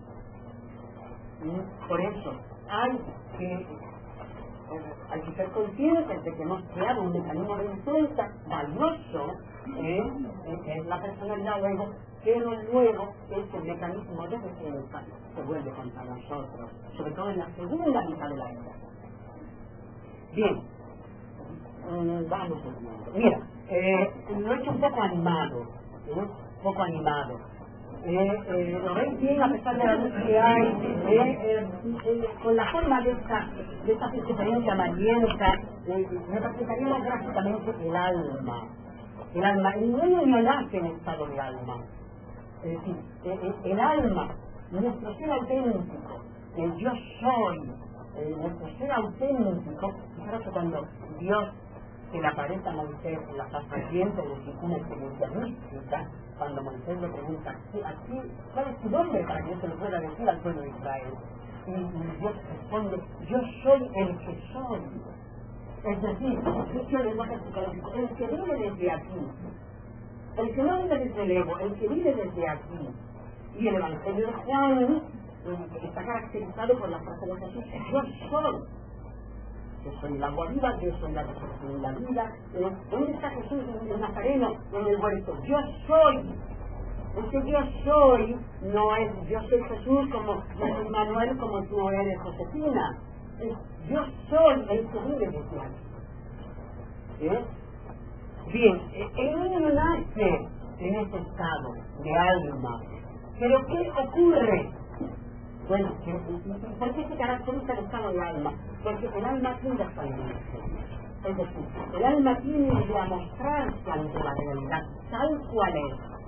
Speaker 1: Por eso hay que, eh, hay que ser conscientes de que hemos creado un mecanismo de defensa valioso, eh, que es la personalidad o ego, pero luego ese mecanismo de defensa se vuelve contra nosotros, sobre todo en la segunda mitad de la vida. Bien, mm, vamos a ver. Mira, eh, lo he hecho un poco animado, ¿eh? un poco animado. Eh, eh, lo veis bien a pesar de la luz que hay, eh, eh, eh, con la forma de esta, de esta experiencia amarillenta, eh, representaríamos gráficamente el alma. El alma, el niño nace en estado de alma. Es decir, el, el alma, nuestro ser auténtico, el yo soy, el, nuestro ser auténtico. Fijaros que cuando Dios se le aparece a Moisés en la paz ardiente, es decir, una experiencia mística, cuando Moisés le pregunta, aquí, ¿cuál es tu nombre para que yo se lo pueda decir al pueblo de Israel? Y, y Dios responde, yo soy el que soy. Es decir, dicho el lenguaje psicológico, el que vive desde aquí. El que no vive desde el ego, el que vive desde aquí. Y el Evangelio de Juan está caracterizado por la frase de Jesús, yo soy. Yo soy el agua viva, yo soy la resurrección y la vida. ¿Dónde está Jesús en el Nazareno? En el huerto. Yo soy. Ese yo soy no es yo soy Jesús como yo soy Manuel como tú eres Josefina. Es yo soy el que vive desde aquí. ¿Eh? Bien, el niño nace en ese estado de alma. Pero ¿qué ocurre? Bueno, ¿por qué se caracteriza el estado de alma? Porque el alma tiende a expandirse. Es decir, el alma tiende a mostrarse ante la realidad tal cual es.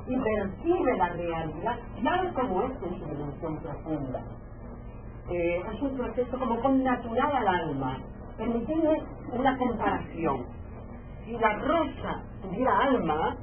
Speaker 1: y percibe la realidad tal como es en su dimensión profunda. Eh, es un proceso como connatural al alma. Permitidme una comparación. Si la rosa tuviera alma,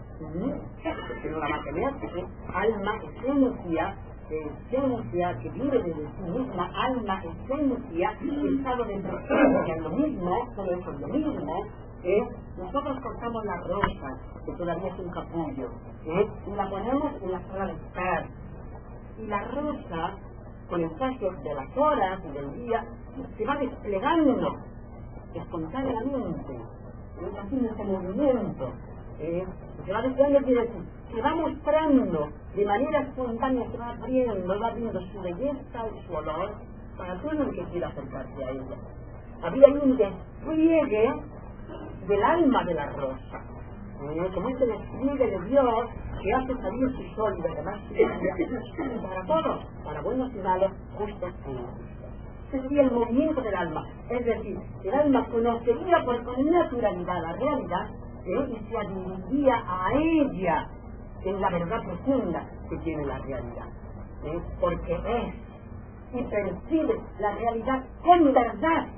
Speaker 1: que no la va a tener, porque alma, esencia, esencia que vive desde sí misma, alma, esencia, estado de presencia, lo mismo, todo eso es lo mismo. ¿Eh? Nosotros cortamos la rosa, que todavía es un capullo, ¿eh? y la ponemos en la sala de estar. Y la rosa, con el paso de las horas y del día, se va desplegando espontáneamente, ¿eh? haciendo ese movimiento. ¿eh? Se va desplegando, quiere decir, se va mostrando de manera espontánea, se va abriendo, va abriendo su belleza y su olor para todo el que quiera acercarse a ella. Había un despliegue del alma de la rosa, ¿eh? como este despliegue de Dios que hace salir su sol y además para todos, para buenos y malos, justos e injustos. Ese sería el movimiento del alma, es decir, el alma conocería por con naturalidad la realidad, ¿eh? y se adheriría a ella en la verdad profunda que tiene la realidad, ¿eh? porque es y percibe la realidad con verdad.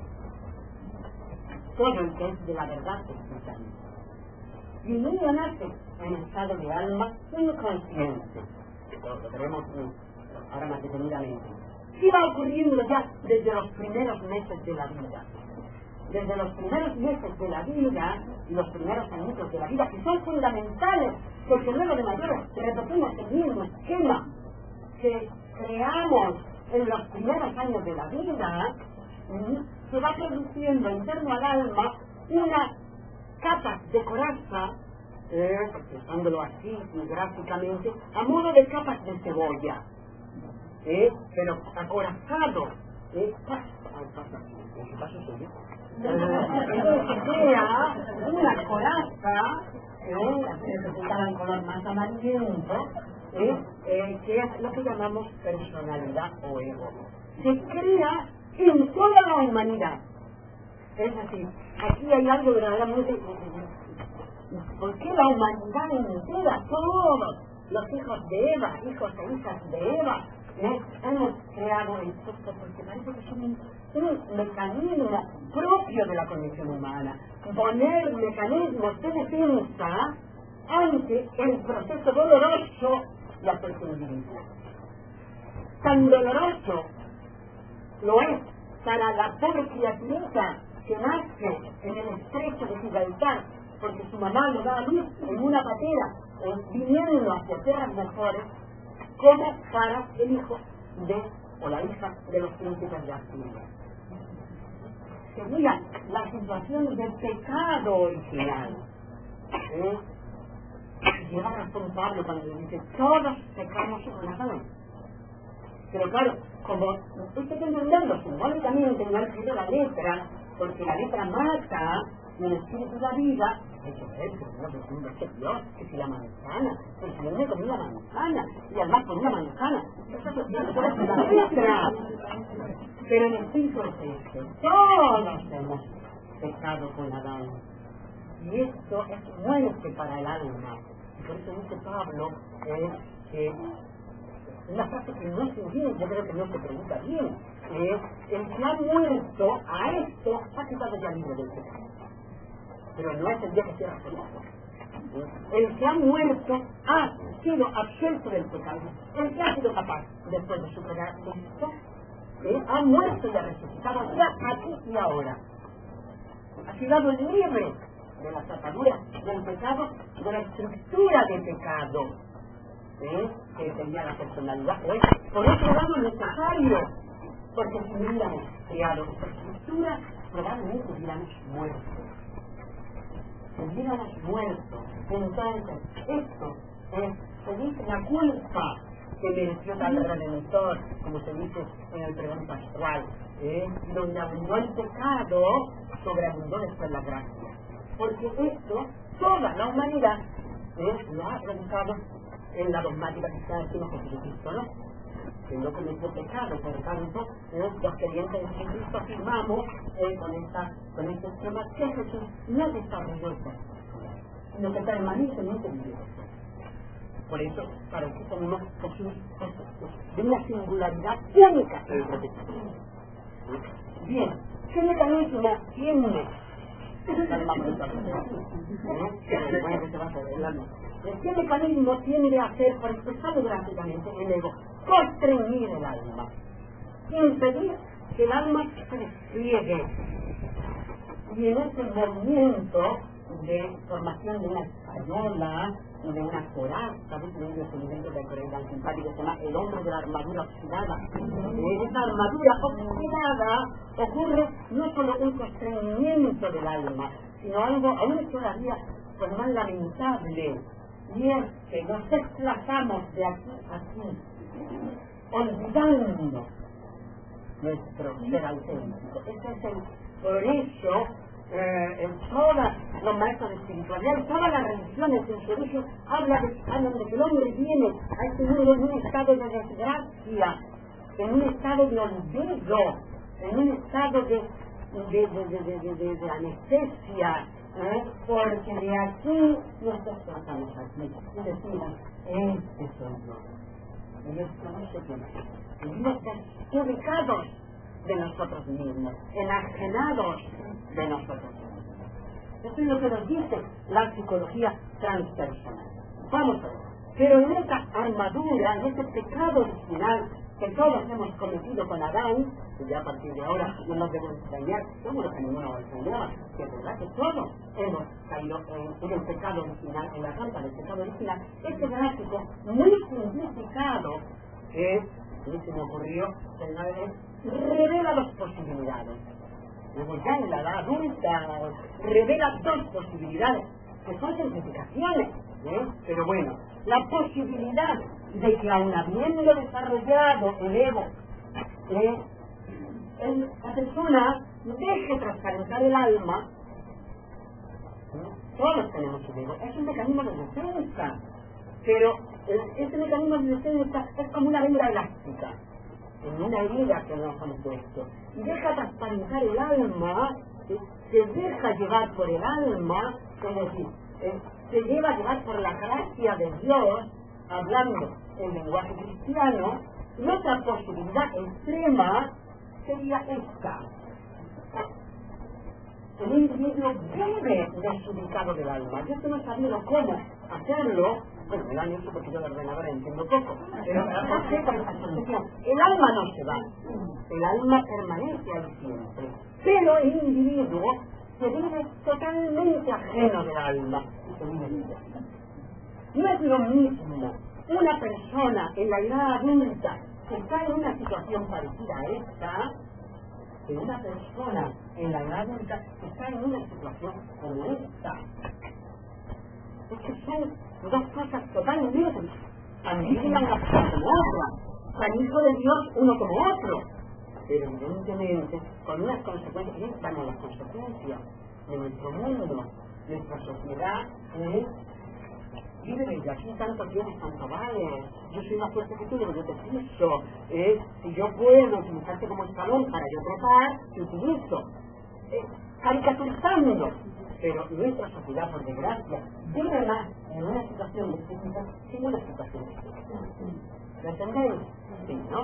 Speaker 1: Todo el que es de la verdad es y el niño nace en estado de alma inconsciente. Lo veremos ahora más detenidamente. ¿Qué va ocurriendo ya desde los primeros meses de la vida? Desde los primeros meses de la vida y los primeros años de la vida, que son fundamentales, porque luego de mayores repetimos el mismo esquema que creamos en los primeros años de la vida, se va produciendo en torno al alma una capa de coraza, eh, pensándolo así gráficamente, a modo de capas de cebolla, eh, pero acorazado, eh, pasa, pasa, en su caso soy yo. Entonces se crea una coraza, eh, representada en color más amarillento, eh, eh, que es lo que llamamos personalidad o ego. Se crea en toda la humanidad. Es decir, aquí hay algo verdaderamente... ¿Por qué la humanidad entera, todos los hijos de Eva, hijos e hijas de Eva, ¿eh? hemos creado esto? Porque parece que es un, un mecanismo propio de la condición humana. Poner mecanismos de defensa ante el proceso doloroso de hacerse individuo. Tan doloroso lo es para la pobre criaturita que nace en el estrecho de Gibraltar, porque su mamá le da a luz en una patera, eh, viniendo hacia tierras mejores, como para el hijo de, o la hija de los príncipes de Asturias. Sería la situación de pecado original. ¿Eh? Lleva razón Pablo cuando dice, todos pecamos una vez. Pero claro, como esto hay que entenderlo simbólicamente, no he sido la letra, porque la letra mata y el espíritu da vida. Hay que ver que no es un Dios, que si la manzana, el Señor me comió la manzana, y además con una manzana. Eso es la letra. Pero en el espíritu es esto. Todos hemos pecado con Adán. Y esto es muerte para el alma. Y por eso dice Pablo eh, que una frase que no se entiende, yo creo que no se pregunta bien, es el que ha muerto a esto ha quedado ya libre del pecado. Pero no es el día que cierra el ojo. El que ha muerto ha sido absuelto del pecado. El que ha sido capaz, después de superar esto, ¿eh? ha muerto y ha resucitado ya aquí y ahora. Ha quedado libre de las ataduras del pecado, de la estructura de pecado, ¿eh? que sería la personalidad. ¿eh? Por otro lado, necesario, porque si hubiéramos creado esta estructura, probablemente hubiéramos muerto. Hubiéramos muerto. Entonces, esto es, se dice, la culpa que mereció tal redentor, como se dice en el pregón pascual, ¿eh? donde abundó el pecado, sobreabundó después la gracia. Porque esto, toda la humanidad, ¿eh? lo ha realizado en la dogmática cristiana de Jesucristo, ¿no? Que no cometió pecado, por tanto, ¿eh? los creyentes de Jesucristo afirmamos eh, con, esta, con este esquema que Jesús no desarrolló esta, sino que permanentemente vivió. Por eso, para el cristianismo, Jesús es de una singularidad única en el protestantismo. Bien, ¿qué mecanismo tiene el alma mental? ¿Qué mecanismo tiende a hacer, por expresarlo gráficamente, el ego? Constreñir el alma, impedir que el alma se despliegue. Y en ese movimiento de formación de una española, de una coraza, de un movimiento de corriente simpático que se llama el hombre de la armadura oxidada. En esa armadura oxidada ocurre no solo un constreñimiento del alma, sino algo aún todavía pues, más lamentable, y es que nos desplazamos de aquí a aquí, olvidando nuestro ser auténtico. Ese es el, por eso, eh, en todos los maestros de espiritualidad, todas las religiones en su origen hablan de, hablan de que el hombre viene a este mundo en un estado de desgracia, en un estado de olvido, en un estado de, de, de, de, de, de, de, de anestesia, ¿eh? Porque de aquí nos desplazamos aquí y decimos, este soy yo. Y esto no se tiene. Vivimos ubicados de nosotros mismos, enajenados de nosotros mismos. Esto es lo que nos dice la psicología transpersonal. Vamos a ver. Pero en esta armadura, en este pecado original que todos hemos cometido con Adán, y ya a partir de ahora no nos debemos extrañar, seguro que ninguno nos extrañaba, que es verdad que todos hemos caído en, en el pecado original, en la rampa del pecado original. Este gráfico muy simplificado, que a mí se me ocurrió, revela dos posibilidades. Luego ya en la edad adulta revela dos posibilidades, que son simplificaciones, ¿eh? Pero bueno, la posibilidad de que aun habiendo desarrollado el ego, ¿eh? el, la persona deje transparentar el alma, ¿eh? Todos tenemos un ego, es un mecanismo de defensa, pero eh, este mecanismo de defensa es como una venda elástica en una herida que nos han puesto, y deja transparentar el alma, ¿eh? Se deja llevar por el alma, es decir, eh, se lleva a llevar por la gracia de Dios, hablando en lenguaje cristiano. Y otra posibilidad extrema sería esta: el individuo vive desubicado del alma. Yo no sabido cómo hacerlo. Bueno, me dan eso porque yo de ordenador entiendo poco, pero ¿por qué? Por esa concepción. El alma no se va, el alma permanece ahí siempre, pero el individuo se vive totalmente ajeno del alma y se vive libre. No es lo mismo una persona en la edad adulta que está en una situación parecida a esta, que una persona en la edad adulta que está en una situación como esta. Es que son dos cosas totalmente, también una cosa como otra, tan hijo de Dios uno como otro, pero evidentemente con unas consecuencias. Y estamos las consecuencias de nuestro mundo, nuestra sociedad, ¿eh? Vive desde aquí, tanto tienes, tanto vale, yo soy más fuerte que tú, pero yo te piso, ¿eh? Si yo puedo utilizarte como escalón para yo tratar, te utilizo, ¿eh? Caricaturizando. Pero nuestra sociedad, por desgracia, vive más en una situación distinta que en una situación distinta. ¿Lo entendéis? Sí, ¿no?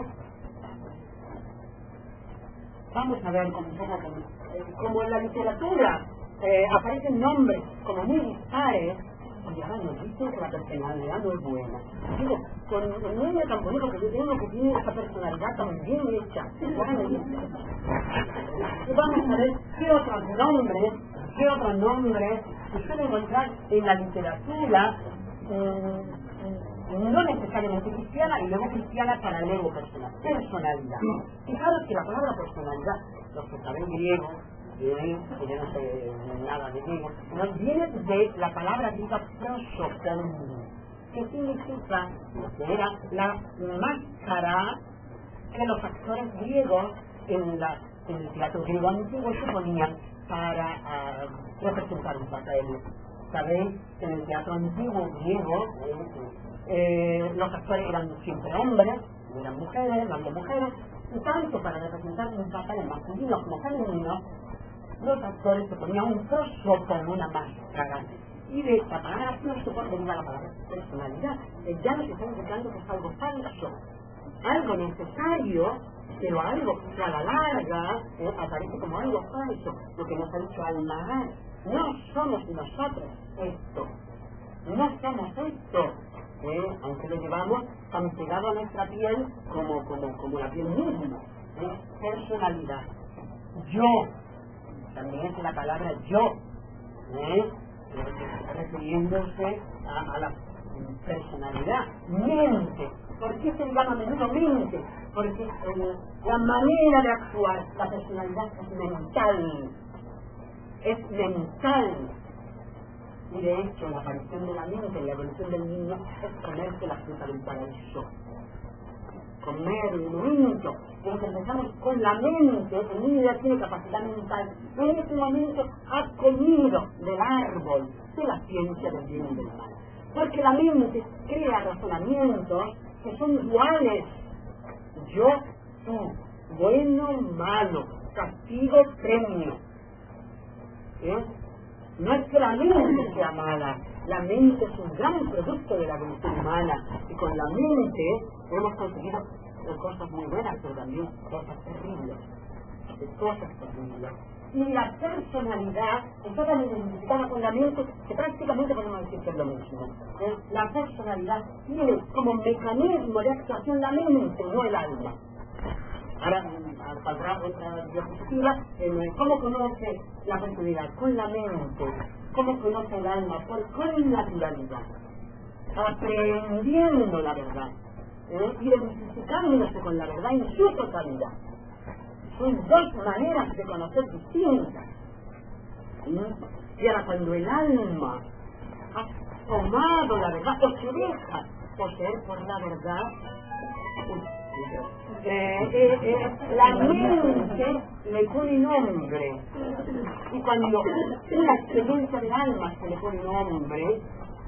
Speaker 1: Vamos a ver como, como, como en la literatura eh, aparecen nombres como muy dispares. Oye, ahora nos dicen que la personalidad no es buena. Digo, con el niño tan bonito que yo tengo, que tiene esa personalidad tan bien hecha, ahora me dicen. Y vamos a ver qué otros nombres, qué otros nombres se suelen encontrar en la literatura, eh, no necesariamente cristiana, y luego cristiana para el ego personal. Personalidad. Fijaros que la palabra personalidad, los que saben griego, que yo no sé nada de griego, nos viene de la palabra griega prosopon, que significa que era la máscara que los actores griegos en, la, en el teatro griego antiguo se ponían para uh, representar un papel. Sabéis que en el teatro antiguo griego eh, eh, los actores eran siempre hombres, eran mujeres, eran de mujeres, y tanto para representar un papel masculino como femenino, los actores se ponían un prosopon, una máscara, Y de esta palabra filósofo deriva la palabra personalidad. Eh, ya nos están indicando que es algo falso, algo necesario, pero algo que a la larga eh, aparece como algo falso. Lo que nos ha dicho Almaguer, no somos nosotros esto, no somos esto, eh, aunque lo llevamos tan pegado a nuestra piel como, como, como la piel misma. Eh, personalidad, yo, también es la palabra yo, ¿eh? refiriéndose a, a la personalidad, mente. ¿Por qué se llama a menudo mente? Porque eh, la manera de actuar, la personalidad es mental, es mental. Y de hecho la aparición de la mente en la evolución del niño es comerse la fruta del paraíso, comer un momento. Entonces empezamos con la mente, el niño ya tiene capacidad mental, en ese momento ha comido del árbol de la ciencia del bien y del mal. Porque la mente crea razonamientos que son duales. Yo, tú, bueno, malo, castigo, premio. ¿Eh? No es que la mente sea mala, la mente es un gran producto de la evolución humana, y con la mente hemos conseguido cosas muy buenas, pero también cosas terribles, cosas terribles. Y la personalidad está tan identificada con la mente que prácticamente podemos decir que es lo mismo. ¿Eh? La personalidad tiene como mecanismo de actuación la mente, no el alma. Ahora, saldrá otra diapositiva, eh, ¿cómo conoce la personalidad? Con la mente. ¿Cómo conoce el alma? Por, con naturalidad. Aprendiendo la verdad. ¿Eh? Identificándose con la verdad en su totalidad. Son dos maneras de conocer distintas. ¿Mm? Y ahora cuando el alma ha tomado la verdad o se deja poseer por la verdad, eh, eh, eh, la mente le pone nombre. Y cuando la experiencia del alma se le pone nombre,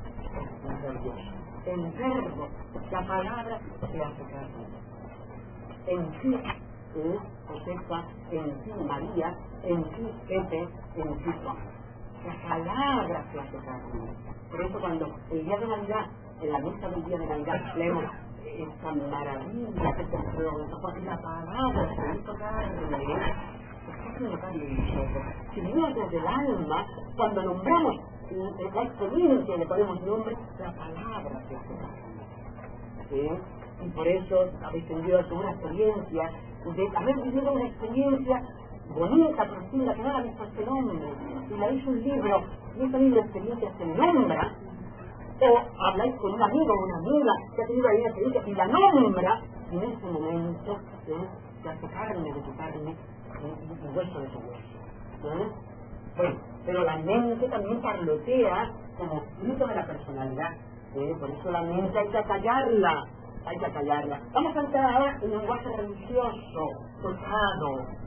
Speaker 1: el verbo, la palabra se hace carne. En sí, ¿eh? Josefa, en sí María, en sí Pepe, en sí Juan. La palabra se hace carne. Por eso cuando el día de Navidad, en la misa del día de Navidad, leemos esta maravilla que se creó, porque la palabra se hizo carne, está haciendo carne en nosotros. Si vivimos desde el alma, cuando nombramos la experiencia, le ponemos nombre, la palabra se hace carne. ¿Sí? Y por eso habéis tenido una experiencia de haber vivido una experiencia bonita, profunda, que no la ha visto este nombre, y la hizo un libro, y esta misma experiencia se nombra, o habláis con un amigo o una amiga que ha tenido ahí una experiencia y la nombra, y en ese momento ¿eh? se hace carne de tu carne y, y hueso de tu hueso. ¿Eh? Bueno, pero la mente también parlotea como fruto de la personalidad. ¿Eh? Por eso la mente hay que acallarla, hay que acallarla. Vamos a entrar ahora en lenguaje religioso, pecado.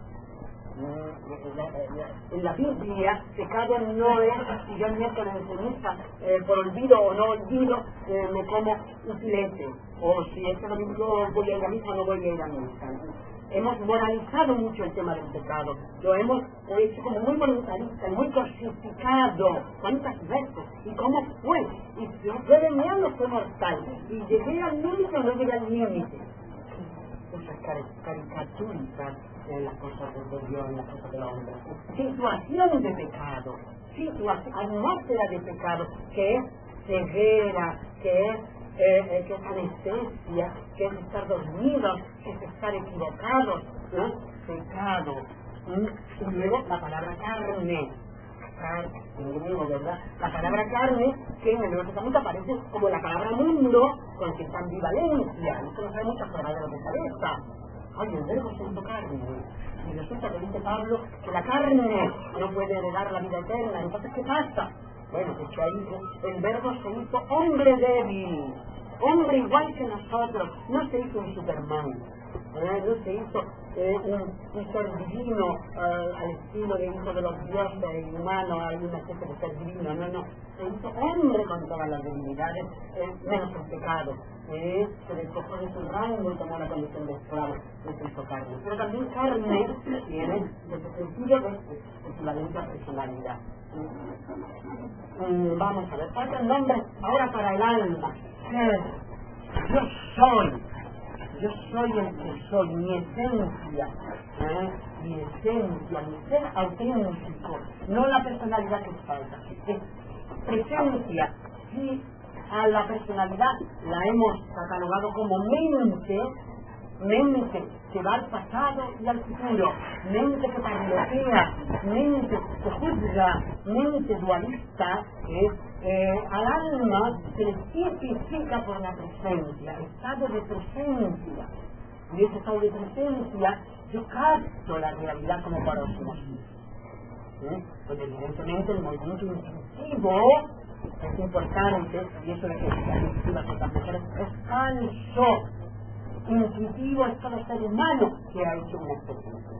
Speaker 1: En la Biblia, pecado no es si yo el miércoles de ceniza, eh, por olvido o no olvido, eh, me como un filete, o si este domingo voy a ir a misa o no voy a ir a misa. Hemos moralizado mucho el tema del pecado, lo hemos hecho como muy voluntarista, muy cosificado, ¿cuántas veces? ¿Y cómo fue? Y yo fue de mí no fue mortal, y llegué al límite o no llegué al límite. Esas caricaturas en las cosas de Dios, en las cosas del hombre. Situación de pecado, situación, atmósfera de pecado, que es ceguera, que es, eh, eh, que es anestesia, que es estar dormido, que es estar equivocado, ¿no? Pecado. ¿Mm? Y luego la palabra carne. En griego, ¿verdad? La palabra carne, que en el Nuevo Testamento aparece como la palabra mundo, con cierta ambivalencia. Esto nos trae muchas palabras de cabeza. Ay, el verbo se hizo carne. Y resulta que dice Pablo que la carne no puede heredar la vida eterna. Entonces, ¿qué pasa? Bueno, pues que ahí el verbo se hizo hombre débil, hombre igual que nosotros. No se hizo un Superman. ¿Eh? No se hizo eh, un, un ser divino eh, al estilo de hijo de los dioses y humano, hay una especie de ser divino, no, no, se hizo hombre con todas las debilidades, eh, menos el pecado, eh, se despojó de su rango y tomó la condición de esclavo, no se hizo carne. Pero también carne tiene ese sentido de equivalente a personalidad. Mm, vamos a ver, otro nombre ahora para el alma. Ser. Yo soy. Yo soy el que soy, mi esencia, ¿eh? mi esencia, mi ser auténtico, no la personalidad que falta, es presencia. Si a la personalidad la hemos catalogado como mente, mente que va al pasado y al futuro, mente que parlotea, mente que juzga, mente dualista, ¿eh? Eh, al alma se le tipifica por la presencia, estado de presencia. Y ese estado de presencia yo capto la realidad como para osmosis. ¿Eh? Pues evidentemente el movimiento intuitivo es importante, y eso de que las intuitivas son las mujeres es falso. Intuitivo es todo ser humano que ha hecho una experiencia.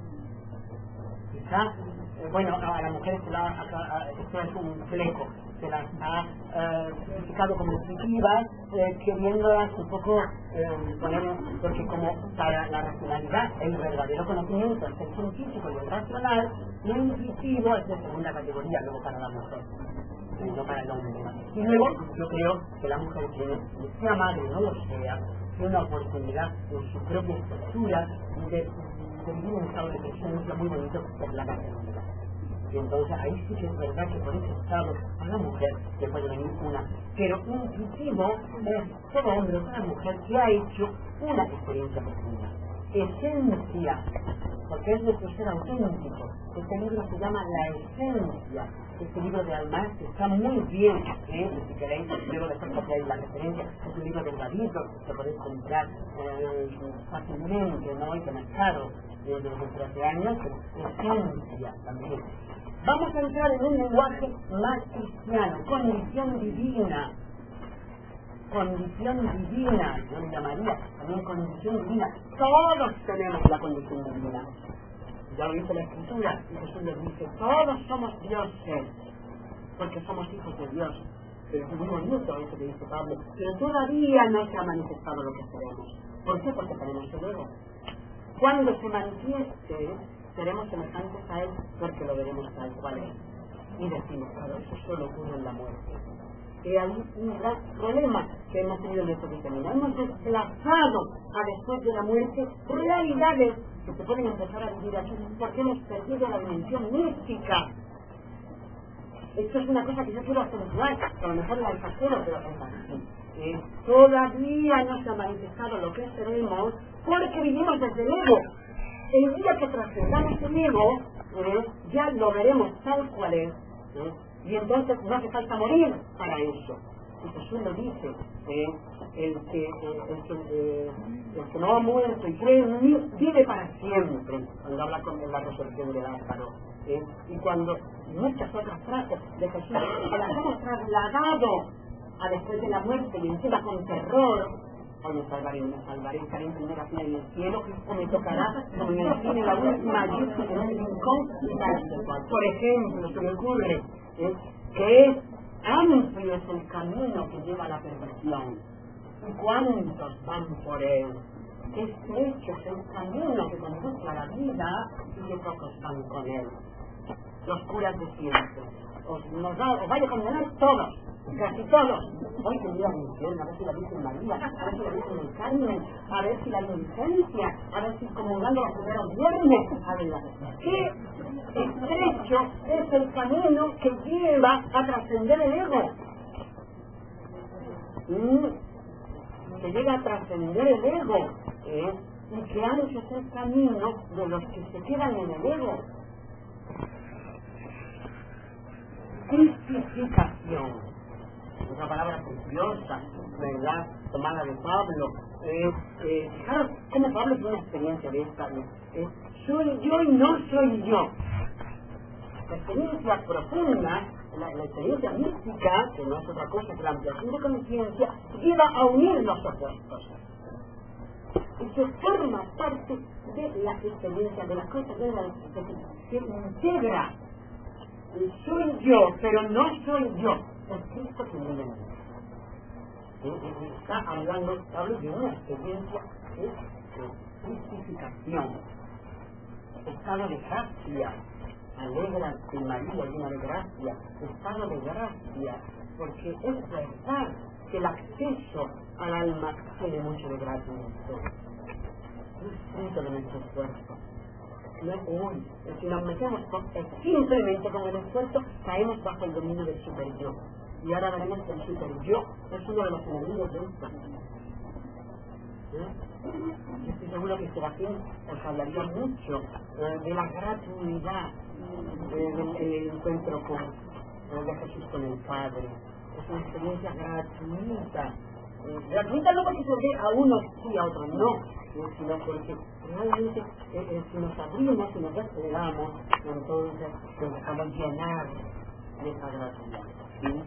Speaker 1: Quizá, eh, bueno, a las mujeres se las ha, esto es un fleco, se las ha significado eh, como intuitivas, eh, queriéndolas un poco eh, poner, porque como para la racionalidad, el verdadero conocimiento es el científico y el racional, lo intuitivo es de segunda categoría, luego para la mujer, eh, no para el hombre. Y luego yo creo que la mujer tiene, sea madre o no lo sea, tiene una oportunidad en su propia estructura de, de vivir un estado de presencia muy bonito por la maternidad. Y entonces ahí sí que es verdad que por ese estado a la mujer le puede venir una, pero intuitivo es todo hombre o toda mujer que ha hecho una experiencia profunda, esencia, porque es nuestro ser auténtico. Este libro se llama La Esencia, este libro de Almaz, que está muy bien, ¿eh? Si queréis, luego después copiáis la referencia, es un libro delgadito que podéis comprar eh, fácilmente, no hay que más caro, desde los trece años, esencia también. Vamos a entrar en un lenguaje más cristiano, condición divina. Condición divina, yo le llamaría también condición divina. Todos tenemos la condición divina. Ya lo dice la Escritura, y Jesús les dice, todos somos dioses, porque somos hijos de Dios. Pero es muy bonito eso que dice Pablo, pero todavía no se ha manifestado lo que seremos. ¿Por qué? Porque tenemos el ego. Cuando se manifieste, seremos semejantes a él, porque lo veremos tal cual es. Y decimos, claro, eso solo ocurre en la muerte. Y hay un gran problema que hemos tenido en nuestro cristianismo. Hemos desplazado a después de la muerte realidades que se pueden empezar a vivir aquí porque hemos perdido la dimensión mística. Esto es una cosa que yo quiero acentuar, que a lo mejor la exagero, pero es así. Eh, todavía no se ha manifestado lo que seremos porque vivimos desde el ego. El día que trascendamos el ego, eh, ya lo veremos tal cual es. Eh, y entonces no hace falta morir para eso. Y Jesús lo dice, eh, el, que, eh, el, que, eh, el que no ha muerto y cree en mí, vive para siempre, cuando habla con la resurrección de Lázaro. Eh, y cuando muchas otras frases de Jesús que las hemos trasladado a después de la muerte y encima con terror, o me salvaré, me salvaré, estaré en primera fila en el cielo, o me tocará como en el cine la última luz en un rincón y tal cual. Por ejemplo, se me ocurre ¿eh? que es amplio es el camino que lleva a la perfección. ¿Y cuántos van por él? Qué estrecho es el camino que conduce a la vida y que pocos van con él. Los curas de siempre. Os, nos va, os vaya a condenar todos, casi todos. Hoy que ir al infierno, a ver si la Virgen María, a ver si la Virgen del Carmen, a ver si la indulgencia, a ver si comulgando los primeros viernes, a ver, qué estrecho es el camino que lleva a trascender el ego. Mm, que llega a trascender el ego, ¿eh? Y que ancho es el camino de los que se quedan en el ego. Cristificación, una palabra preciosa, ¿verdad? Tomada de Pablo. Eh, eh, fijaros cómo Pablo tiene una experiencia de esta. Eh, soy yo y no soy yo. La experiencia profunda, la, la experiencia mística, que no es otra cosa que la ampliación de conciencia, lleva a unir los opuestos. Y que forma parte de la experiencia, de las cosas de la experiencia, que integra. Soy yo, pero no soy yo. Es Cristo que vive en mí. Está hablando, Pablo, de una experiencia de justificación, estado de gracia, alégrate María, llena de gracia, estado de gracia, porque es verdad que el acceso al alma tiene mucho de gratuito. No es fruto de nuestro esfuerzo. No es hoy. Si nos metemos con, es simplemente con el esfuerzo, caemos bajo el dominio del super yo. Y ahora veremos que el super yo es uno de los enemigos de esto. ¿Eh? Yo estoy seguro que Serafín os hablaría mucho eh, de la gratuidad eh, del eh, encuentro con, eh, de Jesús con el Padre. Es una experiencia gratuita. Eh, gratuita no porque se dé a unos sí, a otros no, eh, sino porque realmente eh, eh, si nos abrimos, si nos desplegamos, entonces nos dejamos llenar de esa gratuidad. ¿Sí?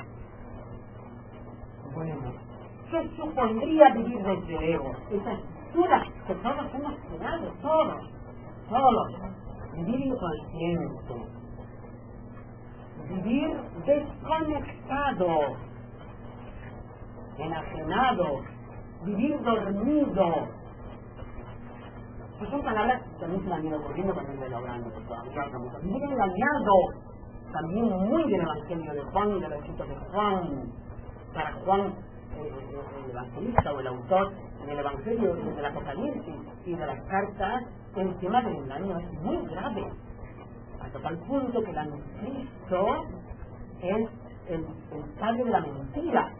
Speaker 1: Bueno, ¿qué supondría vivir desde el ego? Esa estructura que todos hemos creado, todos, todos. Vivir inconsciente, vivir desconectado, enajenado, vivir dormido. Pues son palabras que a mí se me han ido ocurriendo cuando estoy hablando. Vivir engañado, también muy del Evangelio de Juan y de los escritos de Juan. Para Juan, eh, el evangelista o el autor del Evangelio y del Apocalipsis y de las cartas, el tema del engaño es muy grave. Hasta tal punto que el anticristo es el, el padre de la mentira.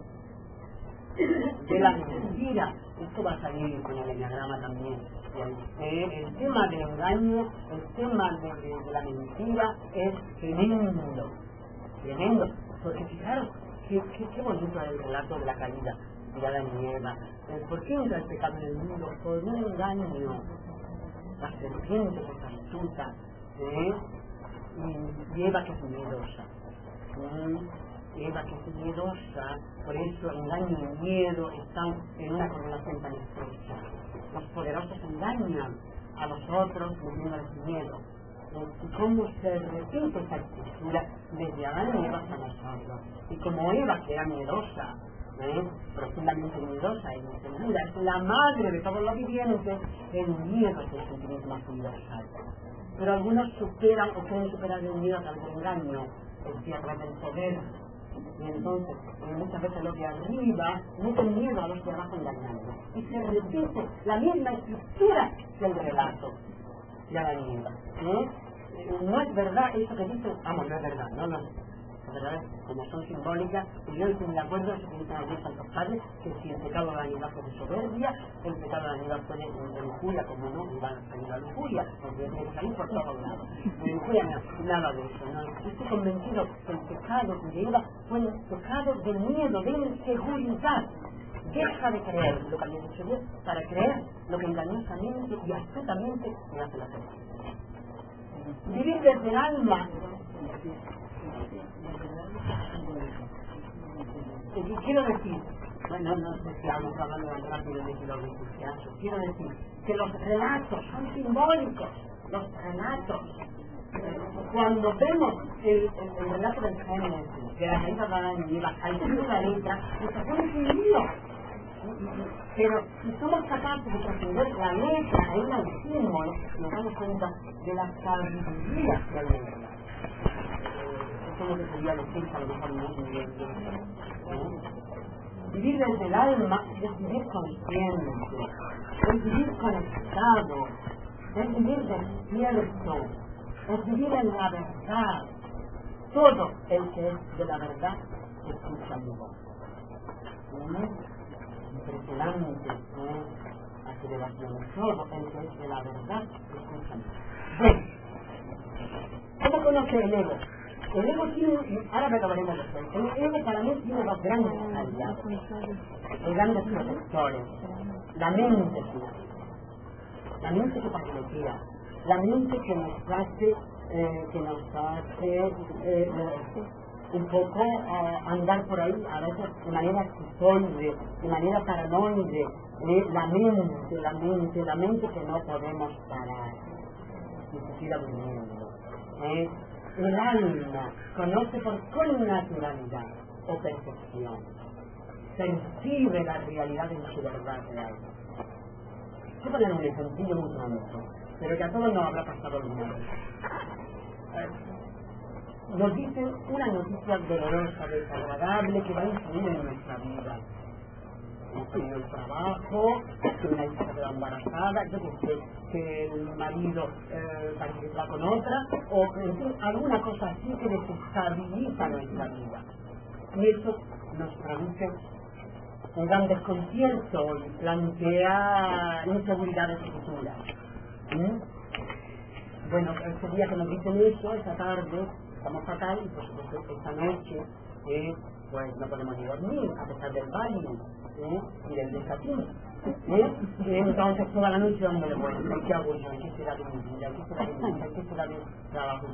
Speaker 1: De la mentira. Esto va a salir con el enneagrama también. Eh, el tema del engaño, el tema de, de, de la mentira es tremendo. Tremendo. Porque fijaros, qué, qué, qué bonito es el relato de la caída de Adán y Eva. ¿Por qué entra el pecado en el mundo? Por un engaño. La serpiente es astuta, ¿eh? Y Eva que es miedosa. ¿eh? Eva que es miedosa, por eso engaño y miedo están en una correlación tan estrecha. Los poderosos engañan a los otros metiéndoles miedo. Y cómo se repite esa estructura desde Adán y Eva hasta nosotros. Y como Eva, que era miedosa, ¿eh? profundamente miedosa y insegura, es la madre de todos los vivientes, el miedo es el sentimiento más universal. Pero algunos superan o pueden superar el miedo a través del engaño, es decir, a través del poder. Y entonces, eh, muchas veces los de arriba meten miedo a los de abajo engañando. Y se repite la misma estructura del relato de Adán y Eva. ¿eh? No es verdad eso que dicen, vamos, no es verdad, no, no. La verdad es, como son simbólicas, y yo estoy de acuerdo en eso que dicen algunos santos padres, que si el pecado de la Eva fue de soberbia, el pecado de la Eva fue de, de lujuria, como no, y van a salir la lujuria, porque tiene que salir por todos lados. De lujuria no, nada de eso, no. Yo estoy convencido que el pecado de Eva fue el pecado de miedo, de inseguridad. Deja de creer lo que había dicho Dios para creer lo que engañosamente y astutamente me hace la fe. Vivir desde el alma. Y quiero decir, bueno, no sé si estamos hablando de rápido de los cristianos, quiero decir que los relatos son simbólicos, los relatos. Cuando vemos el, el, el relato del Génesis, de la caída de Adán y Eva, al fin de la letra, nos hacemos un lío. Pero si somos capaces de comprender la letra e ir al símbolo, nos damos cuenta de la sabiduría de la letra. Eso es lo que sería decir, a lo mejor muy bien. Vivir desde el alma es vivir consciente, es vivir conectado, es vivir despierto, es vivir en la verdad. Todo el que es de la verdad escucha mi voz. Impresionante, ¿eh? Aceleración. Todo el que es de la verdad escucha mi voz. Bueno, ¿cómo conoce el ego? El ego tiene, ahora recordaremos después, el ego para mí tiene dos grandes aliados, dos grandes protectores. La mente, la mente que paquetea, la mente que nos hace, eh, que nos hace eh, eh, un poco eh, andar por ahí, a veces de manera esquizoide, de manera paranoide, eh, la mente, la mente, la mente que no podemos parar, ni siquiera durmiendo. Eh, El alma conoce por connaturalidad o percepción, percibe la realidad en su verdad real. Voy a poner un ejemplo muy pronto, pero que a todos nos habrá pasado el mundo. eh, nos dicen una noticia dolorosa, desagradable, que va a influir en nuestra vida. En el trabajo, que una hija se queda embarazada, yo que sé, que el marido eh, parece que va con otra, o en fin, alguna cosa así que desestabiliza nuestra vida. Y eso nos produce un gran desconcierto y plantea inseguridades futuras. ¿Mm? Bueno, ese día que nos dicen eso, esa tarde, estamos fatal, y por supuesto esta noche, eh, pues no podemos ni dormir, a pesar del baile, ¿eh? Y del desatino. ¿Eh? Y entonces toda la noche dándole vuelta, ¿qué hago yo? ¿Qué será de mi vida? ¿Qué será de mi vida? ¿Qué será de mi trabajo?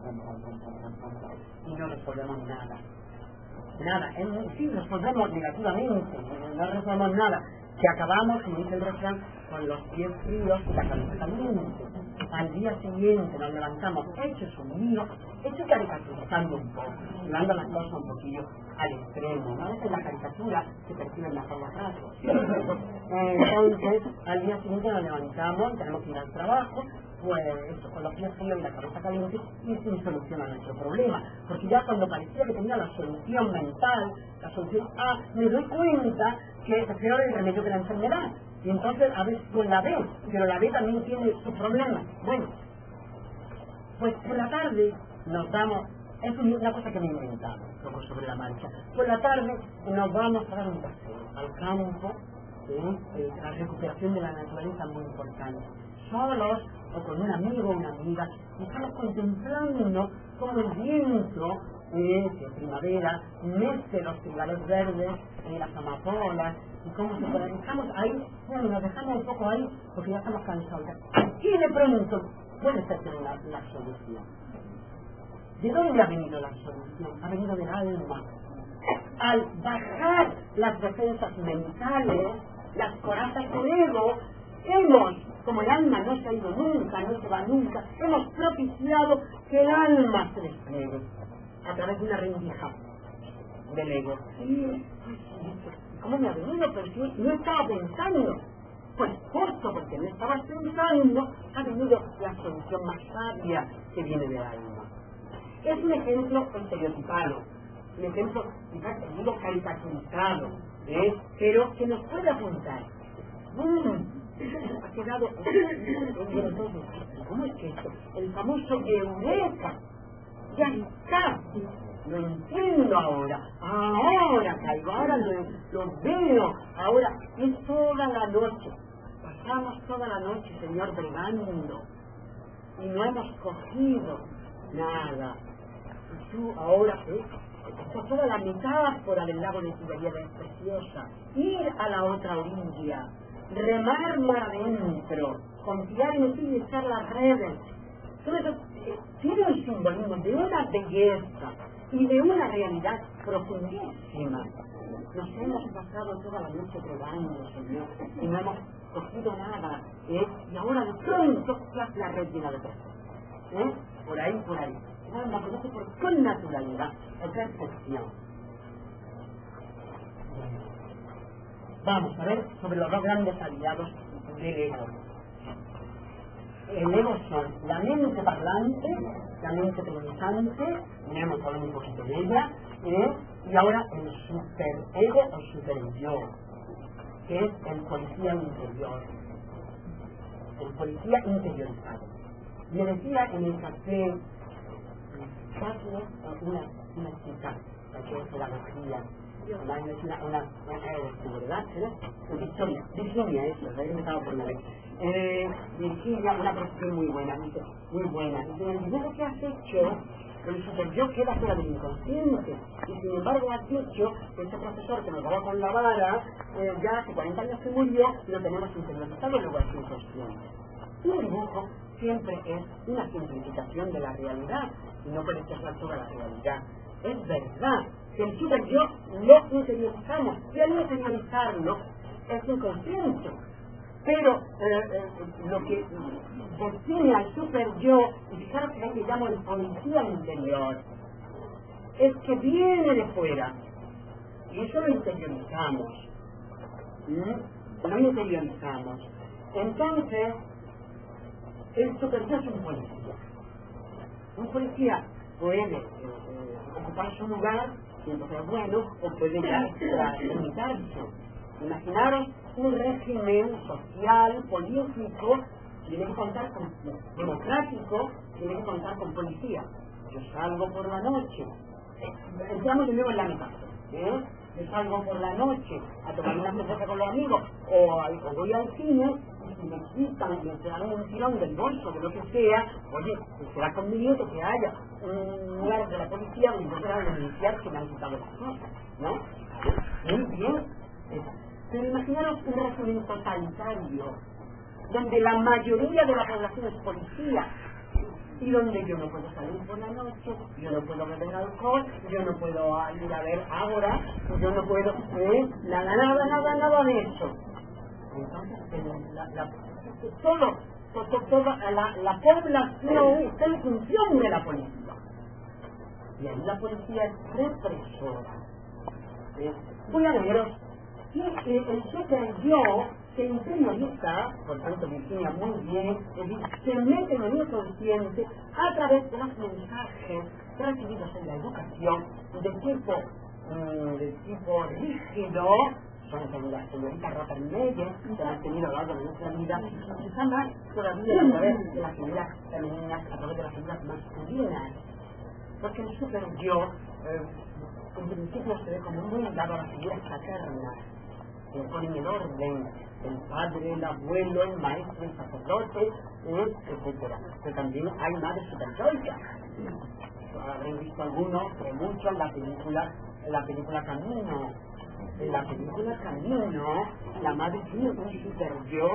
Speaker 1: Y no resolvemos nada. Nada, en sí resolvemos negativamente, no resolvemos nada, que acabamos, como dice el refrán, con los pies fríos y la cabeza caliente. Al día siguiente nos levantamos hechos un lío, hechos caricaturizando un poco, llevando las cosas un poquillo al extremo, ¿no? Esa es la caricatura que perciben mejor los rasgos. Entonces, al día siguiente nos levantamos, tenemos que ir al trabajo, pues eso, con los pies fríos y la cabeza caliente, y sin solución a nuestro problema. Porque ya cuando parecía que tenía la solución mental, la solución A, me doy cuenta que es peor el remedio que la enfermedad. Y entonces a veces pues la B, pero la B también tiene sus problemas. Bueno, pues por la tarde nos damos, es una cosa que me he inventado, un poco sobre la marcha. Por la tarde nos vamos a dar un paseo al campo, ¿eh? Eh, la recuperación de la naturaleza es muy importante. Solos o con un amigo o una amiga, y estamos contemplando cómo el viento eh, de primavera mece los trigales verdes, eh, las amapolas, y cómo se puede, estamos ahí, bueno, nos dejamos un poco ahí porque ya estamos cansados. Y de pronto puede ser la, la solución. ¿De dónde ha venido la solución? Ha venido del alma. Al bajar las defensas mentales, las corazas del ego, hemos, como el alma no se ha ido nunca, no se va nunca, hemos propiciado que el alma se despliegue a través de una rendija del ego. Sí, ¿cómo me ha venido? Pero si no estaba pensando. Pues justo porque no estabas pensando, ha venido la solución más sabia que viene del alma. Es un ejemplo estereotipado, un ejemplo, quizás digo caricaturizado, ¿eh? Pero que nos puede apuntar. Mm, ha quedado, ¿cómo es que esto? El famoso eureka, ya está, lo entiendo ahora, ahora caigo, ahora lo, lo veo, ahora es toda la noche, pasamos toda la noche, Señor, bregando, y no hemos cogido nada. Y tú ahora, ¿eh? Esta es toda la metáfora del lago de Tiberíades es preciosa. Ir a la otra orilla, remar mar adentro, confiar en ti y echar las redes. Todo eso eh, tiene un simbolismo de una belleza y de una realidad profundísima. Nos hemos pasado toda la noche probando, Señor, y no hemos cogido nada, ¿eh? Y ahora de pronto la, la red llena de peces, ¿eh? Por ahí, por ahí. La conoce por con naturalidad, es perfección. Vamos a ver sobre los dos grandes aliados del ego. El ego son la mente parlante, la mente pensante, ya hemos hablado un poquito de ella, ¿eh? Y ahora el superego o superyo, que es el policía interior, el policía interiorizado. Me decía en el café Pablo, una, una chica, que es pedagogía, una, una, una, una, ¿verdad? Victoria, Virginia, eso, lo he inventado por una vez. Eh, Virginia, una profesión muy buena, dice, muy buena. Dice, el dibujo que has hecho, el superyo queda fuera del inconsciente. Y sin embargo has dicho que ese profesor que nos daba con la vara, eh, ya hace cuarenta años que murió, y lo tenemos interiorizado, luego es inconsciente. Un dibujo siempre es una simplificación de la realidad y no puede ser toda la realidad. Es verdad que el super yo lo interiorizamos y al interiorizarlo es inconsciente, pero eh, eh, lo que define al super yo, y fijaros que ahí le llamo el policía interior, es que viene de fuera y eso lo interiorizamos. ¿Mm? Lo interiorizamos. Entonces el super yo es un policía. Un policía puede eh, eh, ocupar su lugar, y entonces es bueno, o puede ya limitarse. Imaginaros un régimen social, político, tiene que contar con democrático, tiene que contar con policía. Yo salgo por la noche, entramos de nuevo en la metáfora, ¿eh? Yo salgo por la noche a tomar una cerveza con los amigos, o, al, o voy al cine, y si me quitan y me dan un tirón del bolso, de lo que sea, oye, pues será conveniente que haya un lugar de la policía donde yo pueda denunciar que me han quitado las cosas, ¿no? Muy bien. Pero imaginaros un régimen totalitario, donde la mayoría de la población es policía, y donde yo no puedo salir por la noche, yo no puedo beber alcohol, yo no puedo ir a ver ahora, yo no puedo, ¿eh? nada, nada, nada, nada de eso. Entonces, la, la, todo, todo, toda la, la población está en función de la policía. Y ahí la policía es represora. ¿Eh? Voy a leeros que el super yo se interioriza, por tanto Virginia muy bien, es decir, se mete en el inconsciente a través de los mensajes recibidos en la educación de tipo, mmm, de tipo rígido, son las señoritas Rottenmeier, que han tenido a lo largo de nuestra vida, y quizá más todavía a través de las figuras femeninas, a través de las figuras masculinas, porque el super yo, eh, en principio se ve como muy dado a las figuras paternas, que ponen el orden, el padre, el abuelo, el maestro, el sacerdote, eh, etcétera. Pero también hay madres superyoicas. Habrán visto algunos, pero muchos, en la película, en la película Camino. En la película Camino, la madre tiene un super yo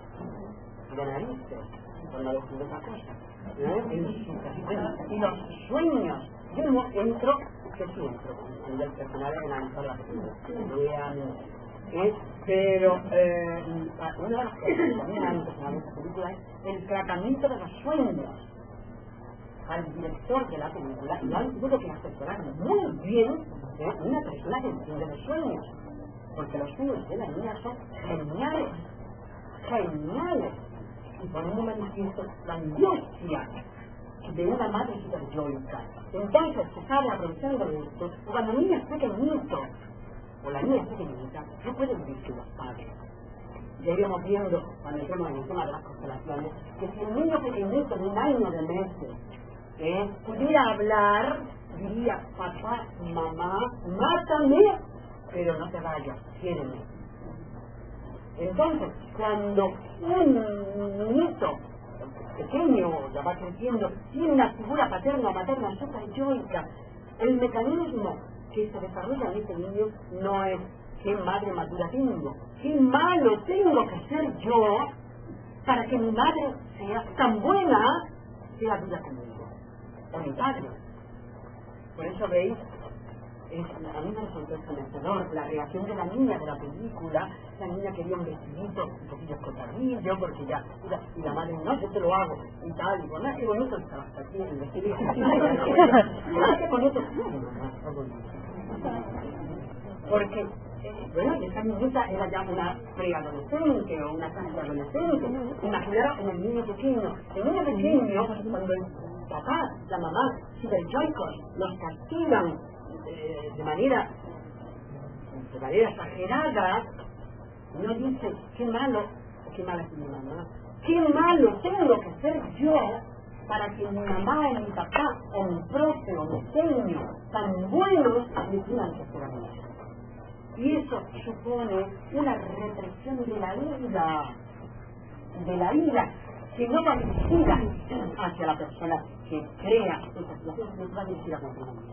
Speaker 1: de narices, por no decir otra cosa. ¿Eh? El super, bueno, y los sueños. Yo no entro, que sí entro, en el personal de analizar la película. Vean. ¿Eh? Pero eh, una de las cosas que también hay en esta película es el tratamiento de los sueños. Al director de la película le han tenido que asesorar muy bien, ¿eh? una persona que entiende los sueños, porque los sueños de la niña son geniales, geniales, y ponen de manifiesto la angustia de una madre superyoica. Entonces se sabe, aprovechando de esto, cuando el niño es pequeñito, o la niña es pequeñita, no puede vivir sin los padres. Ya iremos viendo, cuando entremos en el tema de las constelaciones, que si el niño pequeñito de un año de meses eh, pudiera hablar, diría: papá, mamá, mátame, pero no te vayas, quiéreme. Entonces, cuando un niñito pequeño, ya va creciendo, tiene una figura paterna o materna superyoica, el mecanismo que se desarrolla en este niño no es qué madre madura tengo, qué malo tengo que ser yo para que mi madre sea tan buena, sea dura conmigo, o mi padre. Por eso veis, es, a mí me resultó estremecedor la reacción de la niña de la película. La niña quería un vestidito un poquito escotadillo, porque ya, y la, y la madre, no, yo te lo hago, y tal, y bueno, qué bonito estaba hasta aquí el vestidito, ah, qué bonito, porque, bueno, esa niñita era ya una preadolescente o una casi adolescente. Imaginaros en el niño pequeño, el niño pequeño, cuando el papá, la mamá, superyoicos, los castigan eh, de manera de manera exagerada, no dice qué malo o qué mala es mi mamá, qué malo tengo que ser yo para que mi mamá o mi papá o mi profe o mi seño tan buenos me tengan que ser a mí. Y eso supone una represión de la ira, de la ira que no va dirigida hacia la persona que crea esa situación, sino que va dirigida contra mí.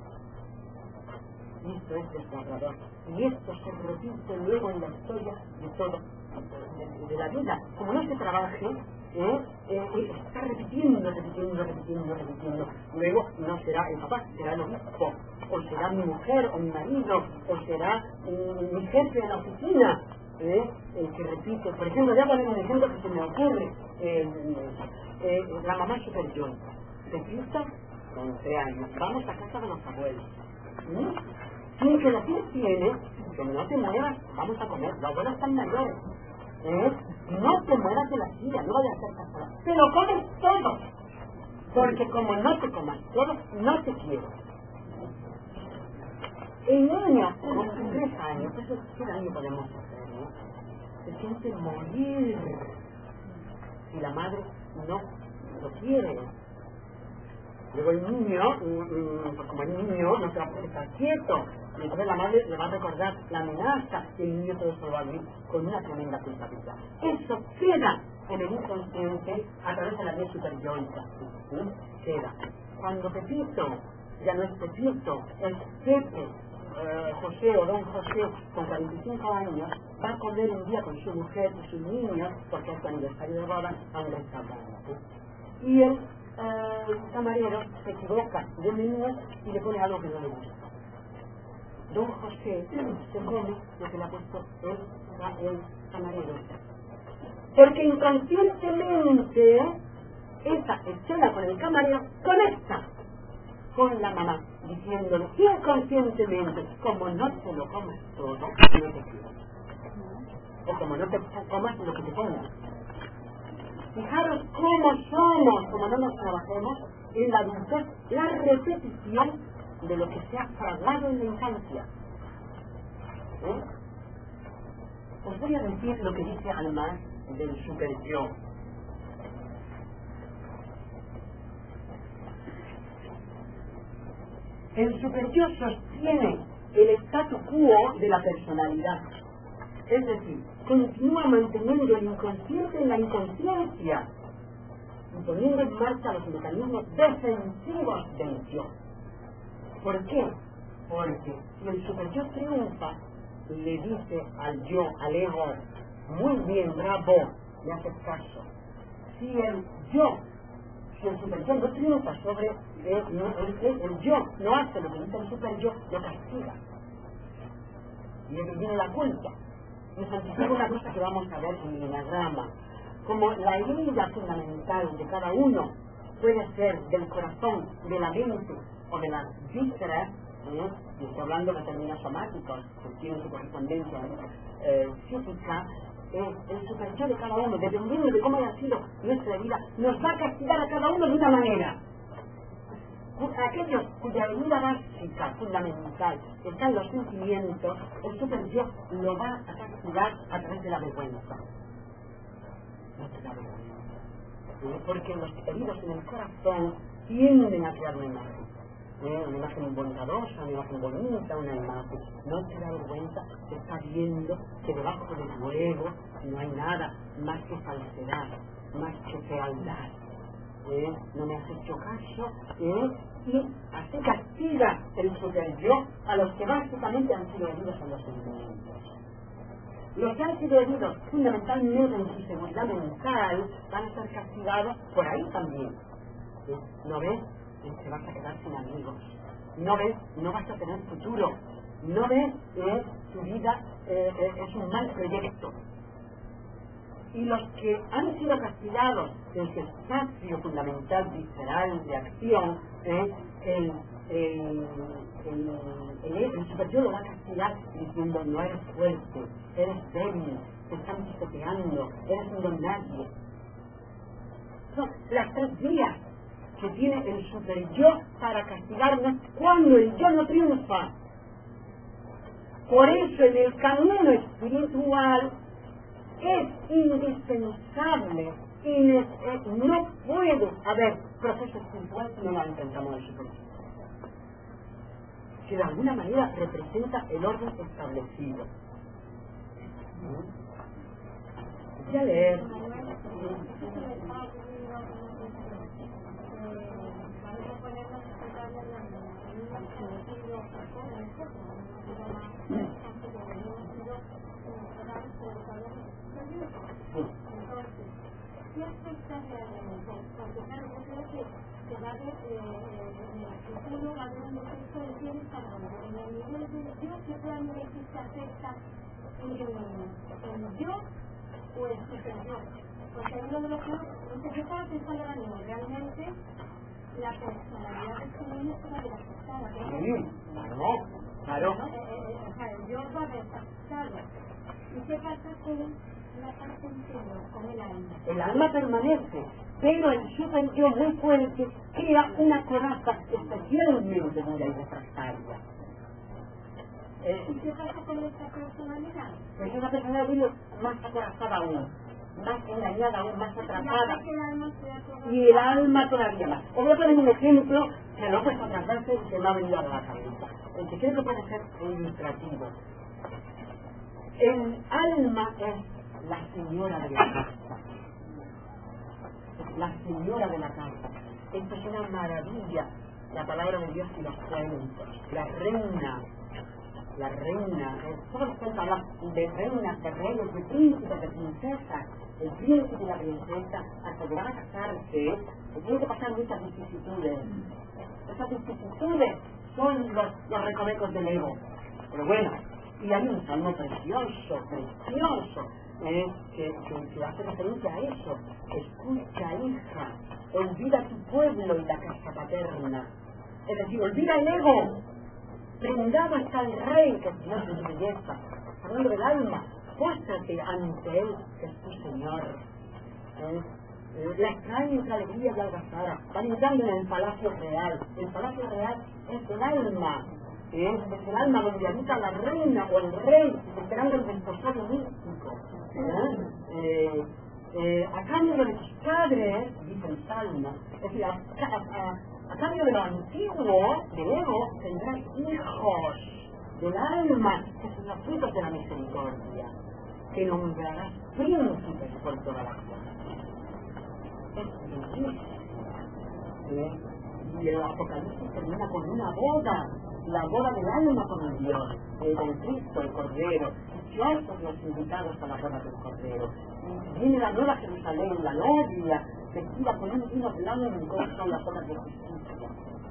Speaker 1: Y esto es desgarrador. Y esto se repite luego en la historia de todo, de, de la vida. Como no se trabaje, ¿eh? Eh, eh, está repitiendo, repitiendo, repitiendo, repitiendo. Luego no será el papá, será el obispo, o será mi mujer, o mi marido, o será eh, mi jefe en la oficina, ¿eh? el que repite. Por ejemplo, ya poner un ejemplo que se me ocurre. Eh, eh, la mamá superyoica, repita con tres años, vamos a casa de los abuelos. ¿Mm? Y que decir tiene que no te muevas, vamos a comer, los abuelos están mayores, ¿eh? No te muevas de la silla, no vayas a hacer casada, pero comes todo. porque como no te comas todo, no te quiero. El niño, con tres años, eso qué daño podemos hacer, ¿no? Se siente morir y la madre no lo quiere. Luego el niño, pues como el niño no se va a poder estar quieto, y entonces la madre le va a recordar la amenaza y el niño todo eso va a vivir con una tremenda culpabilidad. Eso queda en el inconsciente a través de la vía superyoica, ¿sí? Queda. Cuando Pepito ya no es Pepito, es Pepe, eh, José o Don José, con cuarenta y cinco años, va a comer un día con su mujer y sus niños, porque es su aniversario de boda, a un restaurante, ¿sí? Y el eh, camarero se equivoca de menú y le pone algo que no le gusta. Don José se come lo que le ha puesto el, el camarero. Porque inconscientemente esa escena con el camarero conecta con la mamá, diciéndole inconscientemente, como no te lo comas todo, no te quiero. O como no te comas lo que te pongo. Fijaros cómo somos, como no nos trabajemos en la adultez, la repetición de lo que se ha fraguado en la infancia. ¿Eh? Os voy a decir lo que dice Alma del super yo. El super yo sostiene el statu quo de la personalidad. Es decir, continúa manteniendo el inconsciente en la inconsciencia y poniendo en marcha los mecanismos defensivos del yo. ¿Por qué? Porque si el super yo triunfa, le dice al yo, al ego, muy bien, bravo, le haces caso. Si el yo, si el super yo no triunfa sobre el, no, el, el, el yo, no hace lo que dice el super yo, lo castiga. Y le viene la culpa. Nos anticipa una cosa que vamos a ver en la rama. Como la herida fundamental de cada uno puede ser del corazón, de la mente o de las vísceras, ¿eh? Y estoy hablando de términos somáticos que tienen su correspondencia eh, física, eh, el superyo de cada uno, dependiendo de cómo haya sido nuestra vida, nos va a castigar a cada uno de una manera. Aquellos cuya herida básica, fundamental, está en los sentimientos, el superyo lo va a castigar a través de la vergüenza. No te da vergüenza. Porque los heridos en el corazón tienden a crear una imagen. ¿Eh? Una imagen bondadosa, una imagen bonita, una imagen. No te da vergüenza, te está viendo que debajo de tu ego no hay nada más que falsedad, más que fealdad. ¿Eh? No me has hecho caso, ¿eh? Y así castiga el super yo a los que básicamente han sido heridos en los sentimientos. Los que han sido heridos fundamentalmente en su seguridad mental van a ser castigados por ahí también. ¿Eh? ¿No ves? Te vas a quedar sin amigos. ¿No ves? No vas a tener futuro. ¿No ves? ¿Eh? Tu vida eh, eh, es un mal proyecto. Y los que han sido castigados en su espacio fundamental, visceral, de acción, ¿eh? el, el, el, el, el superyo lo va a castigar diciendo no eres fuerte, eres débil, te están pisoteando, eres un don nadie. Son las tres vías que tiene el superyo para castigarnos cuando el yo no triunfa. Por eso en el camino espiritual es indispensable y eh, no puede haber proceso espiritual si no lo intentamos el superyo, que de alguna manera representa el orden establecido. Voy a leer.
Speaker 2: ¿Qué afecta realmente? Porque claro, yo creo que, que va a haber, eh, en el futuro va a haber un efecto de bienestar, en el nivel del yo, ¿qué realmente se afecta en el yo o el superyo? Porque uno de los que, no sé, yo estaba pensando ahora mismo, realmente la personalidad de su niño es una de las afectadas.
Speaker 1: Sí, claro, claro.
Speaker 2: O sea, el yo va a ver afectado. ¿Y qué pasa con la parte interior, con el alma?
Speaker 1: El alma permanece, pero el super yo muy fuerte crea una coraza especialmente dura y refractaria.
Speaker 2: ¿Y qué pasa con esta personalidad?
Speaker 1: Pues esa personalidad vive más acorazada aún, más engañada aún, más atrapada. Y el alma todavía más. Os voy a poner un ejemplo que lo he puesto otras veces y que me ha venido a la cabeza. El que creo que puede ser ilustrativo. El alma es la señora de la casa. La señora de la casa. Esto es una maravilla. La palabra de Dios y los cuentos. La reina. La reina, todos los cuentos hablan de reinas, de reyes, de príncipes, de princesas. El príncipe y la princesa, hasta llegar a casarse, se tienen que pasar muchas vicisitudes. Esas vicisitudes son los, los recovecos del ego. Pero bueno, y hay un salmo precioso, precioso, eh, que, que, que hace referencia a eso. Escucha, hija, olvida tu pueblo y la casa paterna. Es decir, olvida el ego. Prendado está el rey, que es Dios de su belleza, hablando del alma, póstrate ante él, que es tu Señor. ¿Eh? La extraña entre alegría y algazara, van entrando en el palacio real. El palacio real es el alma, ¿eh? Es el alma donde habita la reina o el rey, esperando el desposorio místico. ¿Eh? Eh, eh, a cambio de tus padres, dice el Salmo, es decir, a, a, a, a cambio de lo antiguo, del ego, tendrás hijos del alma, que son los frutos de la misericordia, que nombrarás príncipes por toda la tierra. Es bellísimo. ¿Eh? Y el Apocalipsis termina con una boda, la boda del alma con el Dios, el del Cristo, el Cordero. Dichosos los invitados a la boda del Cordero. Viene la nueva Jerusalén, la novia, vestida con un vino blanco, son las obras de justicia.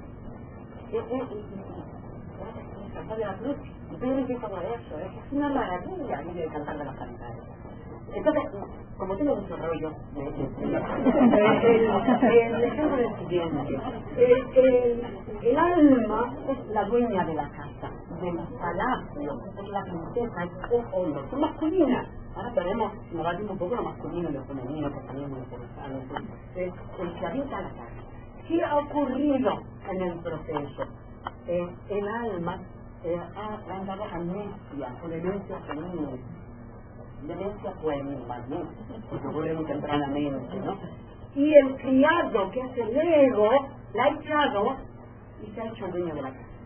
Speaker 1: El cantar de la cruz, y Pedro dice todo eso, es una maravilla ir el cantar de las cantares. Entonces, como tengo mucho rollo, me, me, me, el, el ejemplo es el siguiente. El, el, el alma es la dueña de la casa, del palacio, es la princesa, es hombre, es masculina. Ahora tenemos, si nos va un poco lo masculino y lo femenino, que también es muy interesante. Es el que habita la casa. ¿Qué ha ocurrido en el proceso? Eh, el alma eh, ha, ha dado amnesia, o demencia senil. Demencia puede también, porque ocurre muy tempranamente, ¿no? Y el criado, que es el ego, la ha echado y se ha hecho el dueño de la casa.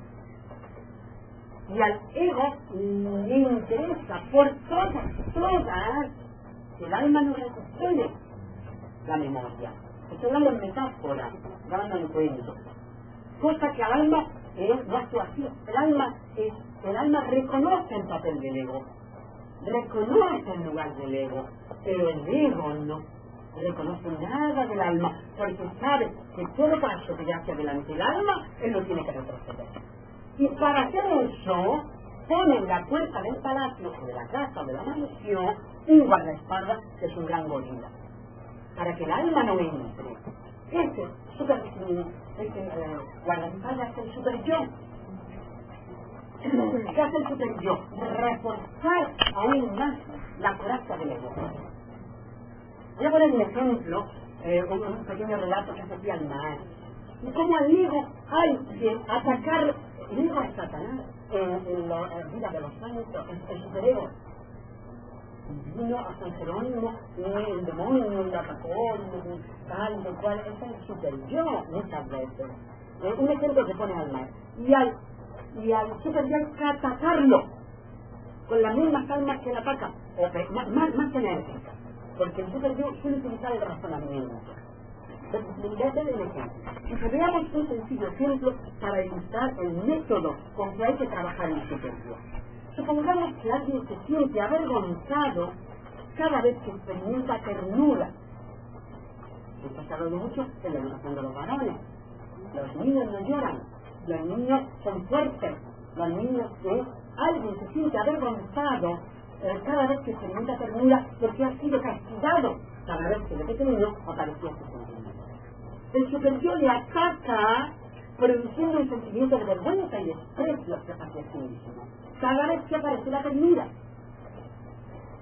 Speaker 1: Y al ego le interesa por todas, todas, que el alma no recupere la memoria. Estoy hablando en metáfora, hablando en cuento. Cosa que al alma eh, no actúa así. El alma, eh, el alma reconoce el papel del ego, reconoce el lugar del ego, pero el ego no reconoce nada del alma, porque sabe que todo paso que ya hacia adelante el alma, él lo tiene que retroceder. Y para hacer eso, pone en la puerta del palacio, o de la casa, o de la mansión, un guardaespaldas que es un gran gorila, para que el alma no entre. Este super, este, eh, guardaespaldas es el super yo. ¿Qué hace el super yo? Reforzar aún más la coraza del ego. Voy a poner un ejemplo, eh, un, un pequeño relato que hace aquí al mar. Y cómo al ego hay que atacar. El ego es Satanás, en, en la vida de los santos, el, el superego. Vino a San Jerónimo, el demonio, lo atacó, tal, de cual, ese es el super yo muchas veces. Eh, un ejemplo que pone al mar. Y al, y al super yo hay que atacarlo con las mismas almas que le atacan, o más, más, más enérgicas, porque el super yo suele utilizar el razonamiento. Voy a hacer el ejemplo. Y que veamos un sencillo ejemplo para ilustrar el método con que hay que trabajar el superior. Supongamos que alguien se siente avergonzado cada vez que experimenta ternura. Esto se ha hablado mucho en la educación de los varones. Los niños no lloran, los niños son fuertes, los niños que alguien se siente avergonzado eh, cada vez que experimenta ternura porque ha sido castigado cada vez que de pequeño aparecía su sentimiento. El superior le ataca produciendo un sentimiento de vergüenza y desprecio hacia sí mismo cada vez que aparece la ternura.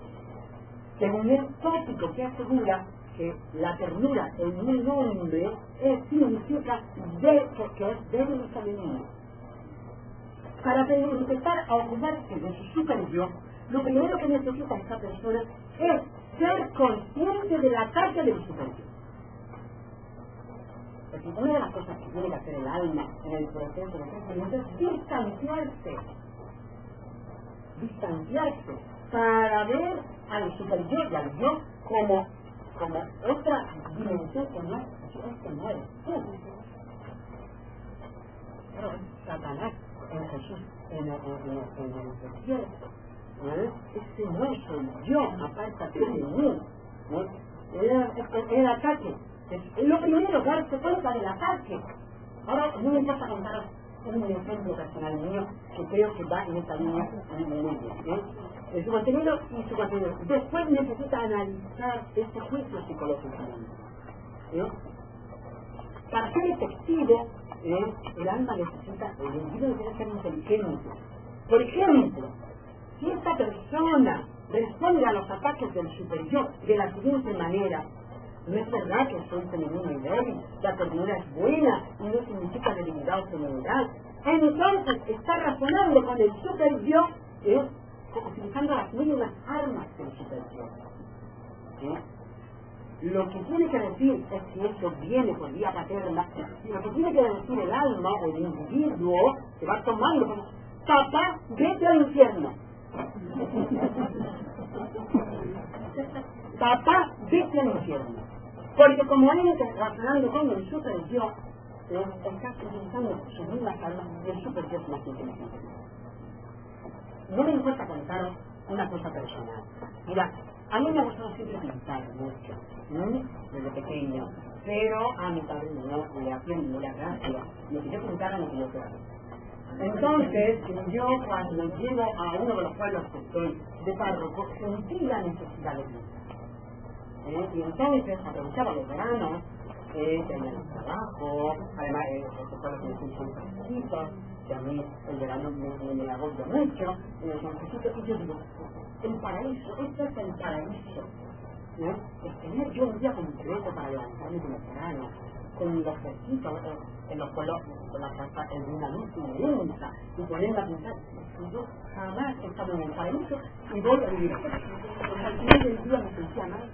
Speaker 1: según el tópico que asegura que la ternura en un hombre es, significa de, que, que es débil y femenino. Para empezar a ocuparse de su super yo, lo primero que necesita esta persona es ser consciente del ataque del super yo. Porque una de las cosas que tiene que hacer el alma en el proceso de crecimiento es distanciarse. Distanciarse para ver al super yo y al yo como, como otra dimensión que no es, que no es tú. Pero es Satanás en Jesús, en el, en el, en el desierto. ¿Eh? Ese no soy yo, apártate de mí. ¿Eh? Era el ataque. Es lo primero, darse cuenta del ataque. Ahora, no me importa contaros un ejemplo personal mío que creo que va en esta línea muy bien. ¿Eh? Su contenido y su contenido. Después necesita analizar este juicio psicológicamente. ¿Eh? Para ser efectivo, ¿eh? el alma necesita, el individuo necesita ser inteligente. Por ejemplo, si esta persona responde a los ataques del superior de la siguiente manera: no es verdad que soy femenino y débil, la ternura es buena y no significa debilidad o feminidad. Entonces está razonando con el superior, ¿eh? utilizando las mismas armas del superior. ¿Eh? Lo que tiene que decir es que esto viene por vía paterna, y lo que tiene que decir el alma o el individuo se va tomando como: papá, vete al infierno. Papá, vete al infierno. Porque como él está razonando con el super yo, eh, está utilizando sus mismas almas y el super yo es más inteligente. No me importa contaros una cosa personal. Mira, a mí me ha gustado siempre pintar mucho, ¿no? Desde pequeño, pero a mi padre no le hacía ninguna gracia, ni que yo pintara ni que yo fuera. Entonces, yo cuando llego a uno de los pueblos que estoy de párroco, sentí la necesidad de pintar. ¿Eh? Y entonces aprovechaba los veranos, eh, tenía el trabajo, además eh, estos pueblos que me son fresquitos, que a mí el verano me, me agobia mucho, eh, son fresquitos, y yo digo, el paraíso, este es el paraíso, ¿eh? Es tener yo un día completo para levantarme temprano, con los fresquitos, eh, en los pueblos, con la casa en una luz inmensa, y ponerme a pensar, y yo jamás he estado en el paraíso, y voy a vivir. Pues al final del día me sentía mal.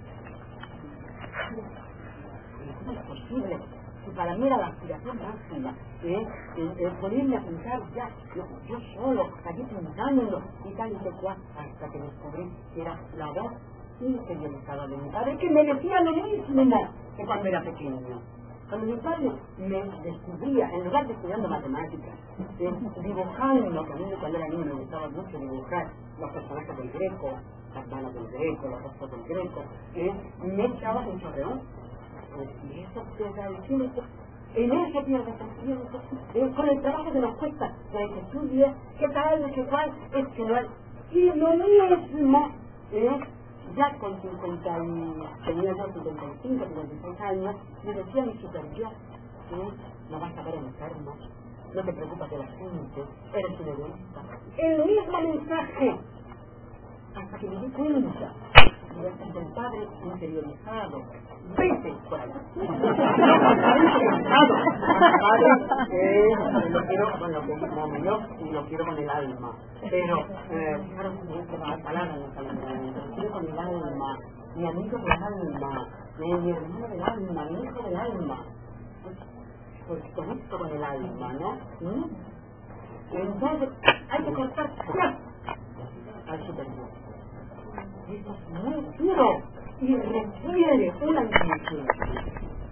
Speaker 1: ¿Cómo es posible? Que para mí era la aspiración máxima, ¿eh? Eh, eh, ponerme a pensar ya, yo, yo solo, allí pintando y tal y tal cual, hasta que descubrí que era la voz interiorizada de mi padre, que me decía lo mismo que cuando era pequeño. Cuando mi padre me descubría, en lugar de estudiando matemáticas, eh, dibujando, que a mí cuando era niño me gustaba mucho dibujar los personajes del Greco, las manos del Greco, los rostros del Greco, eh, me echaba un chorreón. Y eso te da el tiempo, en eso pierdes el tiempo, eh, con el trabajo que nos cuesta, que que estudie, que tal, que cual, es que no hay. Y lo mismo, eh, ya con cincuenta y, tenía ya cincuenta y cinco, cincuenta y seis años, me decía mi superior, ¿eh? No vas a ver enfermos, no te preocupas de la gente, eres un egoísta. El mismo mensaje, hasta que me di cuenta del padre interiorizado. Vete por allá. Interiorizado. Padre, eh, lo quiero con lo que como yo y lo quiero con el alma. Pero, eh, claro, la palabra no sale lo quiero con el alma, mi amigo del alma, eh, mi hermano del alma, mi hijo del alma. Pues conecto con el alma, ¿no? ¿Mm? Entonces, hay que cortar ya al superior. Esto es muy duro y requiere una inteligencia.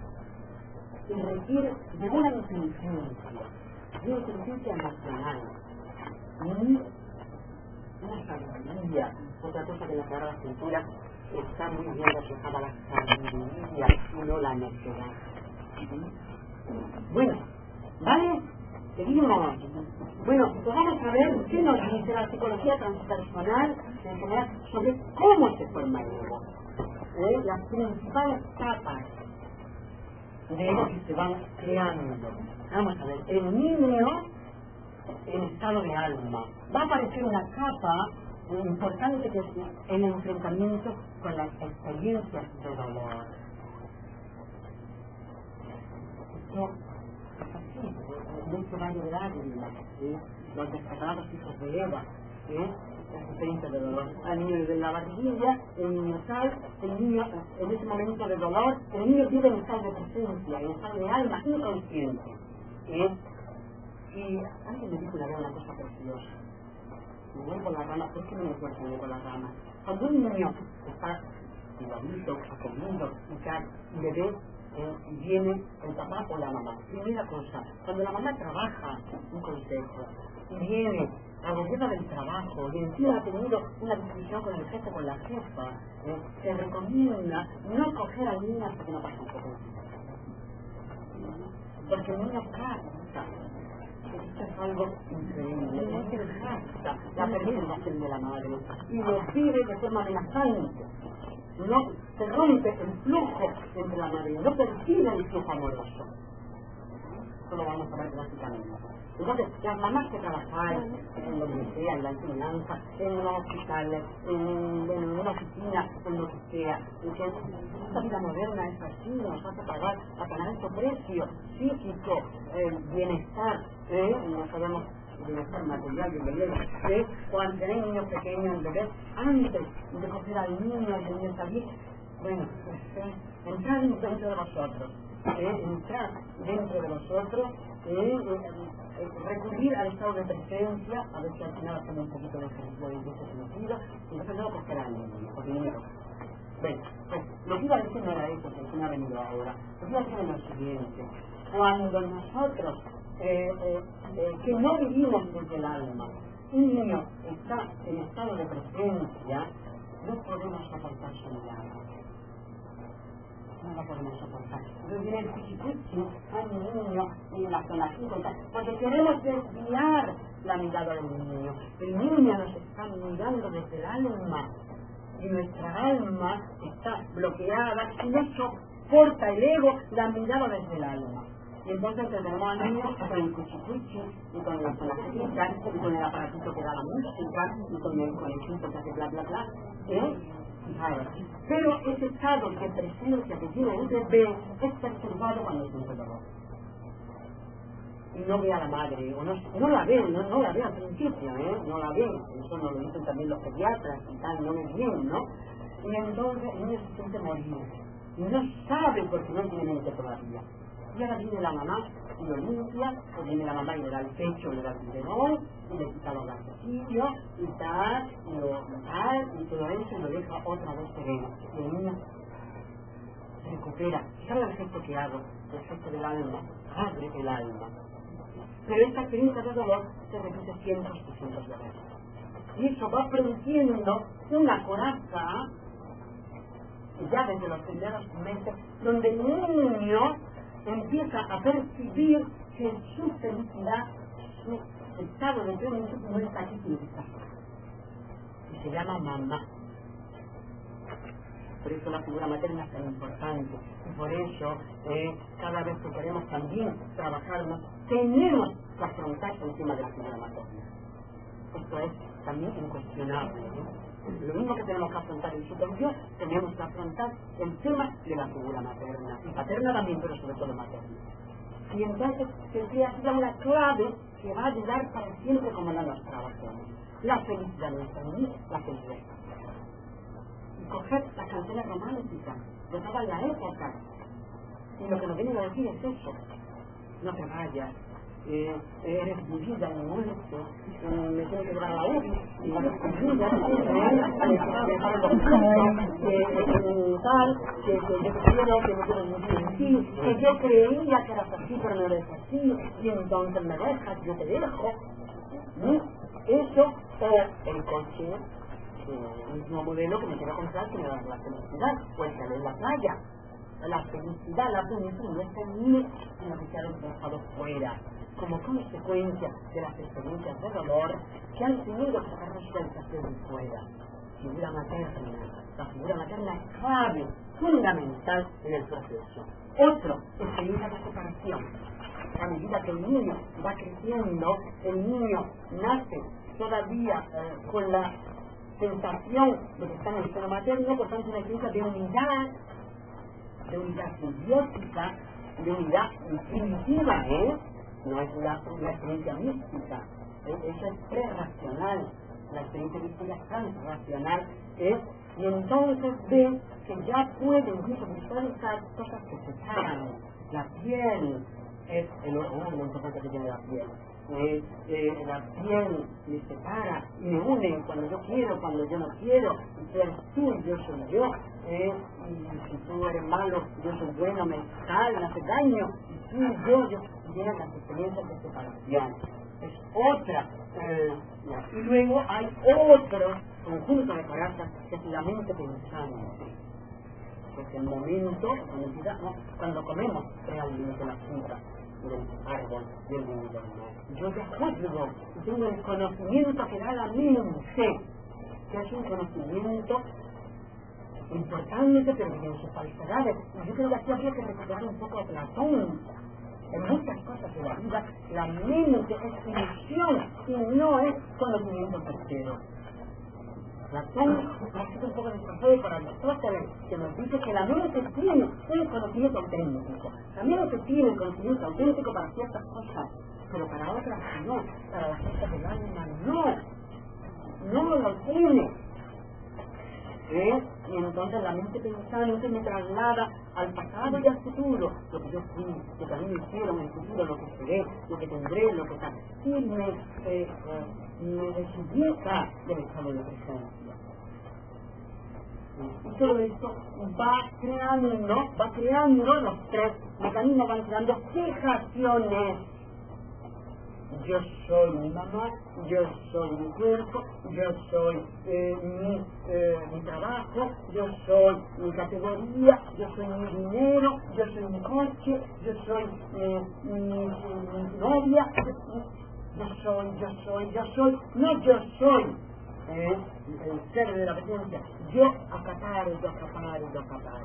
Speaker 1: Y requiere de una inteligencia, de una inteligencia emocional. ¿Mm? Una sabiduría. Otra cosa que en la Sagrada Escritura está muy bien reflejada, la sabiduría y no la necedad. ¿Mm? Bueno, ¿vale? Seguimos. Bueno, pues vamos a ver qué nos dice la psicología transpersonal en general sobre cómo se forma el ego. ¿Eh? Las principales capas de ego que se van creando. Vamos a ver, el niño en estado de alma. Va a aparecer una capa, importante que es el enfrentamiento con las experiencias de dolor. Esto es así, no se va a llegar ¿sí? Los desterrados hijos de Eva, ¿sí? Las experiencias de dolor. Al niño de la barriguilla, el niño sal, el niño en ese momento de dolor, el niño vive en estado de presencia, en estado de alma inconsciente. ¿Sí? Y alguien me dijo una vez una cosa preciosa. Me voy con la rama, ¿por qué me encuentro con la rama? Cuando un niño está cuidadito, comiendo, y bebé, eh, viene el papá o la mamá. Primera cosa, cuando la mamá trabaja, un consejo, y viene aburrida del trabajo, y encima ha tenido una discusión con el jefe, con la jefa, eh, se recomienda no coger al niño hasta que no pase un poco. Porque el niño capta. Esto es algo increíble. El niño capta la presentación de la madre y lo vive de forma amenazante. No se rompe el flujo entre la madre, no percibe el flujo amoroso. Esto lo vamos a ver básicamente. Entonces, las mamás que trabajan en lo que sea, en la enseñanza, en un hospital, en, en una oficina, en lo que sea, en que esta vida moderna es así, nos hace pagar a pagar este precio psíquico, eh, bienestar, ¿eh? No sabemos bienestar material, bienvenido, ¿eh? Cuando tenéis niños pequeños, bebés, antes de coger al niño y el niño salir, bueno, pues, eh, entrar dentro de vosotros, ¿eh? entrar dentro de vosotros, ¿eh? Eh, recurrir al estado de presencia, a ver si al final hacemos un poquito de ejercicio en ese sentido, y entonces luego coger al niño, porque el niño. Bueno, pues lo que iba a decir no era eso, porque no ha venido ahora. Lo que iba a decir es lo siguiente: cuando nosotros, eh, eh, eh, que no vivimos desde el alma, un niño está en estado de presencia, no podemos soportar su mirada. No la podemos soportar. Entonces viene el cuchicuchi a mi niño en la zona cinco, porque queremos desviar la mirada del niño. El niño nos está mirando desde el alma y nuestra alma está bloqueada y no soporta el ego la mirada desde el alma. Y entonces tenemos al niño con el cuchicuchi y con la sonajita y con el aparatito que da la música y con el conejito que hace bla bla bla. ¿Eh? Fijaros. Pero ese estado de presencia que tiene el bebé es perturbado cuando siente dolor. Y no ve a la madre, o no, no la ve, no, no la ve al principio, ¿eh? No la ve. Eso nos lo dicen también los pediatras y tal, no es bien, ¿no? Y entonces el niño se siente morir. Y no sabe porque no tiene mente todavía. Y ahora viene la mamá y lo limpia, o viene la mamá y le da el pecho, le da el biberón, y le quita los gasecillos, y tal, y lo tal, y todo eso, y lo deja otra vez sereno. Y el niño se recupera. ¿Sabe el gesto que hago? El gesto del alma, abre el alma. Pero esta experiencia de dolor se repite cientos y cientos de veces. Y eso va produciendo una coraza, ya desde los primeros meses, donde el niño empieza a percibir que su felicidad, su estado de plenitud no está aquí, sino que está afuera. Y se llama mamá. Por eso la figura materna es tan importante. Y por eso, eh, cada vez que queremos también trabajarnos, tenemos que afrontar el tema de la figura materna. Esto es también incuestionable, ¿no? Lo mismo que tenemos que afrontar en situación, tenemos que afrontar el tema de la figura materna. Y paterna también, pero sobre todo materna. Y entonces se crea una clave que va a ayudar para siempre como la nos trabajamos. La felicidad nuestra, la felicidad. Y coger las canciones románticas de toda la época. Y lo que nos viene a decir es eso. No te vayas. Eh, eres mi vida, mi muerte, eh, me tengo que llevar a la U B I, y la vida, eh, tal, que, que yo quiero, que no quiero vivir en ti, que yo creía que eras así, pero no eres así, y entonces me dejas, yo te dejo. ¿Sí? Eso, o el coche, eh, el mismo modelo que me quiero comprar, que me da la felicidad, pues salir en la playa. La felicidad, la plenitud no está en mí, sino que se ha dejado fuera, como consecuencia de las experiencias de dolor que han tenido que sacar resueltas desde fuera. Figura materna. La figura materna es clave, fundamental en el proceso. Otro, experiencia de separación. A medida que el niño va creciendo, el niño nace todavía eh, con la sensación de que está en el seno materno, por tanto una experiencia de unidad, de unidad simbiótica, de unidad primitiva, ¿eh? No es la, la experiencia mística, ¿eh? Eso es prerracional, la experiencia mística es transracional, ¿eh? Y entonces ve que ya puede incluso visualizar cosas que se separan. La piel es el órgano lo importante que tiene la piel. Eh, eh, la piel me separa y me une cuando yo quiero, cuando yo no quiero. Y tú eres tú, yo soy yo. Eh, y si tú eres malo, yo soy bueno, me sale, me hace daño. Y tú, yo, yo. Y llegan las experiencias de separación. Es otra. Eh, y luego hay otro conjunto de carácter que es la mente pensante. Porque el momento, cuando, no, cuando comemos realmente la fruta del árbol, del vino del mar, yo ya juzgo y tengo el conocimiento que da la mente, que es un conocimiento importante, pero tiene sus falsedades. Y yo creo que aquí habría que recuperar un poco a Platón. En muchas cosas de la vida, la mente es ilusión y no es conocimiento certero. Platón ha sido un poco desfasado para Aristóteles, que nos dice que la mente tiene un conocimiento auténtico. La mente tiene un conocimiento auténtico para ciertas cosas, pero para otras no. Para las cosas del alma no. No lo tiene. ¿Eh? Y entonces la mente pensante me traslada al pasado y al futuro, lo que yo fui, lo que a mí me hicieron en el futuro, lo que seré, lo que tendré, lo que tal, y me, eh, eh, me desubica del estado de presencia. Y todo esto va creando, va creando los tres mecanismos, van creando fijaciones. Yo soy mi mamá, yo soy mi cuerpo, yo soy eh, mi, eh, mi trabajo, yo soy mi categoría, yo soy mi dinero, yo soy mi coche, yo soy eh, mi, mi, mi novia, yo soy, yo soy, yo soy, no yo soy eh, el ser de la presencia, yo acaparo, yo acaparo, yo acaparo.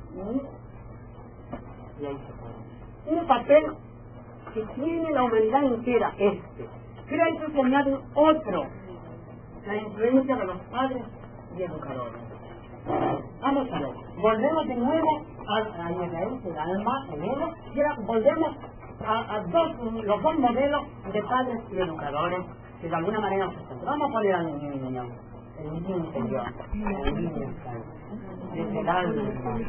Speaker 1: ¿Mm? Y ahí se pone un papel que tiene la humanidad entera, este. Pero a eso se añade otro, la influencia de los padres y educadores. Vamos a ver, volvemos de nuevo a, a Israel, el alma, el ego, y ahora volvemos a, a dos, los dos modelos de padres y educadores que de alguna manera nos presentan. Vamos a poner al niño, el niño interior, el niño externo, desde el alma,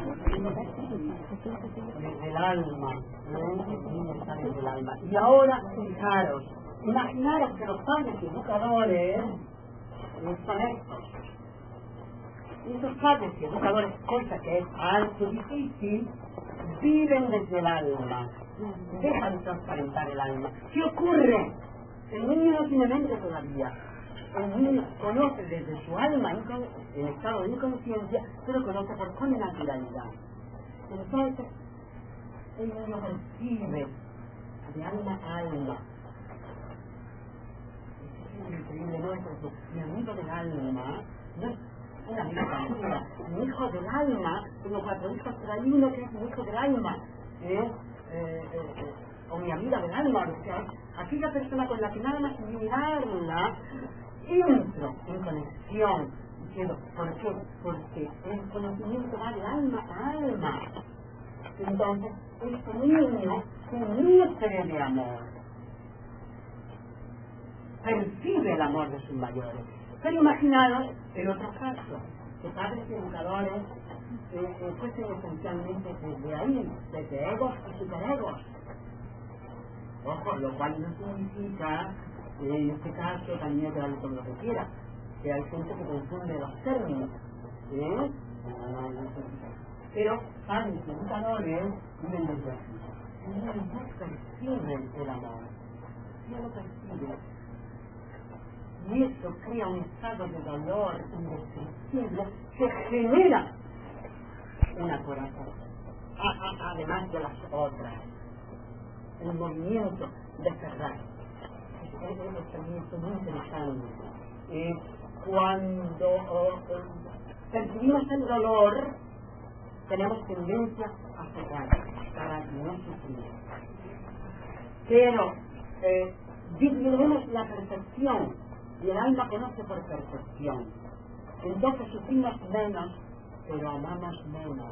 Speaker 1: desde el alma, ¿eh? El niño está desde el alma. Y ahora, fijaros, imaginaros que los padres y educadores son estos. Y esos padres y educadores, cosa que es algo difícil, viven desde el alma, dejan transparentar el alma. ¿Qué ocurre? El niño no tiene mente todavía. El niño conoce desde su alma en estado de inconsciencia, pero conoce por connaturalidad. Entonces, el niño percibe de alma a alma. Es increíble, ¿no? Entonces, mi amigo del alma no es una amiga cualquiera. Mi hijo del alma, tengo cuatro hijos, pero hay uno que es mi hijo del alma. ¿Eh? Eh, eh, eh, o mi amiga del alma, o sea, aquella persona con la que nada más mirarla, entro en conexión, diciendo, ¿por qué? Porque el conocimiento va de alma a alma. Entonces, este niño se nutre de amor, percibe el amor de sus mayores. Pero imaginaros el otro caso, que padres y educadores eh, eh, fuesen esencialmente desde ahí, desde egos y superegos. Ojo, lo cual no significa, eh, en este caso también hay que darle todo lo que quiera, que hay gente que confunde los términos, ¿eh? Pero padres y educadores viven desde aquí. Y ellos perciben el amor, no lo perciben. Y eso crea un estado de dolor indescriptible que genera una corazón, además de las otras. El movimiento de cerrar. Es un movimiento muy interesante. Eh, cuando oh, eh, percibimos el dolor, tenemos tendencia a cerrar para no sufrir. Pero eh, disminuimos la percepción y el alma conoce por percepción. entonces sufrimos menos, pero amamos menos.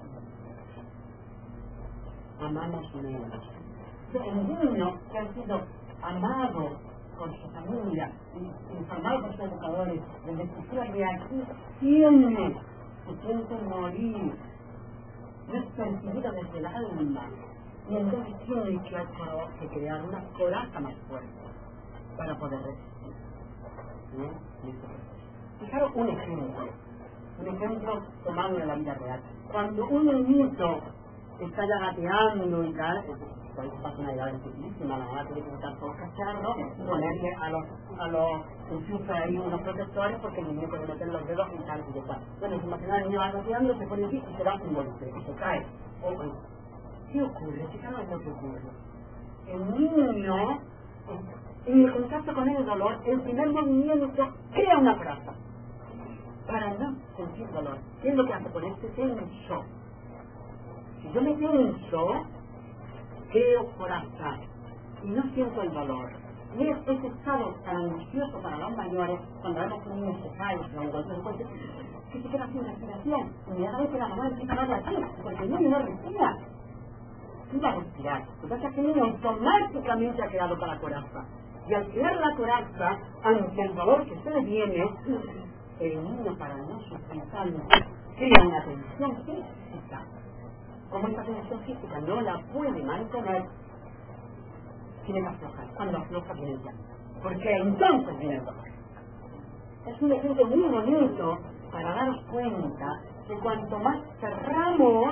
Speaker 1: Amamos menos. El niño que ha sido amado por su familia, informado por sus educadores, desde que fue de aquí, tiene, se siente morir, no es percibido desde el alma, y entonces tiene que, que crear una coraza más fuerte para poder resistir. ¿No? Fijaros un ejemplo, un ejemplo tomado de la vida real. Cuando un niñito está ya gateando y tal, pues pasa una edad dificilísima, la mamá tiene que quitar todo el cacharro, ponerle a los, a los enchufes ahí unos protectores porque el niño puede meter los dedos y tal y tal. Bueno, se imagina el niño va gateando, se pone aquí y se da un golpe, y se cae. ¿Qué ocurre? Fijaros lo que ocurre. El niño, en el contacto con el dolor, el primer movimiento crea una coraza para no sentir dolor. ¿Qué es lo que hace? Ponerse tenso. Si yo me tenso, creo coraza y no siento el dolor. Y es ese estado tan angustioso para los mayores, cuando vemos que un niño se cae, se da un golpe de golpe, que se queda sin respiración. Inmediatamente la mamá empieza a darle aquí, porque el niño no respira. ¿Qué va a respirar? Lo que pasa es que el niño automáticamente ha creado para la coraza. Y al crear la coraza, ante el dolor que se le viene, el niño, para no sufrir tanto, crea una tensión física. Como esta tensión física no la puede mantener, tiene que aflojar. Cuando afloja viene el llanto, porque entonces viene el dolor. Es un ejemplo muy bonito para daros cuenta de cuanto más cerramos,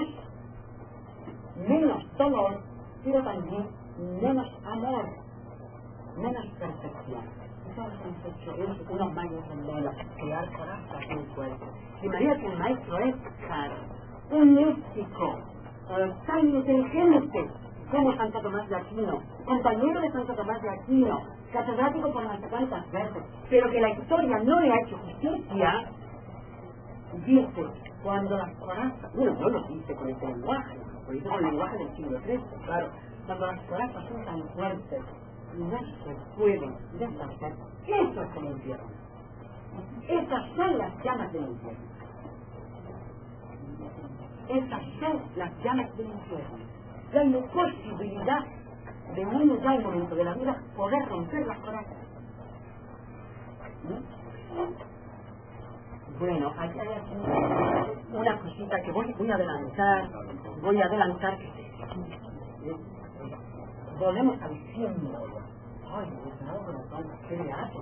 Speaker 1: menos dolor, pero también menos amor, menos perfección. Eso es hemos hecho unos mayos en Lola, crear corazas muy fuertes. De manera que el maestro Écar, un místico, tan inteligente como Santo Tomás de Aquino, compañero de Santo Tomás de Aquino, catedrático por no sé cuántas veces, pero que la historia no le ha hecho justicia, dice, cuando las corazas, bueno, no lo dice con este lenguaje, lo dice con el lenguaje del siglo trece, claro, cuando las corazas son tan fuertes y no se pueden deshacer, eso es el infierno. Esas son las llamas del infierno. Esas son las llamas del infierno. La imposibilidad de en un dado momento de la vida poder romper las corazas. ¿Mm? Bueno, aquí hay aquí una cosita que voy, voy a adelantar, voy a adelantar que ¿eh? Volvemos a diciendo, ay, ¿qué le hace?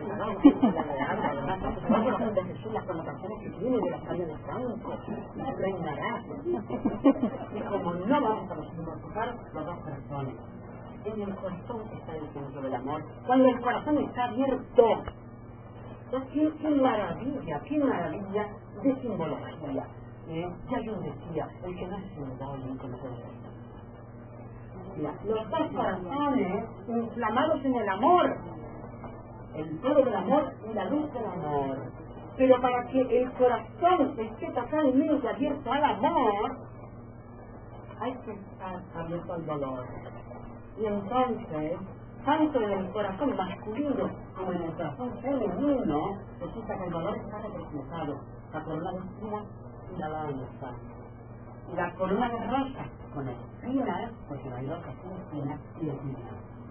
Speaker 1: Además, de Jesús, las connotaciones que tiene de la salida de Franco, reinará. Y como no vamos a tocar los dos corazones, en el corazón está el centro del amor. Cuando el corazón está abierto, ¿qué, qué maravilla, qué maravilla de simbología. ¿Eh? Ya yo decía, el que no es simbólico no puede ser. Mira, los dos corazones inflamados en el amor, el fuego del amor y la luz del amor. Pero para que el corazón esté totalmente abierto al amor, hay que estar abierto al dolor. Y entonces, tanto en el corazón masculino como en el corazón femenino, resulta que el dolor está representado. La corona de espinas y la lanza. Y la corona de rosas con espinas, porque no hay rosas sin espinas, y espinas.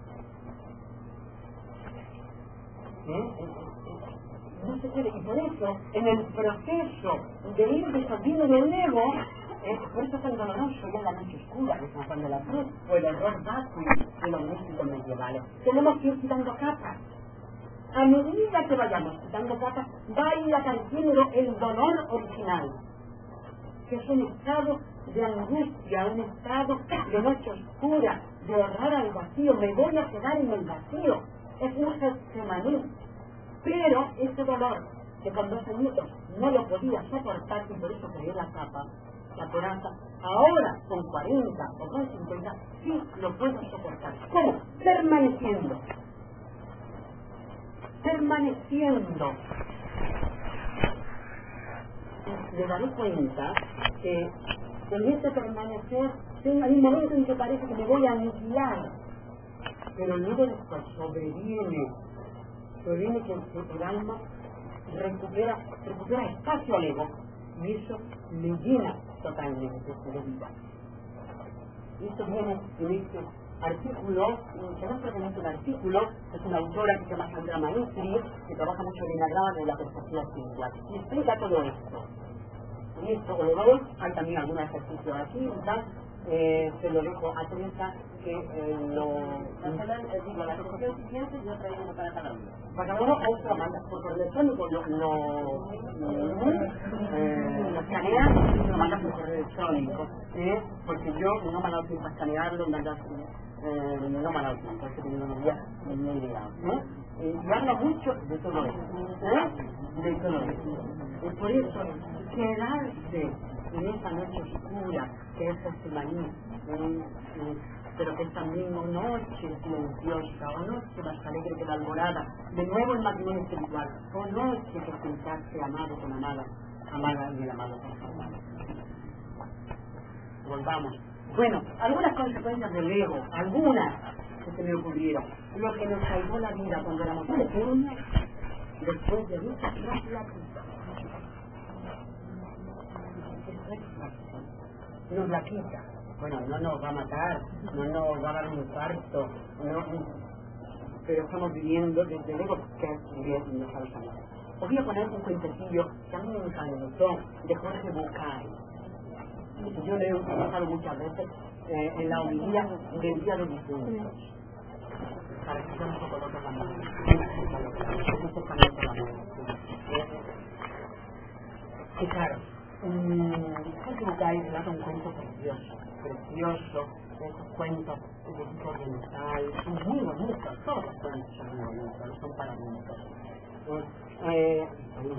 Speaker 1: ¿Eh? No se puede, y por eso, en el proceso de ir disolviendo el ego, eh, por eso es tan doloroso ya la noche oscura de San Juan de la Cruz, o el horror vacui de los místicos medievales. Tenemos que ir quitando capas. A medida que vayamos quitando capas, va a ir apareciendo el dolor original, que es un estado de angustia, un estado de noche oscura, de horror al vacío. Me voy a quedar en el vacío. Es un Getsemaní. Pero ese dolor, que con doce minutos no lo podía soportar y por eso creé la capa, la coraza, ahora con cuarenta o con cincuenta sí lo puedo soportar. ¿Cómo? Permaneciendo. Permaneciendo. Me daré cuenta que en ese permanecer hay un momento en que parece que me voy a aniquilar, pero luego después sobreviene, sobreviene que el alma recupera, recupera espacio al ego, y eso le llena totalmente de vida. Y esto viene en este artículo, que no solamente un artículo, es una autora que se llama Sandra Maestri, que trabaja mucho en el enagrama de la perspectiva espiritual, y explica todo esto. Y esto lo doy, hay también algún ejercicio aquí, ¿verdad? Eh, se lo dejo a Teresa que eh, lo...
Speaker 3: Eh, digo, la sesión siguiente yo traigo uno para cada uno.
Speaker 1: Para cada uno o se lo manda por correo electrónico, lo, lo, eh, lo escanea y lo manda por correo electrónico, ¿eh? Porque yo no me ha dado tiempo a escanearlo, me ha dado, eh, no me ha dado tiempo, he tenido unos días muy liados, ¿eh? Y habla mucho de todo esto, ¿eh? De todo esto. Y por eso, quedarse en esa noche oscura que es Getsemaní, ¿eh? Pero que es también una noche silenciosa, o noche más alegre que la alborada, de nuevo el matrimonio espiritual, o noche que sentarse amado con amada, amada y el amado con amada. Volvamos. Bueno, algunas consecuencias del ego, algunas que se me ocurrieron. Lo que nos salvó la vida cuando éramos pequeños, después de muchas gracias, nos la quita. Bueno, no nos va a matar, no nos va a dar un infarto, no, pero estamos viviendo desde el ego que es nos ha salvado. Os voy a poner un cuentecillo que a mí me encantó, de Jorge Bucay. Yo lo he utilizado muchas veces eh, en la homilía del Día de Difuntos. Para que sea un poco loco la mano. Y claro, Jorge Bucay relata un cuento precioso, precioso, esos cuentos de tipo oriental, son muy bonitos, todos los cuentos son muy bonitos, no son para bonitos. Eh,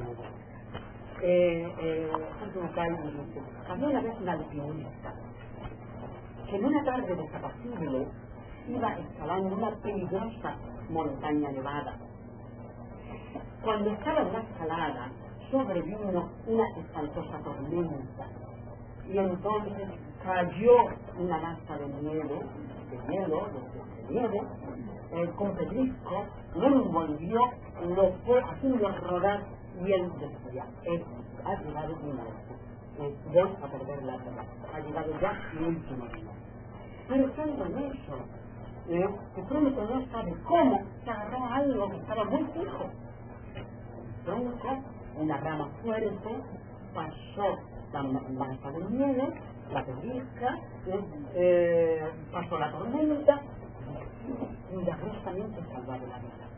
Speaker 1: eh, eh, Jorge Bucay dice, había una vez un alpinista que en una tarde desapacible iba escalando una peligrosa montaña nevada. Cuando estaba en la escalada, sobrevino una espantosa tormenta y entonces cayó una masa de nieve, de hielo, de, de nieve, eh, con pedrisco, lo envolvió, lo fue haciendo rodar y él decía, eh, ha llegado mi muerte, eh, voy a perder la vida, ha llegado ya mi último día. Pero estando en eso, eh, que pronto no sabe cómo, se agarró a algo que estaba muy fijo. Tronco, una rama fuerte, pasó la masa de nieve, la pedrisca, eh, eh, pasó la tormenta y milagrosamente he salvado la vida.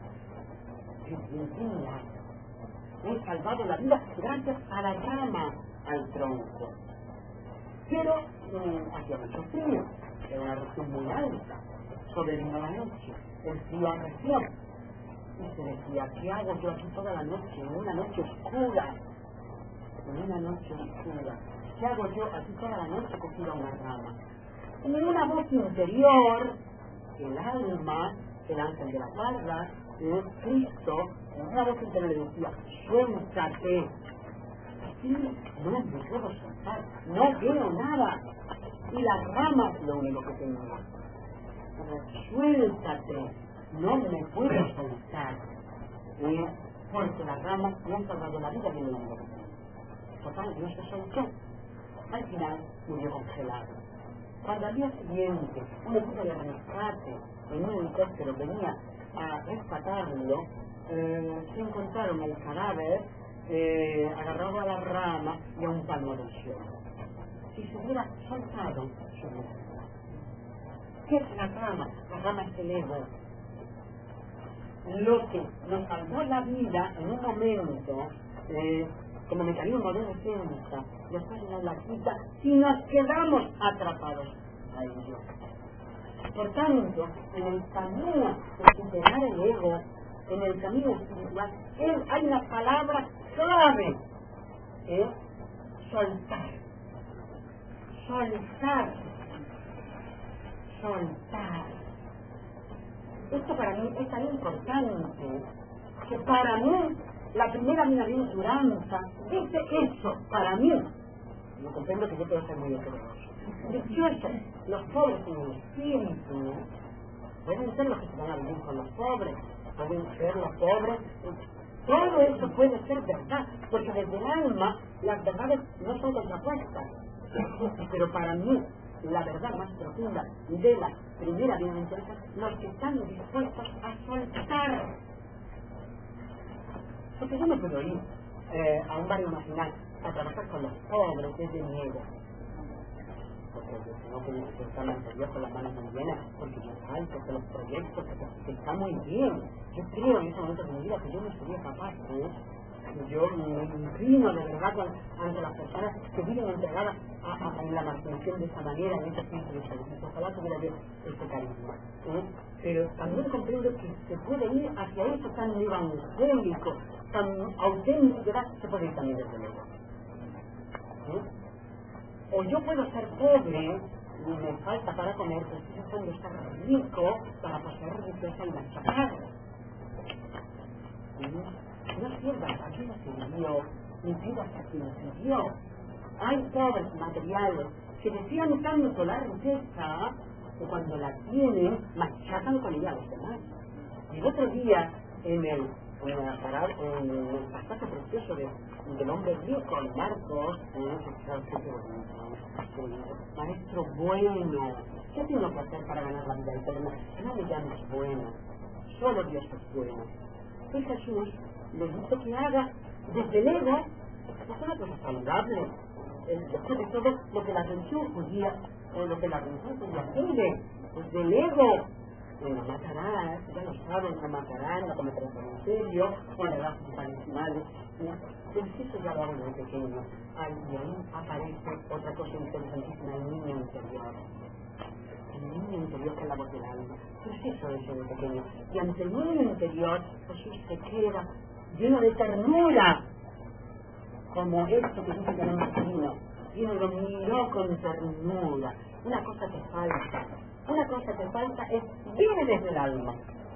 Speaker 1: He salvado la vida gracias a la rama, al tronco. Pero eh, hacía mucho frío, era una región muy alta, sobrevino la noche, el frío arreció. Y se decía, ¿qué hago yo aquí toda la noche, en una noche oscura? En una noche oscura. ¿Qué hago yo aquí toda la noche cogido a una rama? Y en una voz interior, el alma, el ángel de la guarda, el Cristo, en una voz interior le decía, suéltate. Así no me puedo soltar, no veo nada. Y las ramas lo único que tenía. Suéltate. No me puedo soltar, ¿eh? Porque las ramas me han salvado la vida de mi hombre. Total, no se soltó. Al final murió congelado. Cuando al día siguiente un equipo de rescate en un helicóptero venía a rescatarlo, eh, se encontraron el cadáver eh, agarrado a la rama y a un palmo del suelo. Si se hubiera soltado, se hubiera salvado. ¿Qué es la rama? La rama es el ego. Lo que nos salvó la vida en un momento, eh, como mecanismo de defensa, después nos la quita y nos quedamos atrapados a ello. Por tanto, en el camino de superar el ego, en el camino espiritual, él, hay una palabra clave, ¿eh? soltar, soltar, soltar. Esto para mí es tan importante que para mí la primera bienaventuranza dice eso, para mí. Yo comprendo que yo puedo ser muy orgulloso. Dichoso, los pobres en el espíritu, pueden ser los que se van a vivir con los pobres, pueden ser los pobres, Todo eso puede ser verdad, porque desde el alma las verdades no son contrapuestas. Pero para mí, la verdad más profunda de la primera bienaventuranza, los que están dispuestos a soltar. Porque yo no puedo ir eh, a un barrio marginal a trabajar con los pobres desde mi ego. Porque yo no puedo estar anterior con las manos muy llenas, porque yo salto con los proyectos, que está muy bien. Yo creo en ese momento de mi vida que yo no sería capaz, ¿eh? Yo me inclino de verdad ante las personas que viven entregadas a, a, a la marginación de esa manera, en ese centro de servicio. Ojalá tuviera yo este carisma, ¿eh? Pero también comprendo que se puede ir hacia eso tan evangélico, tan auténtico, ¿verdad? Se puede ir también desde luego. ¿Eh? O yo puedo ser pobre y me falta para comer, pero estoy buscando estar rico para poseer riqueza y machacar. No sirva, aquí no sirvió, ni pidas aquí no sirvió. Hay pobres materiales que desean tanto la riqueza que cuando la tienen machacan con ella a los demás. Y el otro día en el en el, en el pasaje precioso de, del hombre rico, Marcos, eh, maestro bueno, ¿qué tengo que hacer para ganar la vida eterna? No me llames bueno, solo Dios es bueno. Y Jesús le dice que haga desde el ego, es una cosa saludable. Después de todo lo que la religión judía, o lo que la religión judía pide, pues del ego. No matarás, ya lo saben, no matarán, no cometerás adulterio, honrarás a tus padres y madres. Pero si eso ya lo hago desde pequeño. Ay, y ahí aparece otra cosa interesantísima, el niño interior. El niño interior que es la voz del alma. Pero si eso es desde pequeño. Y ante el niño interior, Jesús se queda lleno de ternura, como esto que dice que no es divino. Y lo miró con ternura. Una cosa que falta. Una cosa que falta es, viene desde el alma.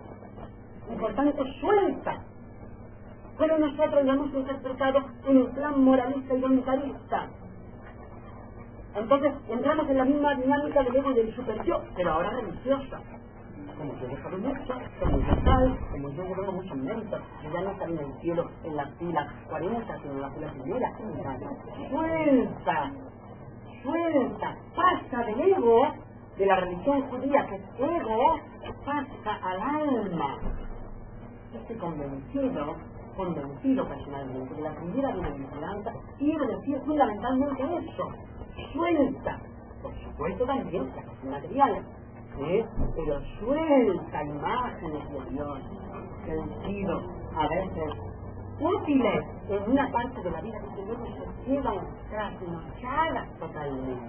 Speaker 1: Y por tanto, suelta. Pero nosotros lo hemos interpretado en un plan moralista y voluntarista. Entonces, entramos en la misma dinámica del ego y del super-yo, pero ahora religiosa. Como yo he dejado mucho, como yo tal, como yo llevo mucho mérito, yo ya no estaré en el cielo en la fila cuarenta, sino en la fila primera. Suelta, suelta, pasa del ego, de la religión judía, que es ego, pasa al alma. Estoy convencido, convencido personalmente, que la primera bienaventuranza quiere decir fundamentalmente eso. Suelta, por supuesto también las cosas materiales, ¿eh? Pero suelta imágenes de Dios que han sido a veces útiles en una parte de la vida que luego se quedan trasnochadas totalmente.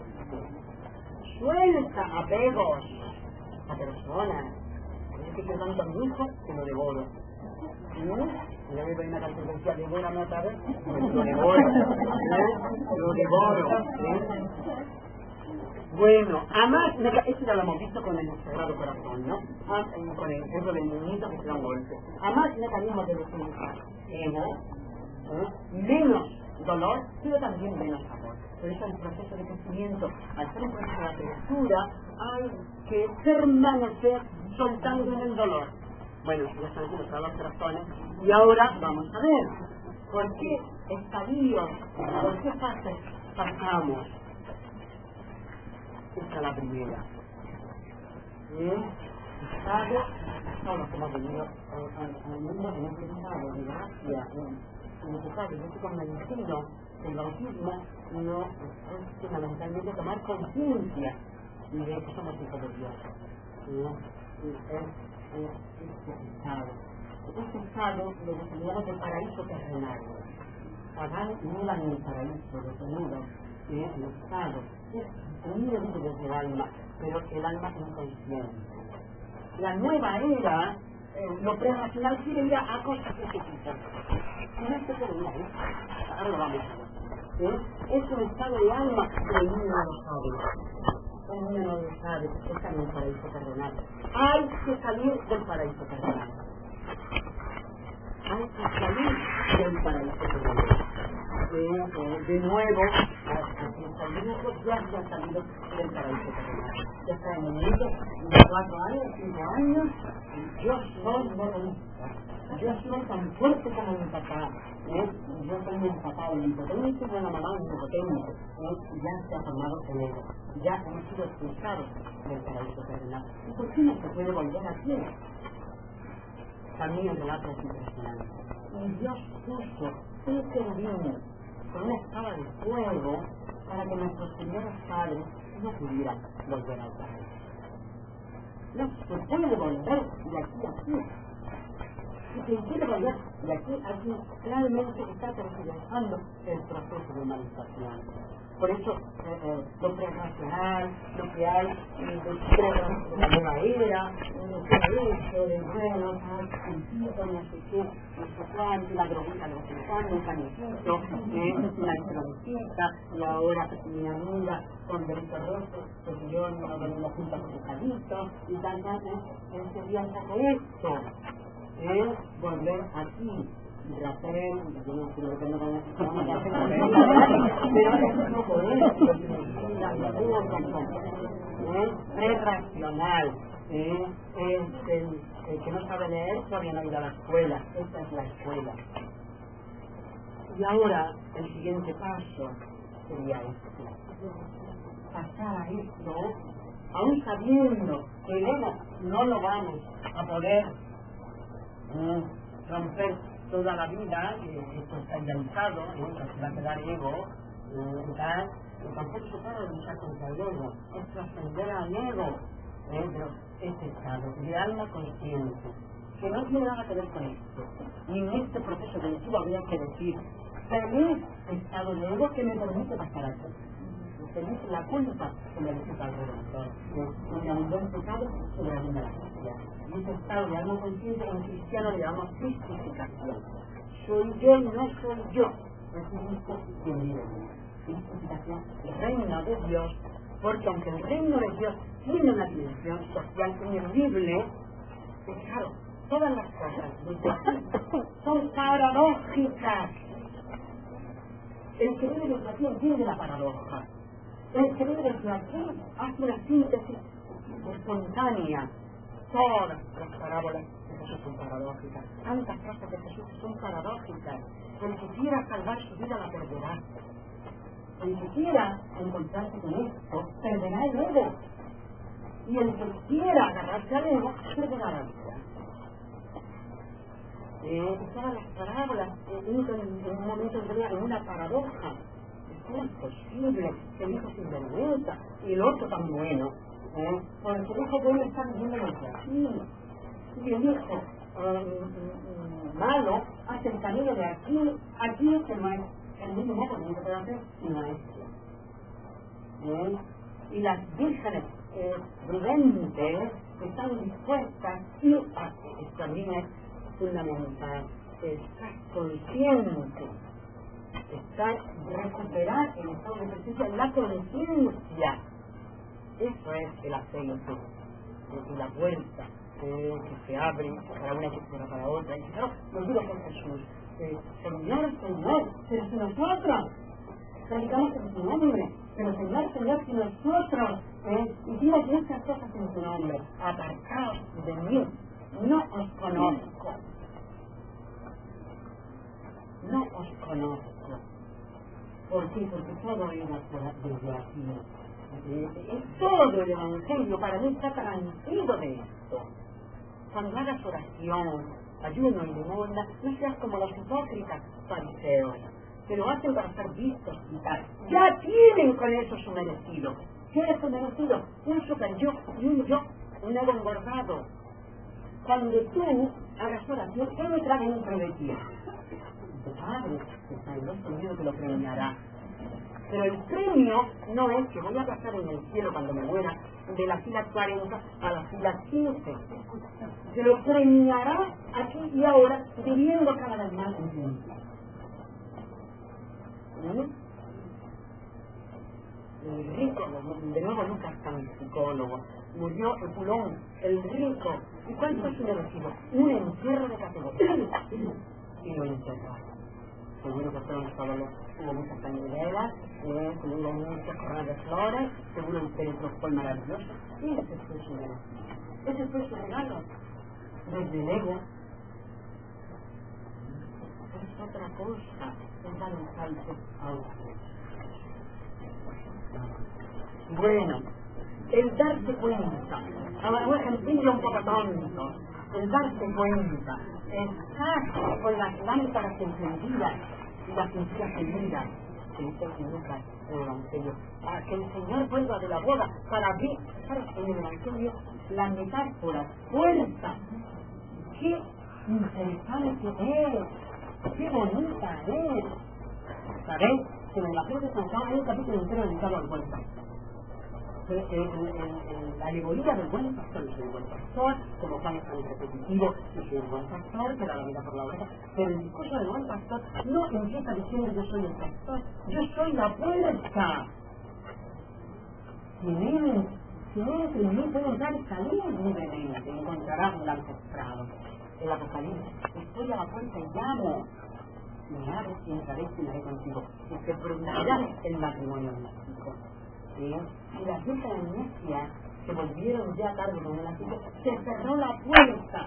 Speaker 1: Suelta apegos a personas. Es que yo tanto a mi hijo que lo devoro. ¿No? Yo me doy una canción que decía, devórame otra vez, pues lo devoro. ¿Eh? Lo devoro. ¿Eh? Bueno, además, esto ya lo hemos visto con el Sagrado Corazón, ¿no? Ah, con el ejemplo del niñito que se da un golpe. Además, mecanismos de defensa. Ego, ¿eh? Menos dolor, pero también menos amor. Por eso el proceso de crecimiento, al ser un proceso de apertura, hay que permanecer soltando en el dolor. Bueno, ya están aquí los Sagrados Corazones, y ahora vamos a ver, ¿por qué estadios, por qué fases pasamos? Esta es la primera. ¿Eh? Estado, estado que hemos venido al mundo en este estado de gracia, necesario, yo estoy convencido que el bautismo no es fundamentalmente tomar conciencia de que somos hijos de Dios. ¿No? Es este estado. Este estado lo definimos del paraíso terrenal. Adán no era en el paraíso, detenido, que es el estado. Es un nivel desde el alma, pero el alma inconsciente. La nueva era, eh, lo preracional quiere ir a, a cosas que se quitan. No es que se veía, ¿eh? Ahora lo vamos a ver. ¿Eh? Es un estado de alma que el niño no lo sabe. El niño no lo sabe, está en el paraíso terrenal. Hay que salir del paraíso terrenal. Hay que salir del paraíso terrenal. Eh, eh, de nuevo, aquí está el dibujo, ya se ha salido del paraíso terrenal. Ya está en el niño de cuatro años, cinco años, y yo soy motorista. Yo soy tan fuerte como mi papá. ¿eh? Yo soy un papá omnipotente y una mamá omnipotente. ¿eh? Ya se ha formado en él. Ya hemos sido expulsados del paraíso terrenal. ¿Y por qué no se puede volver aquí? También el relato es impresionante. Y Dios puso un querubín con una espada de fuego para que nuestros señores padres no pudieran volver al paraíso. No se puede volver de aquí a aquí. Y quien quiere volver de aquí a aquí realmente está tergiversando el proceso de humanización. Por eso, eh, eh, lo prerracional, lo que hay eh, de la nueva era, lo que hay hecho de bueno, sentido, no sé qué, no sé cuánto, la droguita de vez en cuando, un panecito, eh, una droguita, y ahora mi amiga con delito rojo, porque yo no doy la junta con pescadito, y tal, tal, eh, ese día saca esto, eh, volver aquí. Rafael, yo no creo que no van a hacer pero es no poder, es racional, es el, el que no sabe leer todavía no ha ido a la escuela, esta es la escuela. Y ahora el siguiente paso sería esto, pasar a esto, aún sabiendo que luego no lo vamos a poder eh, romper toda la vida, que esto está idealizado, ¿eh? Se va a quedar ego, eh, tal, y tampoco se puede luchar contra el ego, es trascender al ego, ¿eh? Pero este estado de alma consciente, que no tiene nada que ver con esto, ni en este proceso evolutivo habría que decir, feliz estado de ego que me permite pasar aquí. Feliz la culpa que me necesita el Redentor, donde abundó el pecado sobre la vida de la sociedad. Y ese estado de alma consciente en cristiano le llamamos cristificación. Soy yo y no soy yo. Es Cristo quien vive en mí. Cristificación, el reino de Dios, porque aunque el reino de Dios tiene una dimensión social ineludible, pues claro, todas las cosas desde aquí son paradójicas. El que vive desde aquí entiende la paradoja. El que vive desde aquí hace una síntesis espontánea. Todas las parábolas de Jesús son paradójicas. Tantas frases de Jesús son paradójicas. El que quiera salvar su vida la perderá. El que quiera encontrarse con esto, perderá el ego. Y el que quiera agarrarse al ego, perderá la vida. Eh, todas las parábolas entran en, en un momento en una paradoja. Es posible que el hijo sin vergüenza y el otro tan bueno, ¿eh? Porque el hijo bueno está viviendo en el camino y el hijo eh, malo hace el camino de aquí aquí que no es el mismo modo que puede hacer sino este, ¿eh? Y las vírgenes eh, prudentes están dispuestas y a esto también es fundamental, estar consciente, está recuperar el estado de presencia, la conciencia. Eso es el aceite y la puerta eh, que se abre para una y para otra. Y claro, nos digo con Jesús, eh, Señor, Señor, pero si nosotros predicamos en su nombre, pero Señor, Señor, si nosotros eh, hicimos muchas cosas en su nombre, apartaos de mí, no os conozco. No os conozco. ¿Por qué? Porque todo era desde aquí. Es todo el Evangelio para mí está tranquilo de esto. Cuando hagas oración, ayuno y limosna, no seas como los hipócritas fariseos, que lo hacen para ser vistos y tal. Ya tienen con eso su merecido. ¿Qué es su merecido? Un super yo y un yo, un ego engordado. Cuando tú hagas oración, ¿qué me trae dentro de ti? De Padre, que está en otro miedo que lo premiará. Pero el premio no es que voy a pasar en el cielo cuando me muera de la fila cuarenta a la fila quince. Se lo premiará aquí y ahora viviendo cada vez más en ti. ¿Mm? El rico, de nuevo Lucas tan psicólogo, murió Epulón, el rico. ¿Y cuál fue su merecido? Un entierro de categoría. Y lo enterró. seguro que fueron todos los, hubo muchas candeleras, eh, seguro muchos corrales de flores, seguro el féretro fue maravilloso. Y ese fue su regalo. Ese fue su regalo. Desde el ego. Es otra cosa, es dar un salto a usted. Bueno, el darse cuenta, ahora un ejemplo un poco tonto, el darse cuenta, estar con las lámparas encendidas y las cinturas prendidas, que dice que nunca en el Evangelio, a que el Señor vuelva de la boda para ver, ¿sabes? En el Evangelio, la metáfora, fuerza, qué interesante es, qué bonita es, ¿sabéis? Que en el Evangelio de San Juan hay un capítulo entero dedicado al buen pastor. En, en, en la alegoría del buen pastor, yo soy el buen pastor, como Juan es tan repetitivo, yo soy el buen pastor, que da la vida por la oreja, pero el discurso del buen pastor no empieza diciendo yo soy el pastor, yo soy la puerta. Sin él, sin él, en mí puede entrar y salir libremente, encontrará un largo estrado. El Apocalipsis, estoy a la puerta y llamo. Me abres y entraré y cenaré contigo, y se producirá el matrimonio místico. ¿Sí? Y las hijas de Necia se volvieron ya tarde con el antiguo, se cerró la puerta.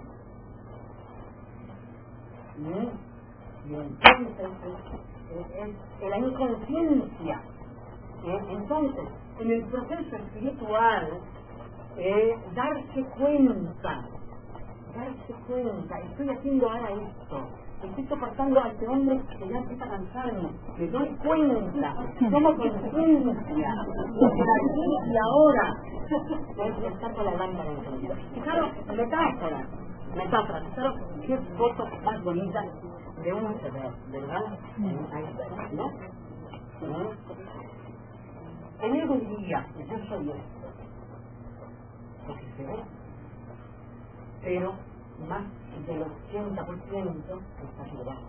Speaker 1: ¿Sí? Y entonces es, es, es la inconsciencia. ¿Sí? Entonces, en el proceso espiritual, eh, darse cuenta, darse cuenta, estoy haciendo ahora esto. Estoy soportando a este hombre que ya empieza a cansarme. Me doy cuenta, tomo conciencia de aquí y ahora. Es estar con la lámpara encendida. Fijaros, metáfora, metáfora. Fijaros qué foto más bonita de un iceberg, ¿verdad? Ahí está, ¿no? ¿no? En el diría, yo soy esto, porque se ve, pero más del ochenta por ciento está aquí debajo.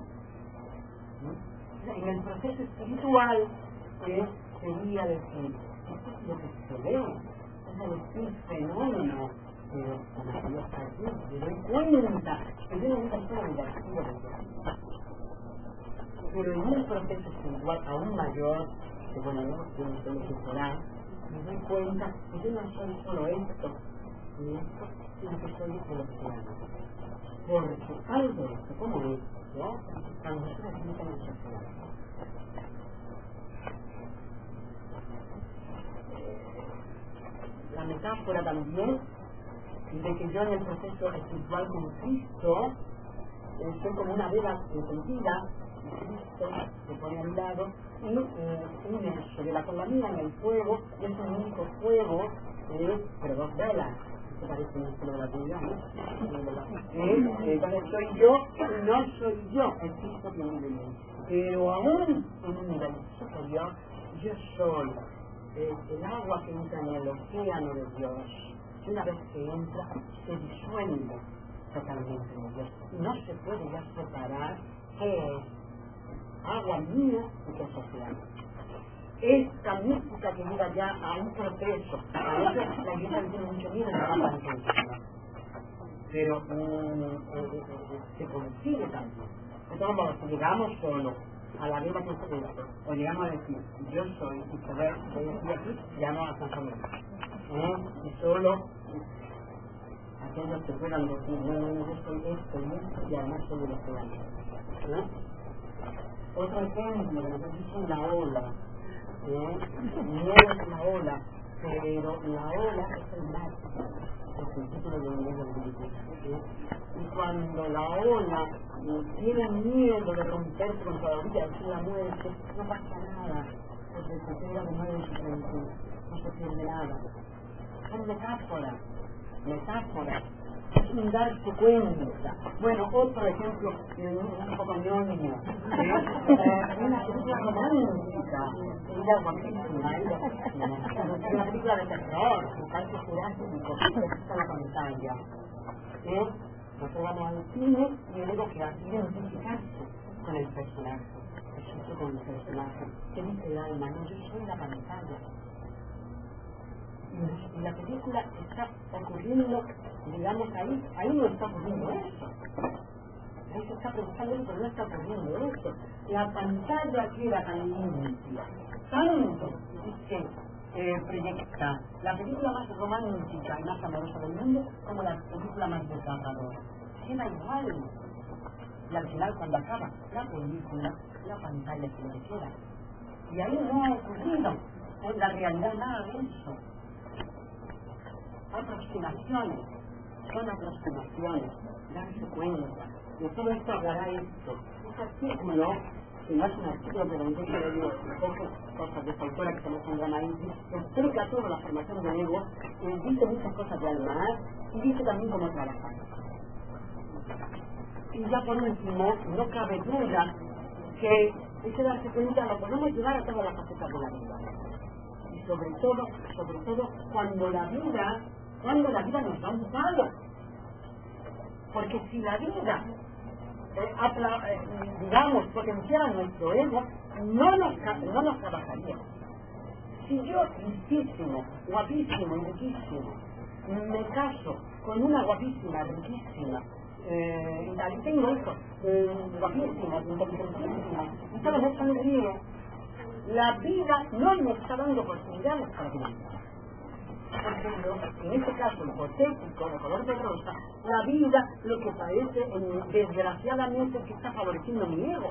Speaker 1: ¿Sí? En el proceso espiritual, eh, sería decir, esto es lo que se ve, es el fenómeno, pero como yo está aquí, me doy cuenta que yo no voy a estar negativo de eso. Pero en un proceso espiritual aún mayor, que bueno, no sé lo que será, me doy cuenta que yo no soy solo esto, ni esto, sino que soy el océano. Porque algo de esto, como esto, cuando se transmite en el social. La metáfora también de que yo en el proceso espiritual con Cristo eh, soy como una vela encendida, Cristo se pone a mi lado y eh, inmerso de la colonia en el fuego, y es un único fuego, eh, pero dos velas. Esto parece un estilo de la Trinidad, ¿no? ¿Eh? Entonces soy yo, no soy yo, el Cristo que vive en mí. Pero aún en un nivel superior, yo soy eh, el agua que entra en el océano de Dios. Y una vez que entra, se disuelve totalmente en Dios. Y no se puede ya separar qué es agua mía y qué es océano. Esta mística que llega ya a un proceso, a veces la iglesia tiene mucho miedo de la manifestación, pero um, eh, eh, eh, se consigue también. Entonces, bueno, si llegamos solo a la vida que es esto, o llegamos a decir, yo soy, y se ve, voy a decir aquí, llamo a San Juan, ¿eh? Y solo aquellos que puedan decir, no, no, no, yo soy esto y esto, y además soy el océano. ¿Eh? Otro ejemplo que nos dice la ola. ¿Eh? No es la ola, pero la ola es el mar, es el título de un libro de ¿eh? Y cuando la ola tiene miedo de romperse contra la orilla, es la muerte, no pasa nada, porque se queda de nuevo en su plenitud, no se pierde nada. Son metáforas, metáforas. Es un darse cuenta. Bueno, otro ejemplo, un poco ñoño, eh, una película romántica, ella guapísima, ella guapísima, una película de terror, un parque jurásico, que está en la pantalla. ¿Eh? Nosotros vamos al cine y yo digo que identificarse con el personaje, eso con el personaje, ¿qué dice el alma? No, yo soy la pantalla. Y la película está ocurriendo, digamos, ahí, ahí no está ocurriendo eso. Él se está preguntando, pero no está aprendiendo esto. La pantalla queda tan limpia, tanto que eh, proyecta la película más romántica y más amorosa del mundo como la película más desgarradora. Queda igual. Y al final, cuando acaba la película, la pantalla se le queda. Y ahí no ha ocurrido en la realidad nada de eso. Aproximaciones, son aproximaciones, darse cuenta. De todo esto hablará esto. Este artículo, que no es un artículo, pero yo quiero digo, recoge cosas de esta autora que se llama Sandra Marinki, explica toda la formación de ego, eh, dice muchas cosas de alma y dice también cómo trabajar. Y ya por último, no cabe duda que ese darse cuenta lo podemos llevar a todas las facetas de la vida. Y sobre todo, sobre todo cuando la vida, cuando la vida nos da un palo. Porque si la vida, eh, apla, eh, digamos, potenciara nuestro ego, no nos, no nos trabajaría. Si yo, listísimo, guapísimo y riquísimo, me caso con una guapísima, riquísima, eh, y tal, y tengo hijos eh, guapísimos, inteligentísimos, y todo me sonríe, la vida no me está dando oportunidades para que porque en este caso hipotético de color de rosa, la vida lo que parece eh, desgraciadamente que está favoreciendo mi ego.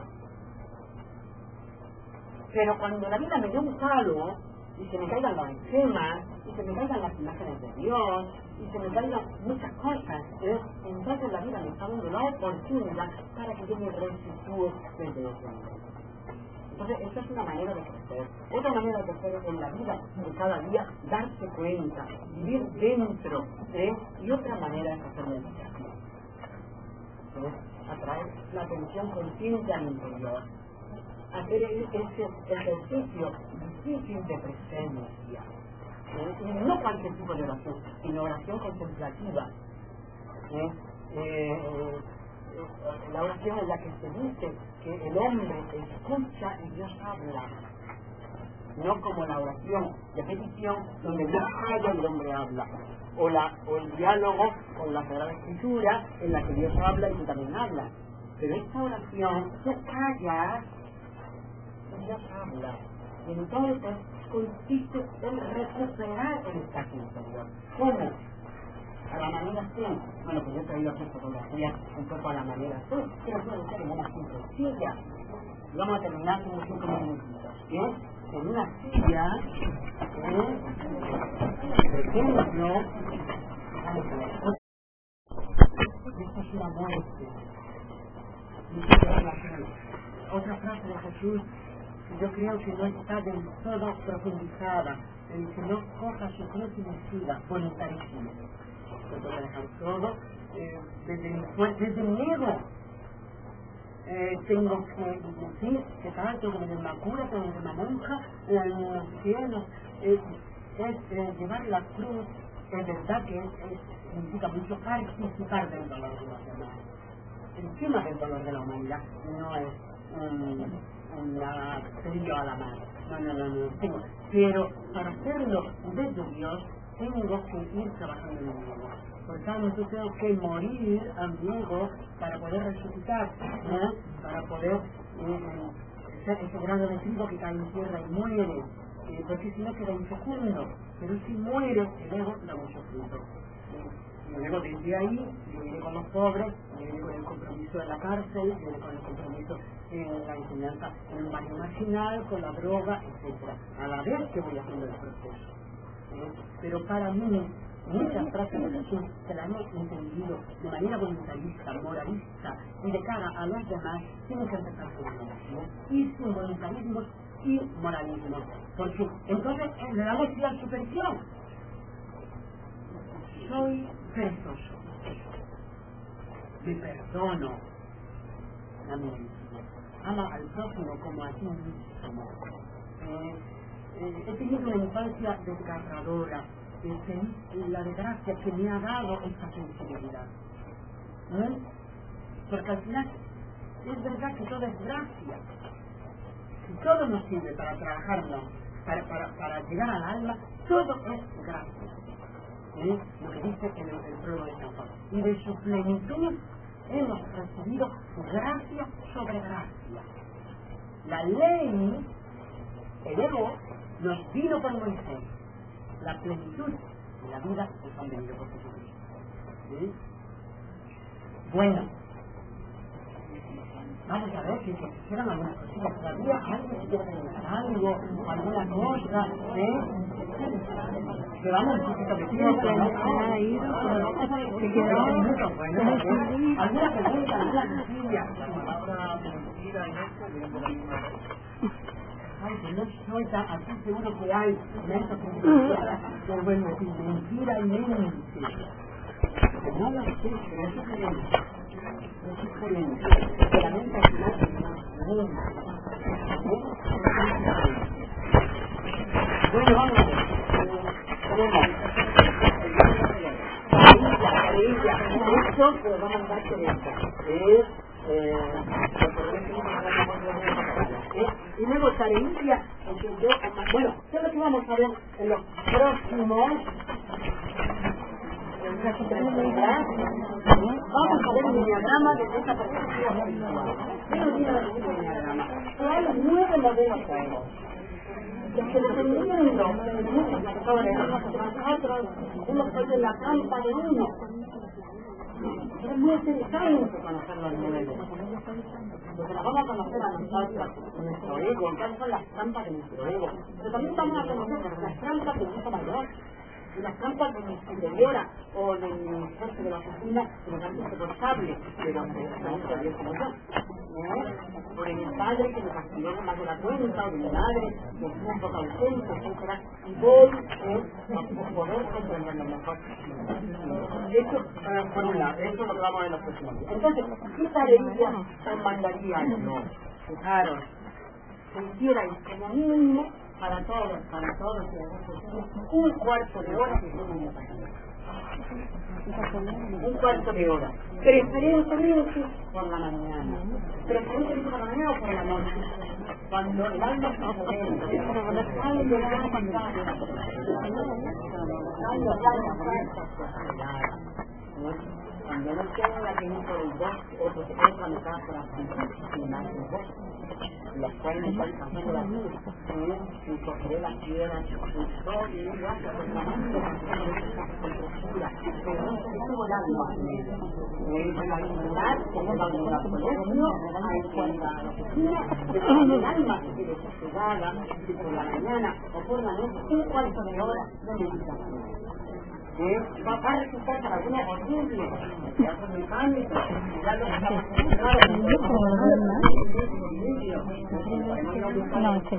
Speaker 1: Pero cuando la vida me dé un palo y se me caigan las escenas y se me caigan las imágenes de Dios y se me caigan muchas cosas, ¿eh? Entonces la vida me está dando la oportunidad para que yo me resitúe desde ese nivel. Entonces, esta es una manera de crecer. Otra manera de crecer en la vida de cada día, darse cuenta, vivir dentro, ¿eh? Y otra manera es hacer meditación. ¿Eh? Atraer la atención consciente al interior. Hacer ese ejercicio difícil de presencia. ¿Eh? Y no cualquier tipo de oración, sino oración contemplativa. ¿Eh? Eh, la oración en la que se dice que el hombre escucha y Dios habla, no como la oración de petición donde Dios calla y el hombre habla, o, la, o el diálogo con la Sagrada Escritura en la que Dios habla y tú también hablas. Pero esta oración, tú callas y Dios habla, y entonces consiste en recuperar el espacio interior. ¿Cómo? A la manera sí, bueno, pues yo he traído aquí fotografías un poco a la manera sí, pero puede ser en una sencilla. Y vamos a terminar con unos cinco minutitos, ¿eh? En una silla, ¿eh? Por ejemplo, vamos a ver, esta es la muerte. Otra frase de Jesús, que yo creo que no está del todo profundizada, el que no coja su cruz y me siga, voluntarísimo. Se puede dejar todo, eh, desde, mi, desde mi ego. Eh, tengo que decir que tal, tengo que tener una cura, tengo que tener una monja, en los cielos. Eh, es eh, llevar la cruz, es verdad que es, es, significa mucho participar del dolor de los demás. Encima del dolor de la humanidad, no es um, una frío a la mano. No, no, no, no. Tengo, pero para hacerlo desde Dios, tengo que ir trabajando en mi ego. Por tanto, tengo que morir a mi ego para poder resucitar, ¿no? Para poder eh, ser ese grano de trigo que cae en tierra y muere, eh, porque si no queda infecundo. Pero si muere, el ego da mucho fruto. Y luego desde ahí, viene con los pobres, viene con el compromiso de la cárcel, viene con el compromiso en la enseñanza en un barrio marginal, con la droga, etcétera. A la vez que voy haciendo el proceso. Pero para mí, muchas frases de Jesús se las hemos entendido de manera voluntarista, moralista y de cara a los demás, tienen que empezar con una y sin voluntarismo y moralismo. Porque entonces eh, le damos la superstición. Soy perezoso, me perdono a mí mismo, ama al prójimo como a ti mismo. Eh, eh, he tenido una infancia desgarradora, eh, feliz, la desgracia que me ha dado esta sensibilidad. ¿Eh? Porque al final es verdad que todo es gracia. Si todo nos sirve para trabajarnos, para, para, para llegar al alma, todo es gracia. ¿Eh? Lo que dice en el, el prólogo de San Juan. Y de su plenitud hemos recibido gracia sobre gracia. La ley, el ego, nos vino por Moisés. La plenitud de la vida nos han venido por Jesucristo. ¿Sí? Bueno, vamos a ver si se hicieron algunas cositas todavía. ¿Alguien se quiere preguntar algo? ¿Alguna cosa? ¿Eh? Que vamos un poquito de tiempo, ¿no? Se quedó. ¿Alguna pregunta? ¿Alguna cosilla? Ay, que no soy tan, aquí seguro que hay momentos que pero bueno, sin mentira y mente. No lo sé, pero es diferente. Es diferente. La mente al final es diferente. Bueno, vamos a ver. Tenemos carilla, carilla. Esto que vamos a mandar Teresa. Es... Eh, y luego Tareilla, bueno, ¿qué es lo que vamos a ver en los próximos? Vamos a ver el diagrama de esta perspectiva espiritual. Pero mira el diagrama. Hay nueve modelos nuevos. Que dependiendo de muchos factores, nosotros hemos caído en la trampa de uno. Es muy interesante conocer los nuevos. Porque nos vamos a conocer a nosotros, a nuestro ego, cuáles son las trampas de nuestro ego. Pero también vamos a conocer las trampas de nuestro mayor, y las trampas de mi superiora, o de mi jefe de la oficina, que me parece insoportable, pero me gusta bien como yo. ¿Eh? O de mi padre, que me castigó más de la cuenta, o de mi madre, que es un poco ausente, etcétera. Y voy eh, a poder comprenderlo mejor. Esto, eh, por un lado, esto es lo que vamos a ver en los próximos días. Entonces, ¿qué tareas os mandaría yo? Fijaros, que hicierais como mínimo para todos, para todos, un cuarto de hora que son un un cuarto de hora. Preferentemente por la mañana. Preferentemente por la mañana o por la noche. Cuando el alma se modera. Cuando el alma cuando cuando no tenga que ir por el bosque o por otra metáfora sin más el bosque, los cuales están pasando la vida y cogeré las piedras y todo y gracias por la mano pero no se tuvo el alma la dignidad como la unidad colegio en cuanto a la oficina de el alma que quiere ser pegada por la mañana o por la noche un cuarto de hora de meditación. ¿Eh? Va a resultar para algunos horrible, ya son mecánicos, ya lo que estamos acostumbrados.